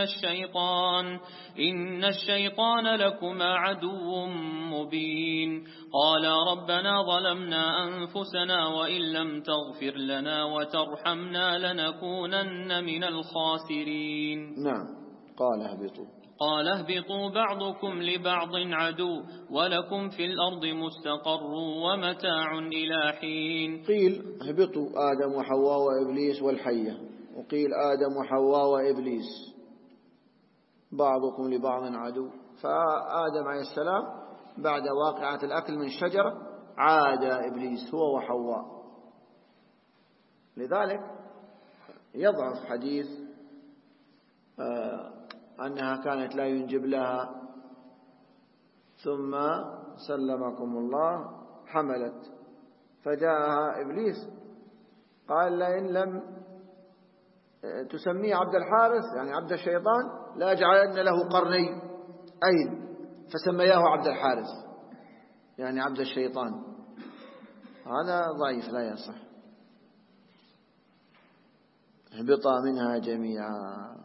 إن الشيطان لكما عدو مبين قالا ربنا ظلمنا أنفسنا وإن لم تغفر لنا وترحمنا لنكونن من الخاسرين. نعم. قال اهبطوا بعضكم لبعض عدو ولكم في الأرض مستقر ومتاع إلى حين. قيل اهبطوا آدم وحواء وإبليس والحية، وقيل آدم وحواء وإبليس، بعضكم لبعض عدو. فآدم عليه السلام بعد واقعة الأكل من الشجرة عاد إبليس هو وحواء. لذلك يضعف حديث أنها كانت لا ينجب لها ثم سلمكم الله حملت، فجاءها إبليس قال لئن لم تسميه عبد الحارث يعني عبد الشيطان لا جعلن له قرني أيل، فسمياه عبد الحارث يعني عبد الشيطان. هذا ضعيف لا يصح. اهبطا منها جميعا.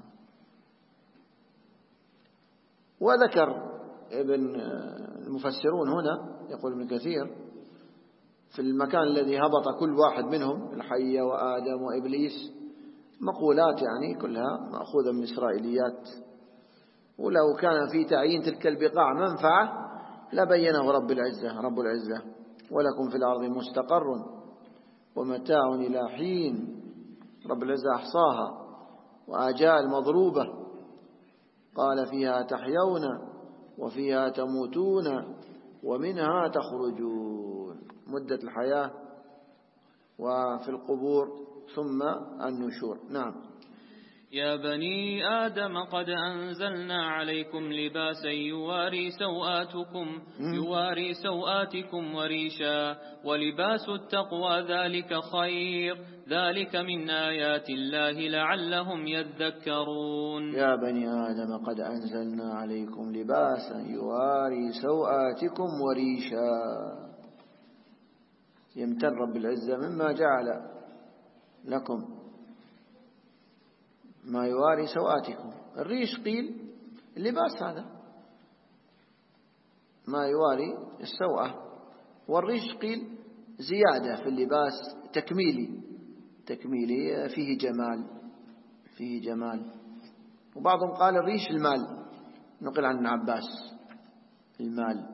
وذكر ابن المفسرون هنا يقول ابن كثير في المكان الذي هبط كل واحد منهم الحية وآدم وإبليس مقولات يعني كلها مأخوذة من إسرائيليات، ولو كان في تعيين تلك البقاع منفعة لبينه رب العزة ولكم في الأرض مستقر ومتاع إلى حين. رب العزة أحصاها وآجال مضروبة، قال فيها تحيون وفيها تموتون ومنها تخرجون، مدة الحياة وفي القبور ثم النشور. نعم. يا بني آدم قد أنزلنا عليكم لباسا يواري سوآتكم وريشا ولباس التقوى ذلك خير ذلك من آيات الله لعلهم يذكرون. يا بني آدم قد أنزلنا عليكم لباسا يواري سوآتكم وريشا. يمتن رب العزة مما جعل لكم ما يواري سوآتكم. الريش قيل اللباس هذا ما يواري السوءة، والريش قيل زيادة في اللباس تكميلي فيه جمال. وبعضهم قال الريش المال، نقل عن ابن عباس المال.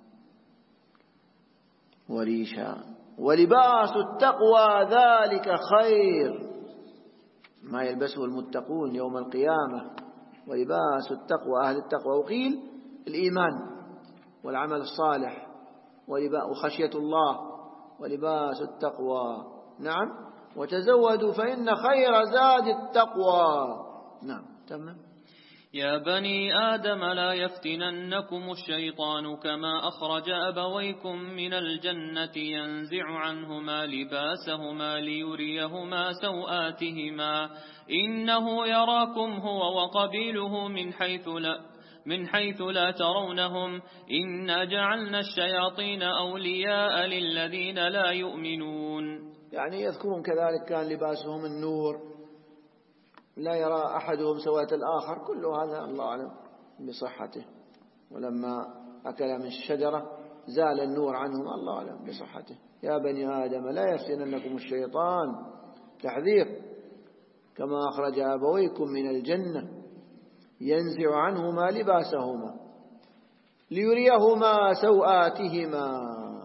وريشا ولباس التقوى ذلك خير ما يلبسه المتقون يوم القيامة. ولباس التقوى أهل التقوى، وقيل الإيمان والعمل الصالح وخشية الله ولباس التقوى. نعم. وتزودوا فإن خير زاد التقوى. نعم تمام. يا بني آدم لا يفتننكم الشيطان كما أخرج أبويكم من الجنة ينزع عنهما لباسهما ليريهما سوآتهما إنه يراكم هو وقبيله من حيث لا ترونهم إنا جعلنا الشياطين أولياء للذين لا يؤمنون. يعني يذكرون كذلك كان لباسهم النور لا يرى أحدهم سوات الآخر، كل هذا الله أعلم بصحته. ولما أكل من الشجرة زال النور عنهم، الله أعلم بصحته. يا بني آدم لا يفتننكم الشيطان، تحذير، كما أخرج أبويكم من الجنة ينزع عنهما لباسهما ليريهما سوآتهما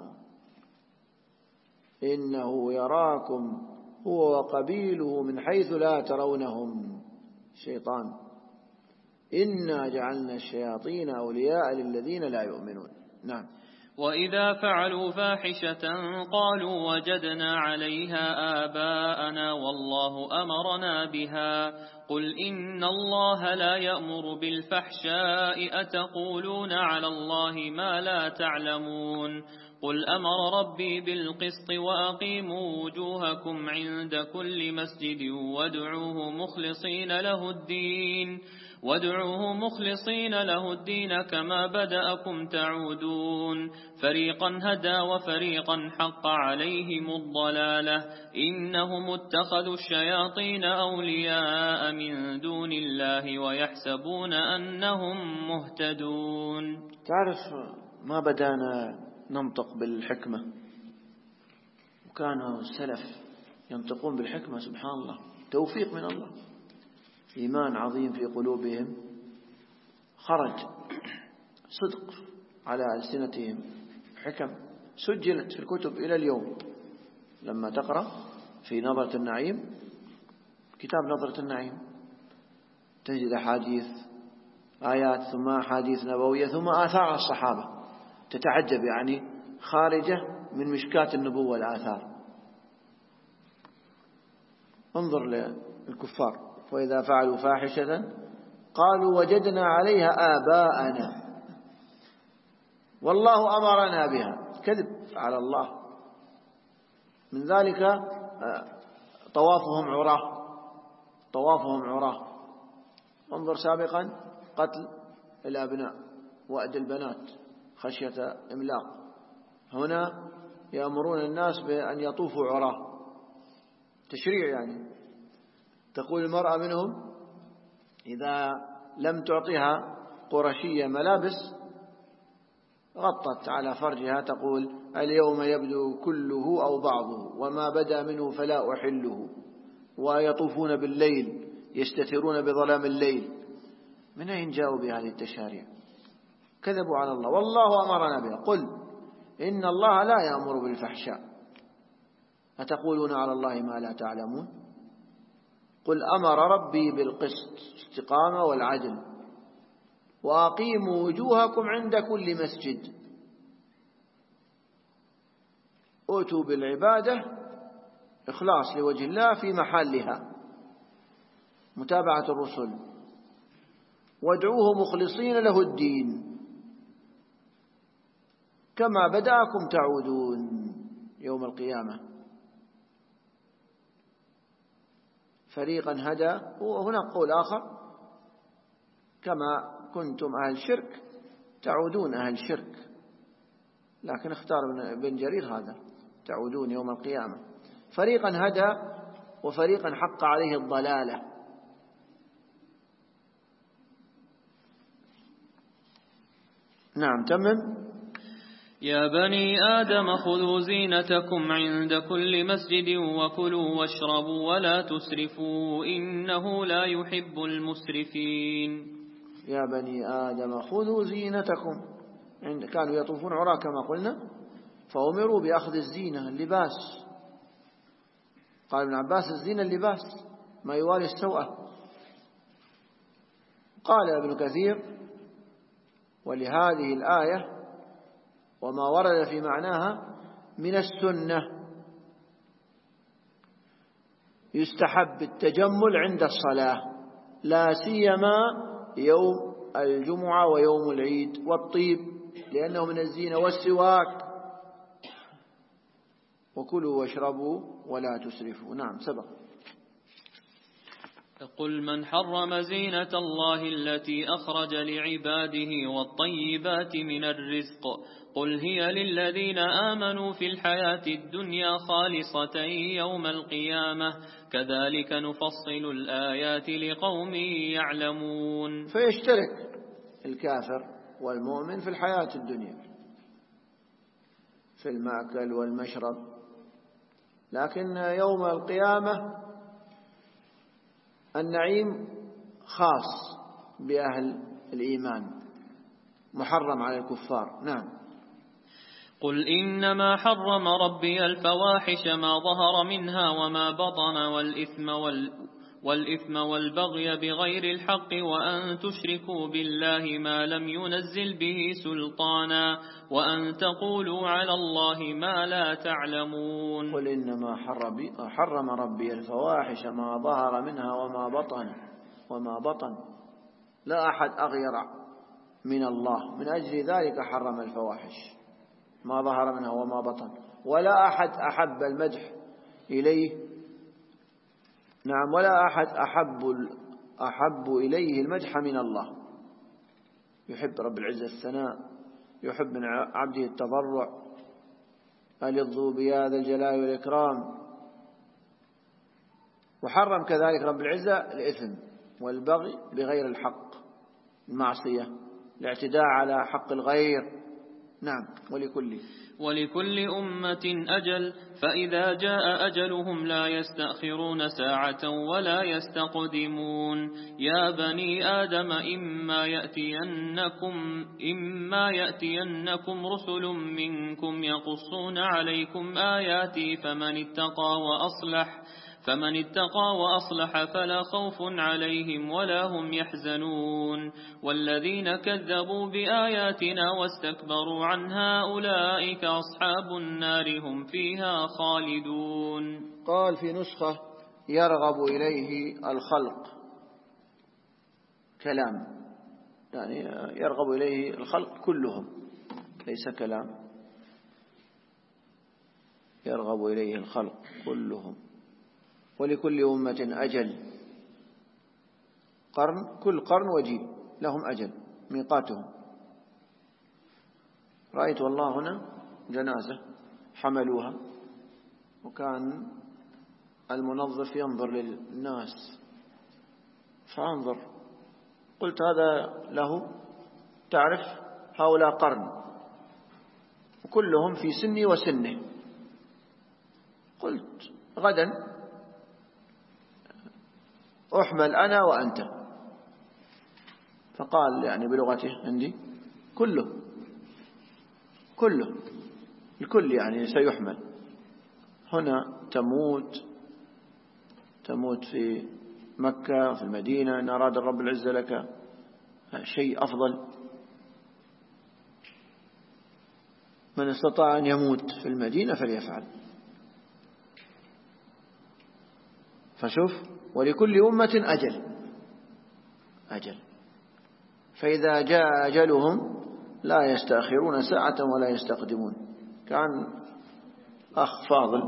إنه يراكم هو وقبيله من حيث لا ترونهم. الشيطان إنا جعلنا الشياطين أولياء للذين لا يؤمنون. نعم. وإذا فعلوا فاحشة قالوا وجدنا عليها آباءنا والله أمرنا بها قل إن الله لا يأمر بالفحشاء أتقولون على الله ما لا تعلمون قل أمر ربي بالقسط وأقيموا وجوهكم عند كل مسجد وادعوه مخلصين له الدين كما بدأكم تعودون فريقا هدى وفريقا حق عليهم الضلالة إنهم اتخذوا الشياطين أولياء من دون الله ويحسبون أنهم مهتدون. تعرف ما بدانا ننطق بالحكمة، وكانوا السلف ينطقون بالحكمة، سبحان الله، توفيق من الله، إيمان عظيم في قلوبهم، خرج صدق على ألسنتهم، حكم سجلت في الكتب إلى اليوم. لما تقرأ في نظرة النعيم، كتاب نظرة النعيم، تجد أحاديث، آيات، ثم أحاديث نبوية، ثم آثار الصحابة، تتعجب، يعني خارجة من مشكاة النبوة الآثار. انظر للكفار: وإذا فعلوا فاحشة قالوا وجدنا عليها آباءنا والله أمرنا بها، كذب على الله. من ذلك طوافهم عراه. انظر سابقا قتل الأبناء، وأد البنات خشية إملاق. هنا يأمرون الناس بأن يطوفوا عراه، تشريع يعني. تقول المرأة منهم إذا لم تعطيها قرشية ملابس غطت على فرجها، تقول اليوم يبدو كله أو بعضه وما بدا منه فلا أحله. ويطوفون بالليل يستترون بظلام الليل. من أين جاءوا بهذه التشاريع؟ كذبوا على الله، والله أمرنا بها. قل إن الله لا يأمر بالفحشاء أتقولون على الله ما لا تعلمون. قل أمر ربي بالقسط، استقامة والعدل، وأقيموا وجوهكم عند كل مسجد. أتوا بالعبادة إخلاص لوجه الله في محلها، متابعة الرسل، وادعوه مخلصين له الدين كما بدأكم تعودون يوم القيامة. فريقا هدى، وهناك قول آخر: كما كنتم أهل شرك تعودون أهل شرك، لكن اختار بن جرير هذا، تعودون يوم القيامة. فريقا هدى وفريقا حق عليه الضلالة. نعم، تمم. يا بني آدم خذوا زينتكم عند كل مسجد وكلوا واشربوا ولا تسرفوا إنه لا يحب المسرفين. يا بني آدم خذوا زينتكم، كانوا يطوفون عراة كما قلنا، فأمروا بأخذ الزينة، اللباس. قال ابن عباس: الزينة اللباس، ما يوالي السوءة. قال ابن كثير: ولهذه الآية وما ورد في معناها من السنة يستحب التجمل عند الصلاة، لا سيما يوم الجمعة ويوم العيد، والطيب لأنه من الزينة، والسواك. وكلوا واشربوا ولا تسرفوا. نعم، سبق. قل من حرم زينة الله التي أخرج لعباده والطيبات من الرزق قل هي للذين آمنوا في الحياة الدنيا خالصة يوم القيامة كذلك نفصل الآيات لقوم يعلمون. فيشترك الكافر والمؤمن في الحياة الدنيا في المأكل والمشرب، لكن يوم القيامة النعيم خاص بأهل الإيمان، محرم على الكفار. نعم. قل إنما حرم ربي الفواحش ما ظهر منها وما بطن والإثم والبغي بغير الحق وأن تشركوا بالله ما لم ينزل به سلطانا وأن تقولوا على الله ما لا تعلمون. قل إنما حرم ربي الفواحش ما ظهر منها وما بطن لا أحد أغير من الله، من أجل ذلك حرم الفواحش ما ظهر منها وما بطن، ولا أحد أحب المدح إليه، نعم، ولا أحد أحب إليه المدح من الله. يحب رب العزة الثناء، يحب من عبده التضرع، ألظوا بهذا الجلال والإكرام. وحرم كذلك رب العزة الإثم والبغي بغير الحق، المعصية، الاعتداء على حق الغير. نعم. ولكل أمة أجل، فإذا جاء أجلهم لا يستأخرون ساعة ولا يستقدمون. يا بني آدم إما يأتينكم رسل منكم يقصون عليكم آياتي فمن اتقى وأصلح فلا خوف عليهم ولا هم يحزنون. والذين كذبوا بآياتنا واستكبروا عنها أولئك أصحاب النار هم فيها خالدون. قال في نسخة يرغب إليه الخلق، كلام، يعني يرغب إليه الخلق كلهم، ليس كلام، يرغب إليه الخلق كلهم. ولكل أمة أجل، كل قرن وجيل لهم أجل ميقاتهم. رأيت والله هنا جنازة حملوها، وكان المنظف ينظر للناس فأنظر، قلت هذا له، تعرف هؤلاء قرن وكلهم في سني وسنه، قلت غدا أحمل أنا وأنت. فقال يعني بلغته عندي كله الكل يعني سيحمل. هنا تموت في مكة في المدينة، إن أراد الرب العزة لك شيء أفضل. من استطاع أن يموت في المدينة فليفعل. فشوف، ولكل أمة أجل، فإذا جاء أجلهم لا يستأخرون ساعة ولا يستقدمون. كان أخ فاضل،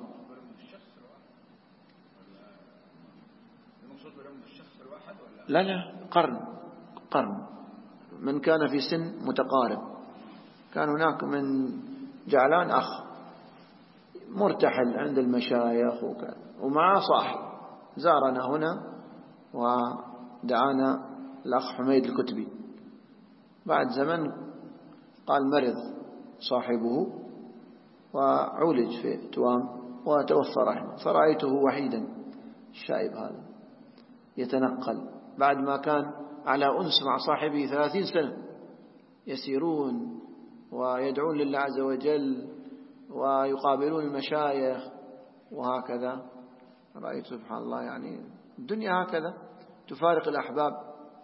لا قرن من كان في سن متقارب. كان هناك من جعلان أخ مرتحل عند المشايخ ومعه صاحب زارنا هنا ودعانا الأخ حميد الكتبي. بعد زمن قال مرض صاحبه وعولج في توام وتوفى رحمه، فرأيته وحيدا الشايب هذا يتنقل بعد ما كان على أنس مع صاحبه 30 سنة، يسيرون ويدعون لله عز وجل ويقابلون المشايخ وهكذا. رأيت سبحان الله، يعني الدنيا هكذا تفارق الأحباب.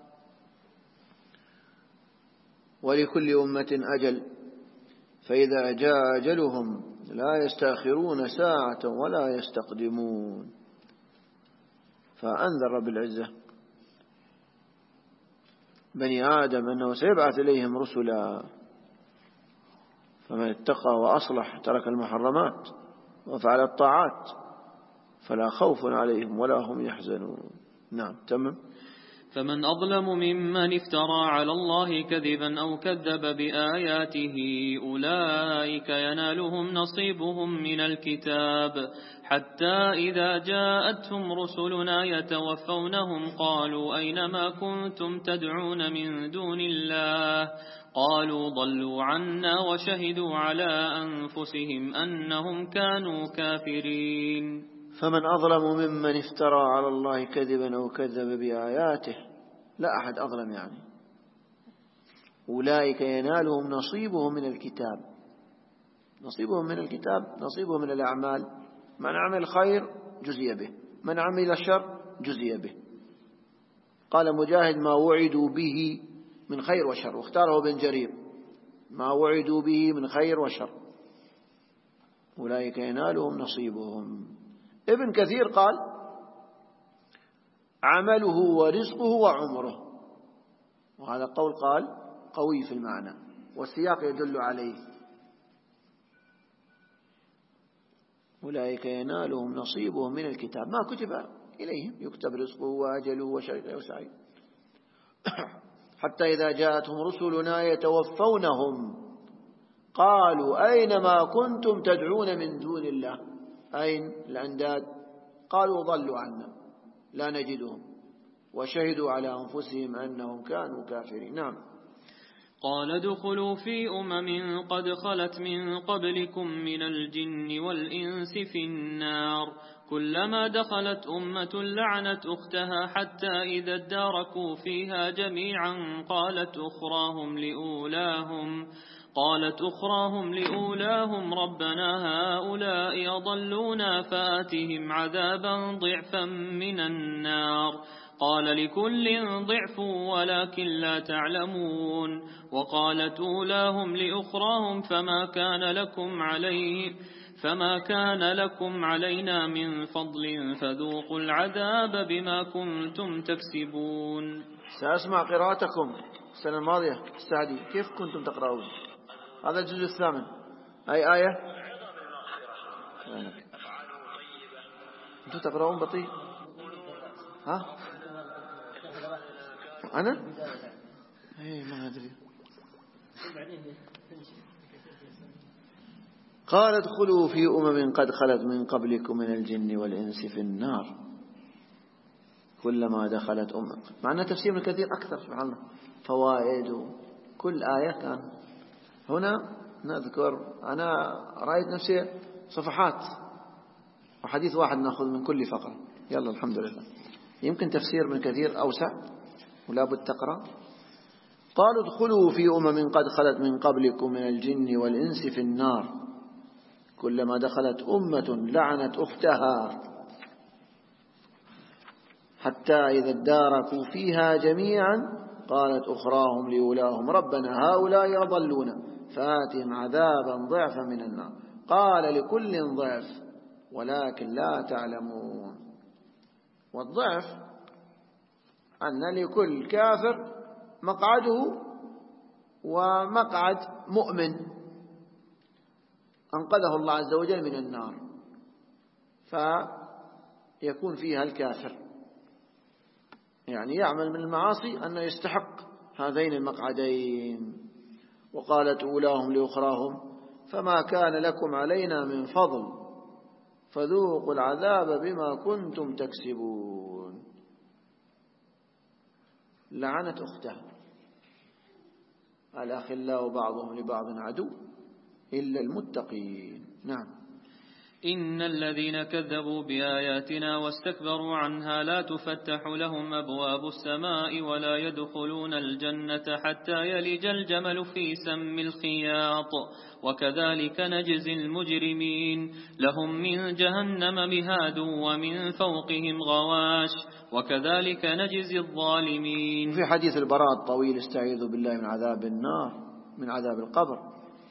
ولكل أمة أجل، فإذا جاء أجلهم لا يستأخرون ساعة ولا يستقدمون. فأنذر رب العزة بني آدم أنه سيبعث إليهم رسلا، فمن اتقى وأصلح ترك المحرمات وفعل الطاعات فلا خوف عليهم ولا هم يحزنون. نعم، تمام. فمن أظلم ممن افترى على الله كذبا أو كذب بآياته أولئك ينالهم نصيبهم من الكتاب، حتى إذا جاءتهم رسلنا يتوفونهم قالوا أينما كنتم تدعون من دون الله قالوا ضلوا عنا وشهدوا على أنفسهم أنهم كانوا كافرين. فمن أظلم ممن افترى على الله كذبا أو كذب بآياته، لا أحد أظلم يعني. أولئك ينالهم نصيبهم من الكتاب، نصيبهم من الكتاب، نصيبهم من الأعمال. من عمل خير جزي به، من عمل شر جزي به. قال مجاهد ما وعدوا به من خير وشر، واختاره ابن جرير ما وعدوا به من خير وشر أولئك ينالهم نصيبهم. ابن كثير قال عمله ورزقه وعمره، وهذا قول قال قوي في المعنى والسياق يدل عليه. أولئك ينالهم نصيبهم من الكتاب ما كتب إليهم، يكتب رزقه وأجله وشقي وسعيد. حتى إذا جاءتهم رسلنا يتوفونهم قالوا أين ما كنتم تدعون من دون الله، أين الأنداد؟ قالوا ضلوا عنا لا نجدهم وشهدوا على أنفسهم أنهم كانوا كافرين. نعم. قال ادخلوا في أمم قد خلت من قبلكم من الجن والإنس في النار كلما دخلت أمة لعنت أختها حتى إذا اداركوا فيها جميعا قالت أخراهم لأولاهم ربنا هؤلاء أضلونا فآتهم عذابا ضعفا من النار قال لكل ضعف ولكن لا تعلمون. وقالت أولاهم لأخراهم فما كان لكم علينا من فضل فذوقوا العذاب بما كنتم تكسبون. سأسمع قراءتكم السنة الماضية السعدي كيف كنتم تقرؤون؟ هذا الجزء الثامن أي آية؟ أنتم تقرؤون بطيء؟ ها؟ أنا؟ ما أدري. قال ادخلوا في أمم قد خلت من قبلكم من الجن والإنس في النار كلما دخلت أمة. معنى تفسير من كثير أكثر سبحان الله فوائد كل آية كان هنا نذكر. أنا رأيت نفسي صفحات وحديث واحد نأخذ من كل فقرة. يلا الحمد لله. يمكن تفسير من كثير أوسع ولا بد تقرأ. قالوا ادخلوا في أمم قد خلت من قبلكم من الجن والإنس في النار كلما دخلت أمة لعنت أختها حتى إذا اداركوا فيها جميعا قالت أخراهم لأولاهم ربنا هؤلاء أضلونا فآتهم عذابا ضعفا من النار قال لكل ضعف ولكن لا تعلمون. والضعف أن لكل كافر مقعده ومقعد مؤمن أنقذه الله عز وجل من النار فيكون فيها الكافر يعني يعمل من المعاصي أنه يستحق هذين المقعدين. وقالت أولاهم لأخراهم فما كان لكم علينا من فضل فذوقوا العذاب بما كنتم تكسبون. لعنت أختها الأخلاء بعضهم لبعض عدو إلا المتقين. نعم. إن الذين كذبوا بآياتنا واستكبروا عنها لا تفتح لهم أبواب السماء ولا يدخلون الجنة حتى يلج الجمل في سم الخياط وكذلك نجزي المجرمين لهم من جهنم مهاد ومن فوقهم غواش وكذلك نجزي الظالمين. في حديث البراء الطويل استعيذوا بالله من عذاب النار من عذاب القبر.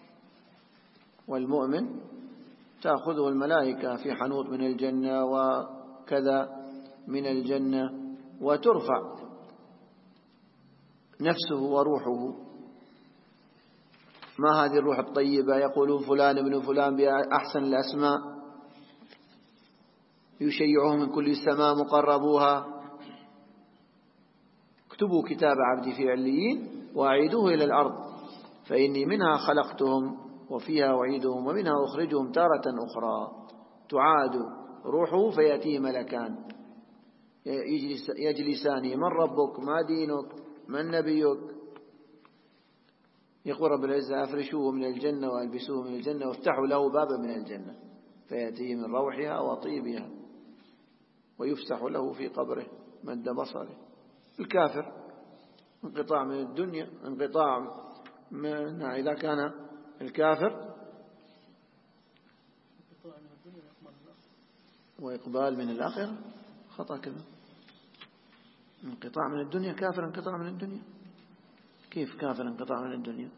والمؤمن تأخذه الملائكة في حنوط من الجنة وكذا من الجنة وترفع نفسه وروحه. ما هذه الروح الطيبة؟ يقولون فلان ابن فلان بأحسن الأسماء يشيعه من كل السماء مقربوها اكتبوا كتاب عبدي في عليين وأعيدوه إلى الأرض فإني منها خلقتهم وفيها أعيدهم ومنها أخرجهم تارة أخرى. تعاد روحه فيأتيه ملكان يجلسان من ربك ما دينك من نبيك. يقول رب العزة أفرشوه من الجنة وألبسوه من الجنة وافتحوا له بابا من الجنة فيأتيه من روحها وطيبها ويفسح له في قبره مد بصره. الكافر انقطاع من الدنيا انقطاع من إذا كان الكافر وإقبال من الآخرة خطأ كذا انقطاع من الدنيا، كافر انقطاع من الدنيا. كيف كافر انقطاع من الدنيا؟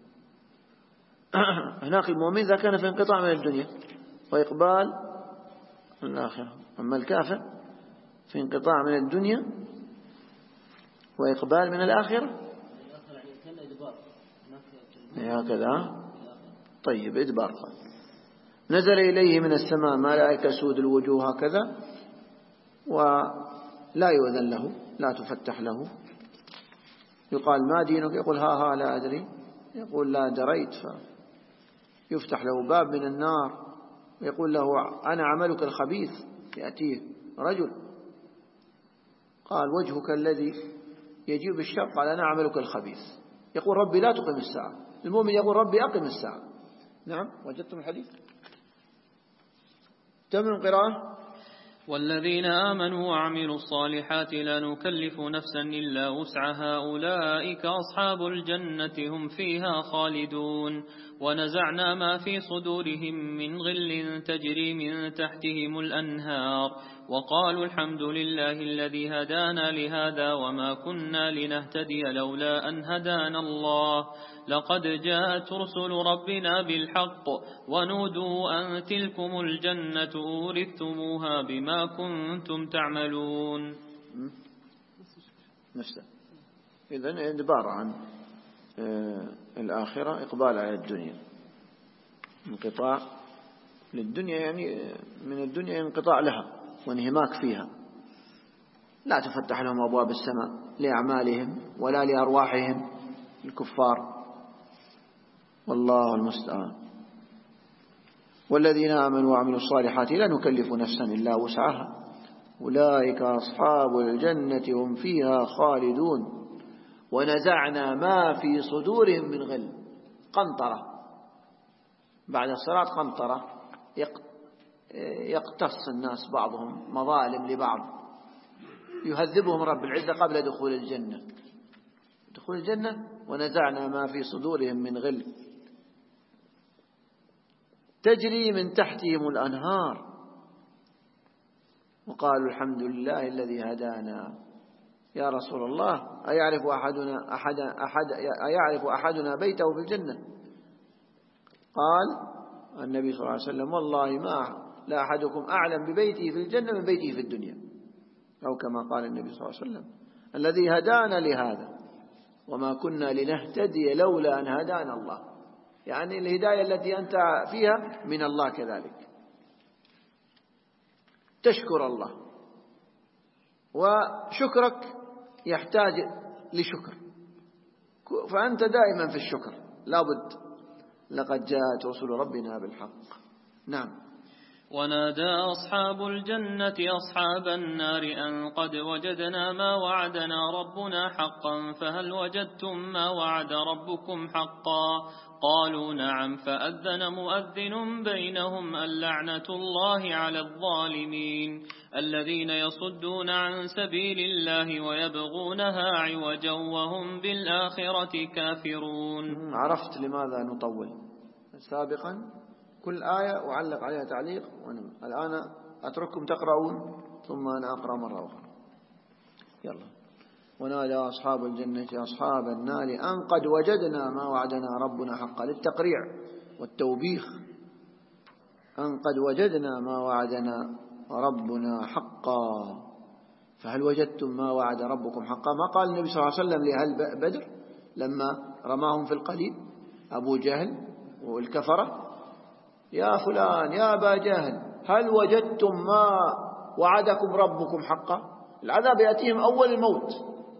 هناك المؤمن إذا كان في انقطاع من الدنيا وإقبال من الآخرة، أما الكافر في انقطاع من الدنيا وإقبال من الآخرة. هكذا. طيب إدبار قال نزل إليه من السماء ملائكة سود الوجوه هكذا، ولا يؤذن له، لا تفتح له. يقال ما دينك؟ يقول ها لا أدري. يقول لا دريت. فيفتح له باب من النار ويقول له أنا عملك الخبيث. يأتيه رجل قال وجهك الذي يجيب الشر، قال أنا عملك الخبيث. يقول ربي لا تقم الساعة. المؤمن يقول ربي أقم الساعة. نعم، وجدتم الحديث. تمن القراءة. والذين آمنوا وعملوا الصالحات لا نكلف نفسا إلا وسعها أولئك أصحاب الجنة هم فيها خالدون. ونزعنا ما في صدورهم من غل تجري من تحتهم الأنهار وقالوا الحمد لله الذي هدانا لهذا وما كنا لنهتدي لولا أن هدانا الله لقد جاءت رسل ربنا بالحق ونودوا أن تلكم الجنة أورثتموها بما كنتم تعملون. نفسه. إذن إدبار عن الآخرة، إقبال على الدنيا. انقطاع للدنيا يعني من الدنيا انقطاع لها وانهماك فيها، لا تفتح لهم أبواب السماء لأعمالهم ولا لأرواحهم الكفار، والله المستعان. والذين آمنوا وعملوا الصالحات لا نكلف نفسا إلا وسعها أولئك أصحاب الجنة هم فيها خالدون. ونزعنا ما في صدورهم من غل. قنطرة بعد الصلاة، قنطرة يقتص الناس بعضهم مظالم لبعض، يهذبهم رب العزة قبل دخول الجنة. دخول الجنة. ونزعنا ما في صدورهم من غل تجري من تحتهم الأنهار وقالوا الحمد لله الذي هدانا. يا رسول الله أيعرف أحدنا بيته في الجنة؟ قال النبي صلى الله عليه وسلم والله لا أحدكم أعلم ببيته في الجنة من بيته في الدنيا، أو كما قال النبي صلى الله عليه وسلم الذي هدانا لهذا وما كنا لنهتدي لولا أن هدانا الله. يعني الهداية التي أنت فيها من الله كذلك، تشكر الله، وشكرك يحتاج لشكر، فأنت دائما في الشكر لابد. لقد جاءت رسل ربنا بالحق. نعم. ونادى أصحاب الجنة أصحاب النار أن قد وجدنا ما وعدنا ربنا حقا فهل وجدتم ما وعد ربكم حقا؟ قالوا نعم. فأذن مؤذن بينهم اللعنة الله على الظالمين الذين يصدون عن سبيل الله ويبغونها عوجا وهم بالآخرة كافرون. عرفت لماذا نطول سابقا؟ كل آية أعلق عليها تعليق، الآن أترككم تقرؤون ثم أنا أقرأ مرة أخرى. يلا. ونادى أصحاب الجنة أصحاب النار أن قد وجدنا ما وعدنا ربنا حقا، للتقريع والتوبيخ. أن قد وجدنا ما وعدنا ربنا حقا فهل وجدتم ما وعد ربكم حقا؟ ما قال النبي صلى الله عليه وسلم لأهل بدر لما رماهم في القليل أبو جهل والكفرة يا فلان يا أبا جهل هل وجدتم ما وعدكم ربكم حقا؟ العذاب يأتيهم أول الموت.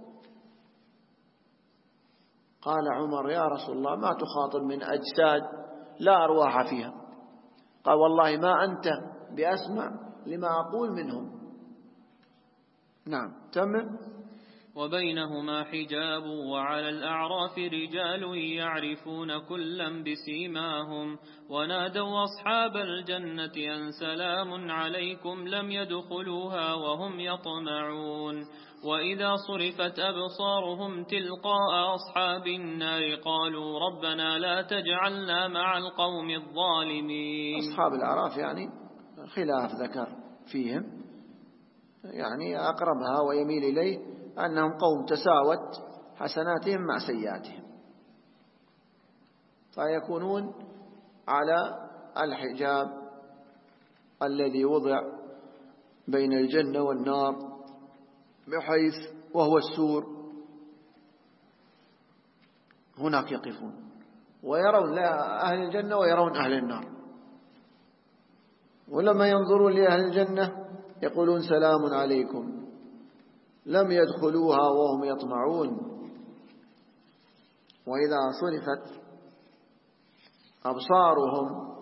قال عمر يا رسول الله ما تخاطب من أجساد لا أرواح فيها. قال والله ما أنت بأسمع لما أقول منهم. نعم. تمام. وبينهما حجاب وعلى الأعراف رجال يعرفون كلا بسيماهم ونادوا أصحاب الجنة أن سلام عليكم لم يدخلوها وهم يطمعون. وإذا صرفت أبصارهم تلقاء أصحاب النار قالوا ربنا لا تجعلنا مع القوم الظالمين. أصحاب الأعراف يعني خلاف ذكر فيهم، يعني أقربها ويميل إليه أنهم قوم تساوت حسناتهم مع سيئاتهم، فيكونون على الحجاب الذي وضع بين الجنة والنار، بحيث وهو السور، هناك يقفون ويرون أهل الجنة ويرون أهل النار، ولما ينظرون لأهل الجنة يقولون سلام عليكم، لم يدخلوها وهم يطمعون. وإذا صرفت أبصارهم،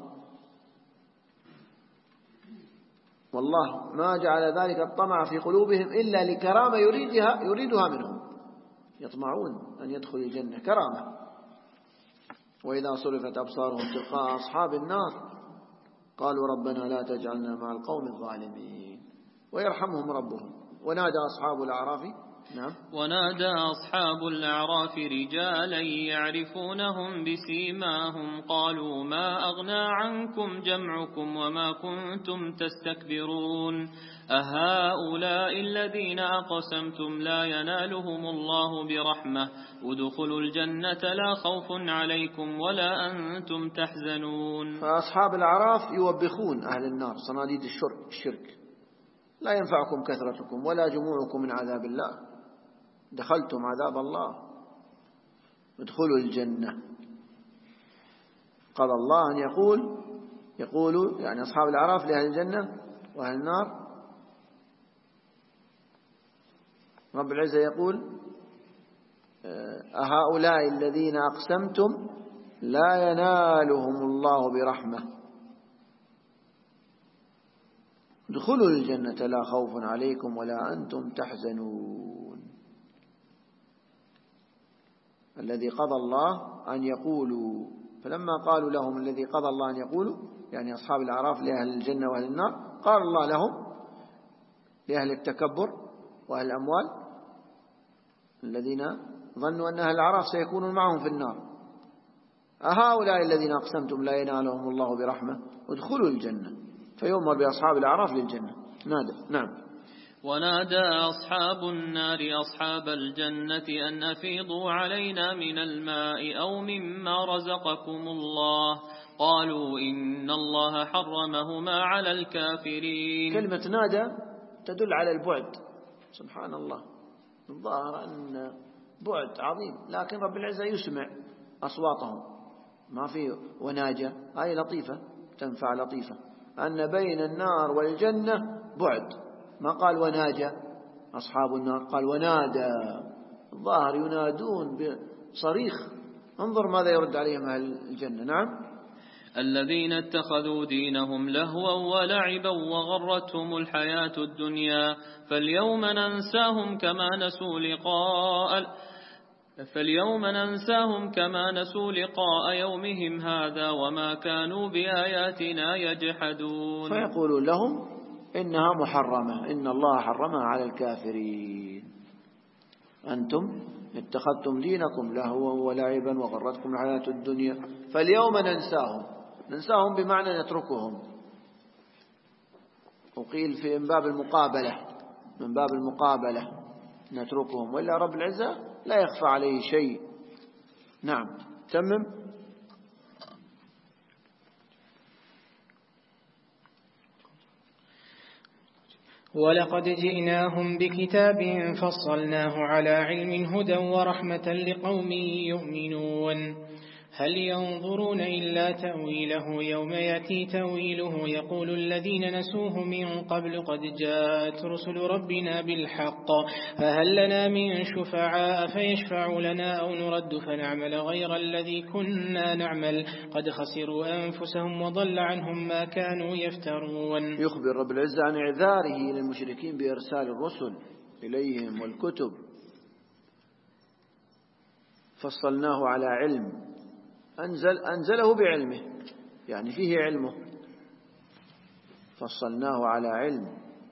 والله ما جعل ذلك الطمع في قلوبهم إلا لكرامة يريدها منهم، يطمعون أن يدخلوا الجنة كرامة. وإذا صرفت أبصارهم تلقاء أصحاب النار قالوا ربنا لا تجعلنا مع القوم الظالمين، ويرحمهم ربهم. ونادى أصحاب الأعراف نعم ونادى أصحاب الأعراف رجالا يعرفونهم بسيماهم قالوا ما أغنى عنكم جمعكم وما كنتم تستكبرون أهؤلاء الذين أقسمتم لا ينالهم الله برحمة ادخلوا الجنة لا خوف عليكم ولا أنتم تحزنون. فأصحاب الأعراف يوبخون أهل النار صناديد الشرك، لا ينفعكم كثرتكم ولا جموعكم من عذاب الله، دخلتم عذاب الله، ادخلوا الجنة. قال الله أن يقول يعني أصحاب الأعراف لأهل الجنة وأهل النار، رب العزة يقول أهؤلاء الذين أقسمتم لا ينالهم الله برحمة ادخلوا الجنة لا خوف عليكم ولا أنتم تحزنون. الذي قضى الله أن يقولوا، فلما قالوا لهم الذي قضى الله أن يقولوا يعني أصحاب الأعراف لأهل الجنة وأهل النار، قال الله لهم لأهل التكبر وأهل الأموال الذين ظنوا أن أهل الأعراف سيكونون معهم في النار أهؤلاء الذين أقسمتم لا ينالهم الله برحمة ادخلوا الجنة، فيؤمر بأصحاب الأعراف للجنة. نعم. ونادى أصحاب النار أصحاب الجنة أن أفيضوا علينا من الماء أو مما رزقكم الله قالوا إن الله حرمهما على الكافرين. كلمة نادى تدل على البعد، سبحان الله، الظاهر أن بعد عظيم، لكن رب العزة يسمع أصواتهم، ما في وناجى، هاي لطيفة تنفع لطيفة، أن بين النار والجنة بعد، ما قال وناجى أصحاب النار، قال ونادى، الظاهر ينادون بصريخ. انظر ماذا يرد عليهم أهل الجنة. نعم. الذين اتخذوا دينهم لهوا ولعبا وغرتهم الحياة الدنيا فاليوم ننساهم كما نسوا لقاء يومهم هذا وما كانوا بآياتنا يجحدون. فيقولون لهم إنها محرمة، إن الله حرمها على الكافرين، أنتم اتخذتم دينكم لهوا ولعبا وغرتكم الحياة الدنيا فاليوم ننساهم بمعنى نتركهم، وقيل في من باب المقابلة نتركهم، وإلا رب العزة لا يخفى عليه شيء. نعم. تمم. ولقد جئناهم بكتاب فصلناه على علم هدى ورحمة لقوم يؤمنون هل ينظرون إلا تأويله يوم يأتي تأويله يقول الذين نسوه من قبل قد جاءت رسل ربنا بالحق فهل لنا من شفعاء فيشفعوا لنا أو نرد فنعمل غير الذي كنا نعمل قد خسروا أنفسهم وضل عنهم ما كانوا يفترون. يخبر رب العزة عن إعذاره للمشركين بإرسال الرسل إليهم والكتب، فصلناه على علم، أنزله بعلمه، يعني فيه علمه، فصلناه على علم.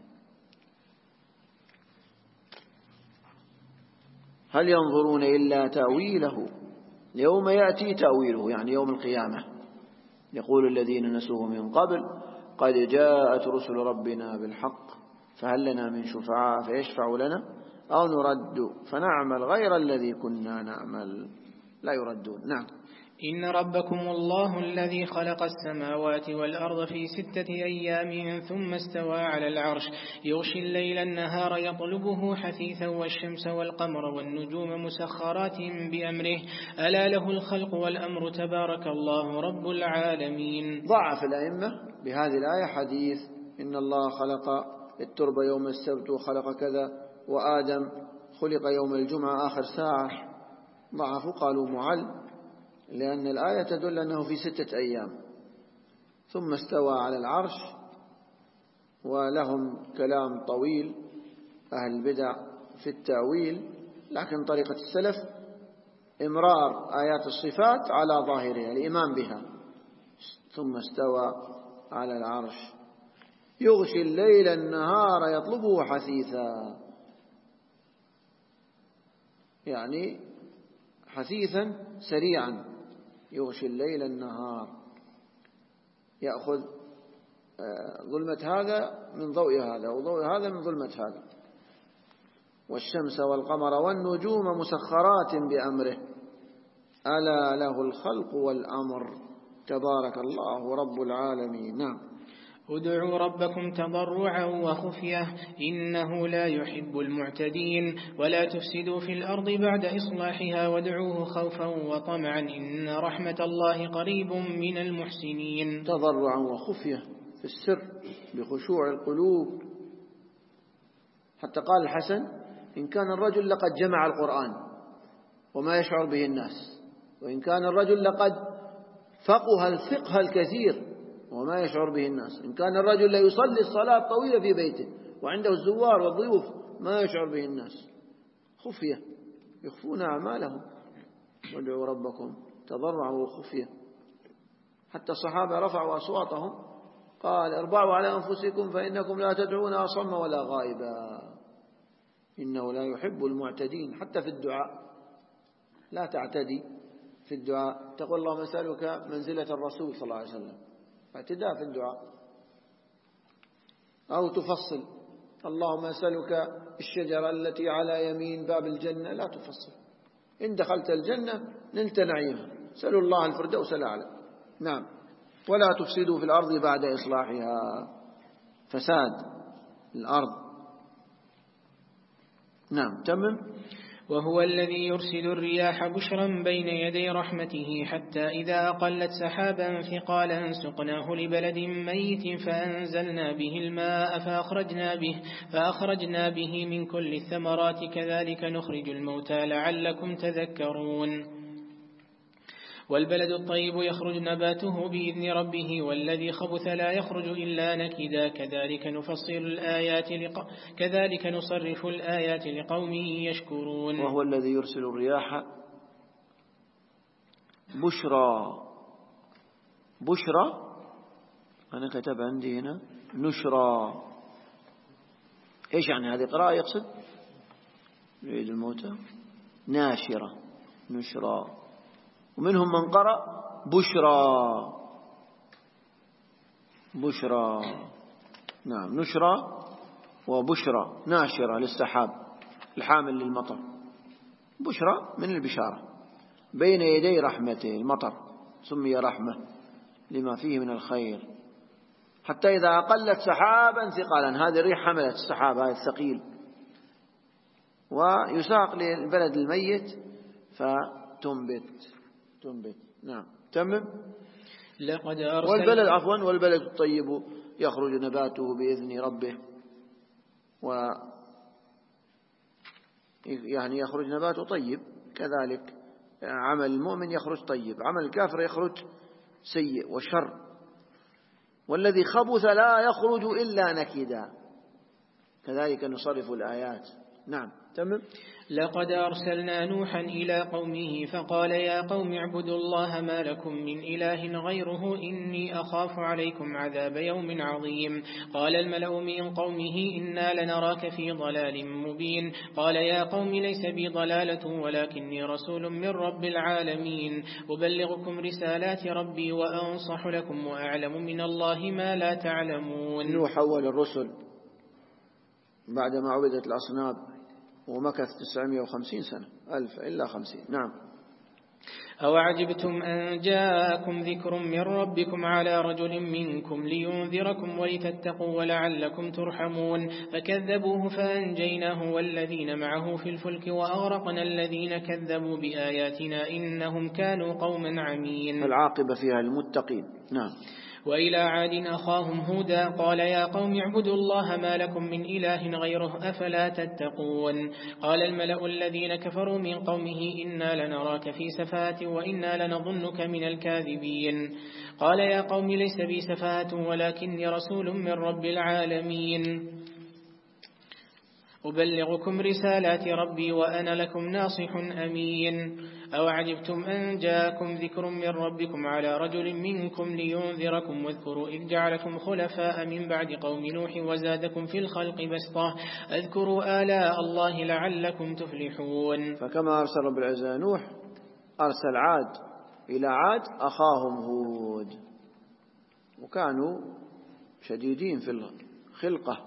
هل ينظرون إلا تأويله يوم يأتي تأويله، يعني يوم القيامة، يقول الذين نسوه من قبل قد جاءت رسل ربنا بالحق فهل لنا من شفعاء فيشفعوا لنا أو نرد فنعمل غير الذي كنا نعمل. لا يردون. نعم. إن ربكم الله الذي خلق السماوات والأرض في 6 أيام ثم استوى على العرش يغشي الليل النهار يطلبه حثيثا والشمس والقمر والنجوم مسخرات بأمره ألا له الخلق والأمر تبارك الله رب العالمين. ضعف الأئمة بهذه الآية حديث إن الله خلق التربة يوم السبت وخلق كذا وآدم خلق يوم الجمعة آخر ساعة. ضعفوا قالوا معل، لأن الآية تدل أنه في 6 أيام ثم استوى على العرش. ولهم كلام طويل أهل البدع في التأويل، لكن طريقة السلف إمرار آيات الصفات على ظاهرها الإيمان بها. ثم استوى على العرش يغشي الليل النهار يطلبه حثيثا، يعني حثيثا سريعا. يغشي الليل النهار، يأخذ ظلمة هذا من ضوء هذا وضوء هذا من ظلمة هذا. والشمس والقمر والنجوم مسخرات بأمره ألا له الخلق والأمر تبارك الله رب العالمين. نعم. ادعوا ربكم تضرعا وخفية إنه لا يحب المعتدين ولا تفسدوا في الأرض بعد إصلاحها وادعوه خوفا وطمعا إن رحمة الله قريب من المحسنين. تضرعا وخفية في السر بخشوع القلوب. حتى قال الحسن إن كان الرجل لقد جمع القرآن وما يشعر به الناس، وإن كان الرجل لقد فقه الفقه الكثير وما يشعر به الناس، إن كان الرجل لا يصلي الصلاة الطويلة في بيته وعنده الزوار والضيوف ما يشعر به الناس. خفية يخفون أعمالهم. وادعوا ربكم تضرعوا وخفية. حتى الصحابة رفعوا أصواتهم قال اربعوا على أنفسكم فإنكم لا تدعون أصم ولا غائبا إنه لا يحب المعتدين. حتى في الدعاء لا تعتدي في الدعاء، تقول اللهم أسألك منزلة الرسول صلى الله عليه وسلم، اعتداء في الدعاء. أو تفصل اللهم أسألك الشجرة التي على يمين باب الجنة، لا تفصل. إن دخلت الجنة نلت نعيمها، سألوا الله الفردوس الأعلى. نعم. ولا تفسدوا في الأرض بعد إصلاحها، فساد الأرض. نعم. تمم. وهو الذي يرسل الرياح بشرا بين يدي رحمته حتى إذا أقلت سحابا ثقالا سقناه لبلد ميت فأنزلنا به الماء فأخرجنا به من كل الثمرات كذلك نخرج الموتى لعلكم تذكرون. والبلد الطيب يخرج نباته بإذن ربه والذي خبث لا يخرج إلا نكدا كذلك نصرف الآيات لقوم يشكرون. وهو الذي يرسل الرياح بشرى أنا كتب عندي هنا نشرى. إيش يعني هذه قراءة يقصد يعيد الموتى ناشرة نشرى. ومنهم من قرأ بشرى. نعم. نشرى وبشرى ناشرة للسحاب الحامل للمطر. بشرى من البشارة بين يدي رحمته. المطر سمي رحمة لما فيه من الخير. حتى إذا أقلت سحابا ثقالا، هذه الريح حملت السحاب هذا الثقيل ويساق للبلد الميت فتنبت. نعم. تمم. والبلد الطيب يخرج نباته بإذن ربه، يعني يخرج نباته طيب. كذلك عمل المؤمن يخرج طيب، عمل الكافر يخرج سيء وشر. والذي خبث لا يخرج إلا نكدا كذلك نصرف الآيات. نعم. تمام. لقد أرسلنا نوحا إلى قومه فقال يا قوم اعبدوا الله ما لكم من إله غيره إني أخاف عليكم عذاب يوم عظيم. قال الملأ من قومه إنا لنراك في ضلال مبين. قال يا قوم ليس بي ضلالة ولكني رسول من رب العالمين أبلغكم رسالات ربي وأنصح لكم وأعلم من الله ما لا تعلمون. نوح أول الرسل بعدما عبدت الأصنام ومكث 950 سنة 1000 إلا 50. نعم. أو عجبتم أن جاءكم ذكر من ربكم على رجل منكم لينذركم ولتتقوا ولعلكم ترحمون فكذبوه فأنجيناه والذين معه في الفلك وأغرقنا الذين كذبوا بآياتنا إنهم كانوا قوما عمين. العاقبة فيها المتقين. نعم. وإلى عاد أخاهم هودا قال يا قوم اعبدوا الله ما لكم من إله غيره أفلا تتقون. قال الملأ الذين كفروا من قومه إنا لنراك في سفاهة وإنا لنظنك من الكاذبين. قال يا قوم ليس بي سفاهة ولكني رسول من رب العالمين أبلغكم رسالات ربي وأنا لكم ناصح أمين. أو عجبتم أن جاءكم ذكر من ربكم على رجل منكم لينذركم واذكروا إذ جعلكم خلفاء من بعد قوم نوح وزادكم في الخلق بسطة اذكروا آلاء الله لعلكم تفلحون. فكما أرسل رب العزة نوح أرسل عاد إلى عاد أخاهم هود، وكانوا شديدين في الخلقة.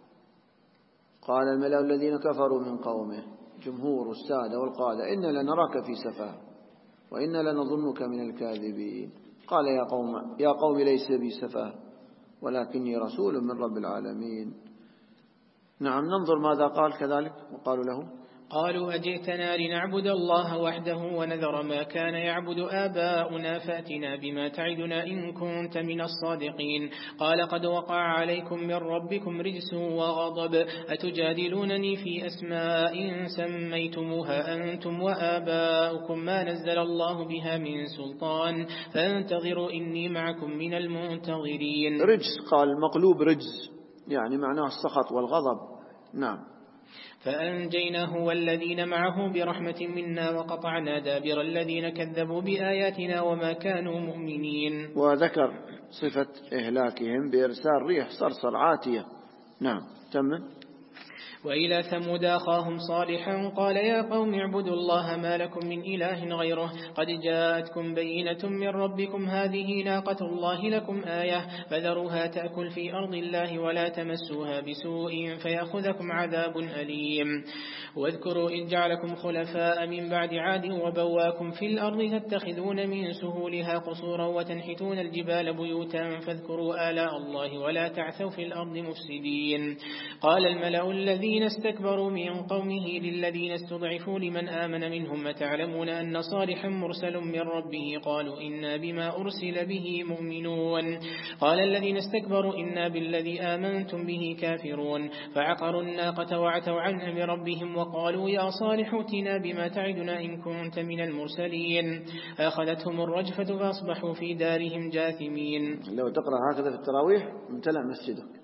قال الملأ الذين كفروا من قومه جمهور السادة والقادة إنا لنراك في سفاهة وإنا لنظنك من الكاذبين. قال يا قوم ليس بي سفاهة ولكني رسول من رب العالمين. نعم. ننظر ماذا قال كذلك. وقالوا له قالوا أجئتنا لنعبد الله وحده ونذر ما كان يعبد آباؤنا فأتنا بما تعدنا إن كنت من الصادقين. قال قد وقع عليكم من ربكم رجس وغضب أتجادلونني في أسماء سميتموها أنتم وآباؤكم ما نزل الله بها من سلطان فانتظروا إني معكم من المنتظرين. رجس قال مقلوب رجز يعني معناه السخط والغضب. نعم. فأنجيناه والذين معه برحمة منا وقطعنا دابر الذين كذبوا بآياتنا وما كانوا مؤمنين. وذكر صفة إهلاكهم بإرسال ريح صرصر عاتية. نعم. تمام. وإلى ثمود أخاهم صالحا قال يا قوم اعبدوا الله ما لكم من إله غيره قد جاءتكم بينة من ربكم هذه ناقة الله لكم آية فذروها تأكل في أرض الله ولا تمسوها بسوء فيأخذكم عذاب أليم. واذكروا إذ جعلكم خلفاء من بعد عاد وبواكم في الأرض تتخذون من سهولها قصورا وتنحتون الجبال بيوتا فاذكروا آلاء الله ولا تعثوا في الأرض مفسدين. قال الملأ الذين استكبروا من قومه للذين استضعفوا لمن آمن منهم أتعلمون أن صالحا مرسل من ربه قالوا إنا بما أرسل به مؤمنون. قال الذين استكبروا إنا بالذي آمنتم به كافرون. فعقروا الناقة وعتوا عن أمر ربهم وقالوا يا صالح ائتنا بما تعدنا إن كنت من المرسلين. أخذتهم الرجفة فأصبحوا في دارهم جاثمين. لو تقرأ هكذا في التراويح امتلأ مسجدك.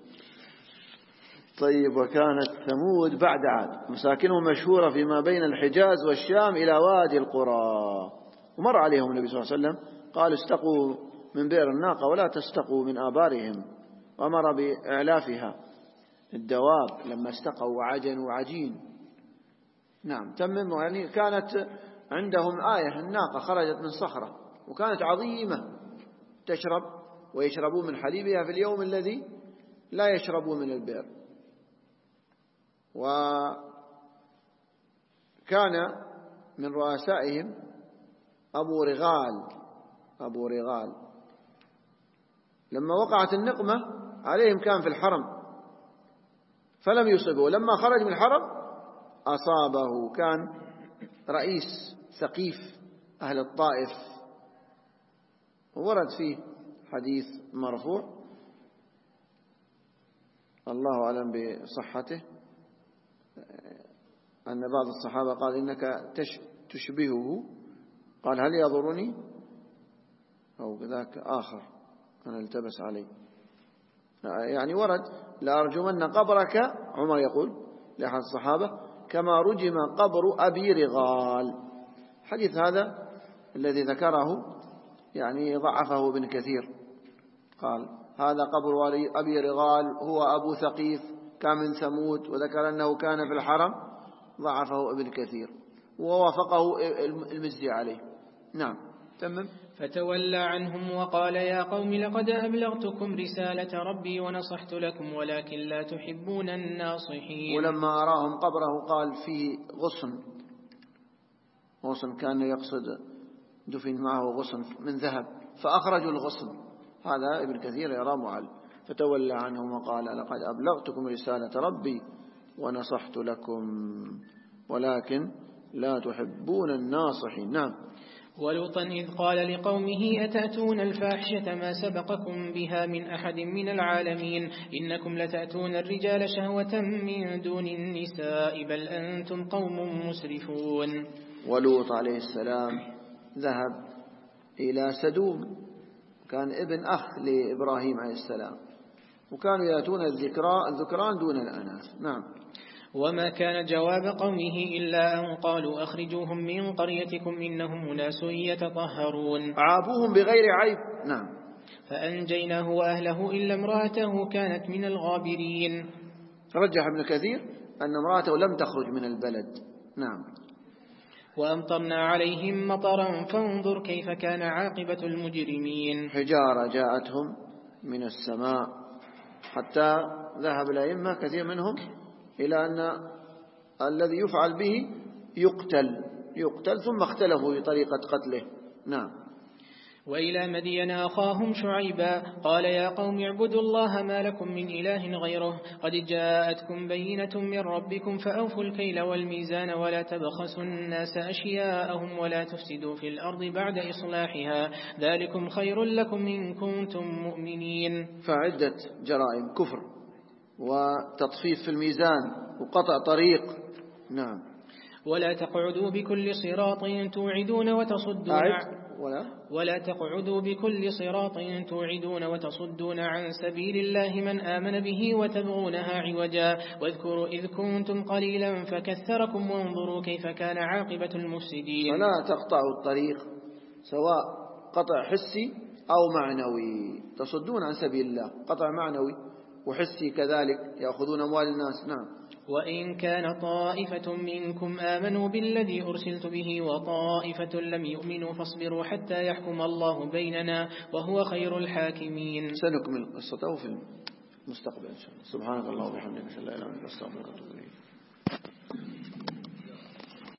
طيب. وكانت ثمود بعد عاد مساكنهم مشهورة فيما بين الحجاز والشام إلى وادي القرى. ومر عليهم النبي صلى الله عليه وسلم قال استقوا من بئر الناقة ولا تستقوا من آبارهم، وأمر بإعلافها الدواب لما استقوا وعجنوا عجين. نعم. تمم. يعني كانت عندهم آية الناقة خرجت من صخرة وكانت عظيمة تشرب ويشربوا من حليبها في اليوم الذي لا يشربوا من البئر. وكان من رؤسائهم أبو رغال لما وقعت النقمة عليهم كان في الحرم فلم يصبه، لما خرج من الحرم أصابه. كان رئيس سقيف أهل الطائف، ورد فيه حديث مرفوع الله أعلم بصحته أن بعض الصحابة قال إنك تشبهه، قال هل يضرني أو ذاك آخر أنا التبس علي. يعني ورد لأرجمن قبرك، عمر يقول لأحد الصحابة كما رجم قبر أبي رغال. حديث هذا الذي ذكره يعني ضعفه ابن كثير، قال هذا قبر أبي رغال هو أبو ثقيف كان من ثمود، وذكر أنه كان في الحرم، ضعفه ابن كثير ووافقه المزي عليه. نعم. تمام. فتولى عنهم وقال يا قوم لقد أبلغتكم رسالة ربي ونصحت لكم ولكن لا تحبون الناصحين. ولما أراهم قبره قال فيه غصن كان يقصد دفن معه غصن من ذهب فأخرجوا الغصن، هذا ابن كثير يرى معل. فتولى عنهم وقال لقد أبلغتكم رسالة ربي ونصحت لكم ولكن لا تحبون الناصحين. نعم. ولوطا إذ قال لقومه أتأتون الفاحشة ما سبقكم بها من أحد من العالمين إنكم لتأتون الرجال شهوة من دون النساء بل أنتم قوم مسرفون. ولوط عليه السلام ذهب إلى سدوم، كان ابن أخ لإبراهيم عليه السلام، وكانوا يأتون الذكران دون الأناث. نعم. وما كان جواب قومه إلا أن قالوا أخرجوهم من قريتكم إنهم أناس يتطهرون. عابوهم بغير عيب. نعم. فأنجيناه وأهله إلا امرأته كانت من الغابرين. رجح ابن كثير أن امرأته لم تخرج من البلد. نعم. وأمطرنا عليهم مطرا فانظر كيف كان عاقبة المجرمين. حجارة جاءتهم من السماء حتى ذهب الأئمة كثير منهم إلى أن الذي يفعل به يقتل ثم اختلفوا في طريقة قتله. نعم. وإلى مدين أخاهم شعيبا قال يا قوم اعبدوا الله ما لكم من إله غيره قد جاءتكم بينة من ربكم فأوفوا الكيل والميزان ولا تبخسوا الناس أشياءهم ولا تفسدوا في الأرض بعد إصلاحها ذلكم خير لكم إن كنتم مؤمنين. فعدة جرائم كفر وتطفيف في الميزان وقطع طريق. نعم. ولا تقعدوا بكل صراط توعدون وتصدون عن سبيل الله من آمن به وتبغونها عوجا واذكروا إذ كنتم قليلا فكثركم وانظروا كيف كان عاقبة المفسدين. فلا تقطعوا الطريق سواء قطع حسي أو معنوي، تصدون عن سبيل الله قطع معنوي وحسي كذلك يأخذون أموال الناس. نعم. وإن كان طائفة منكم آمنوا بالذي أرسلت به وطائفة لم يؤمنوا فاصبروا حتى يحكم الله بيننا وهو خير الحاكمين. سنكمل قصته في المستقبل إن شاء الله. سبحانك اللهم وبحمدك لا إله إلا أنت أستغفرك وأتوب إليك.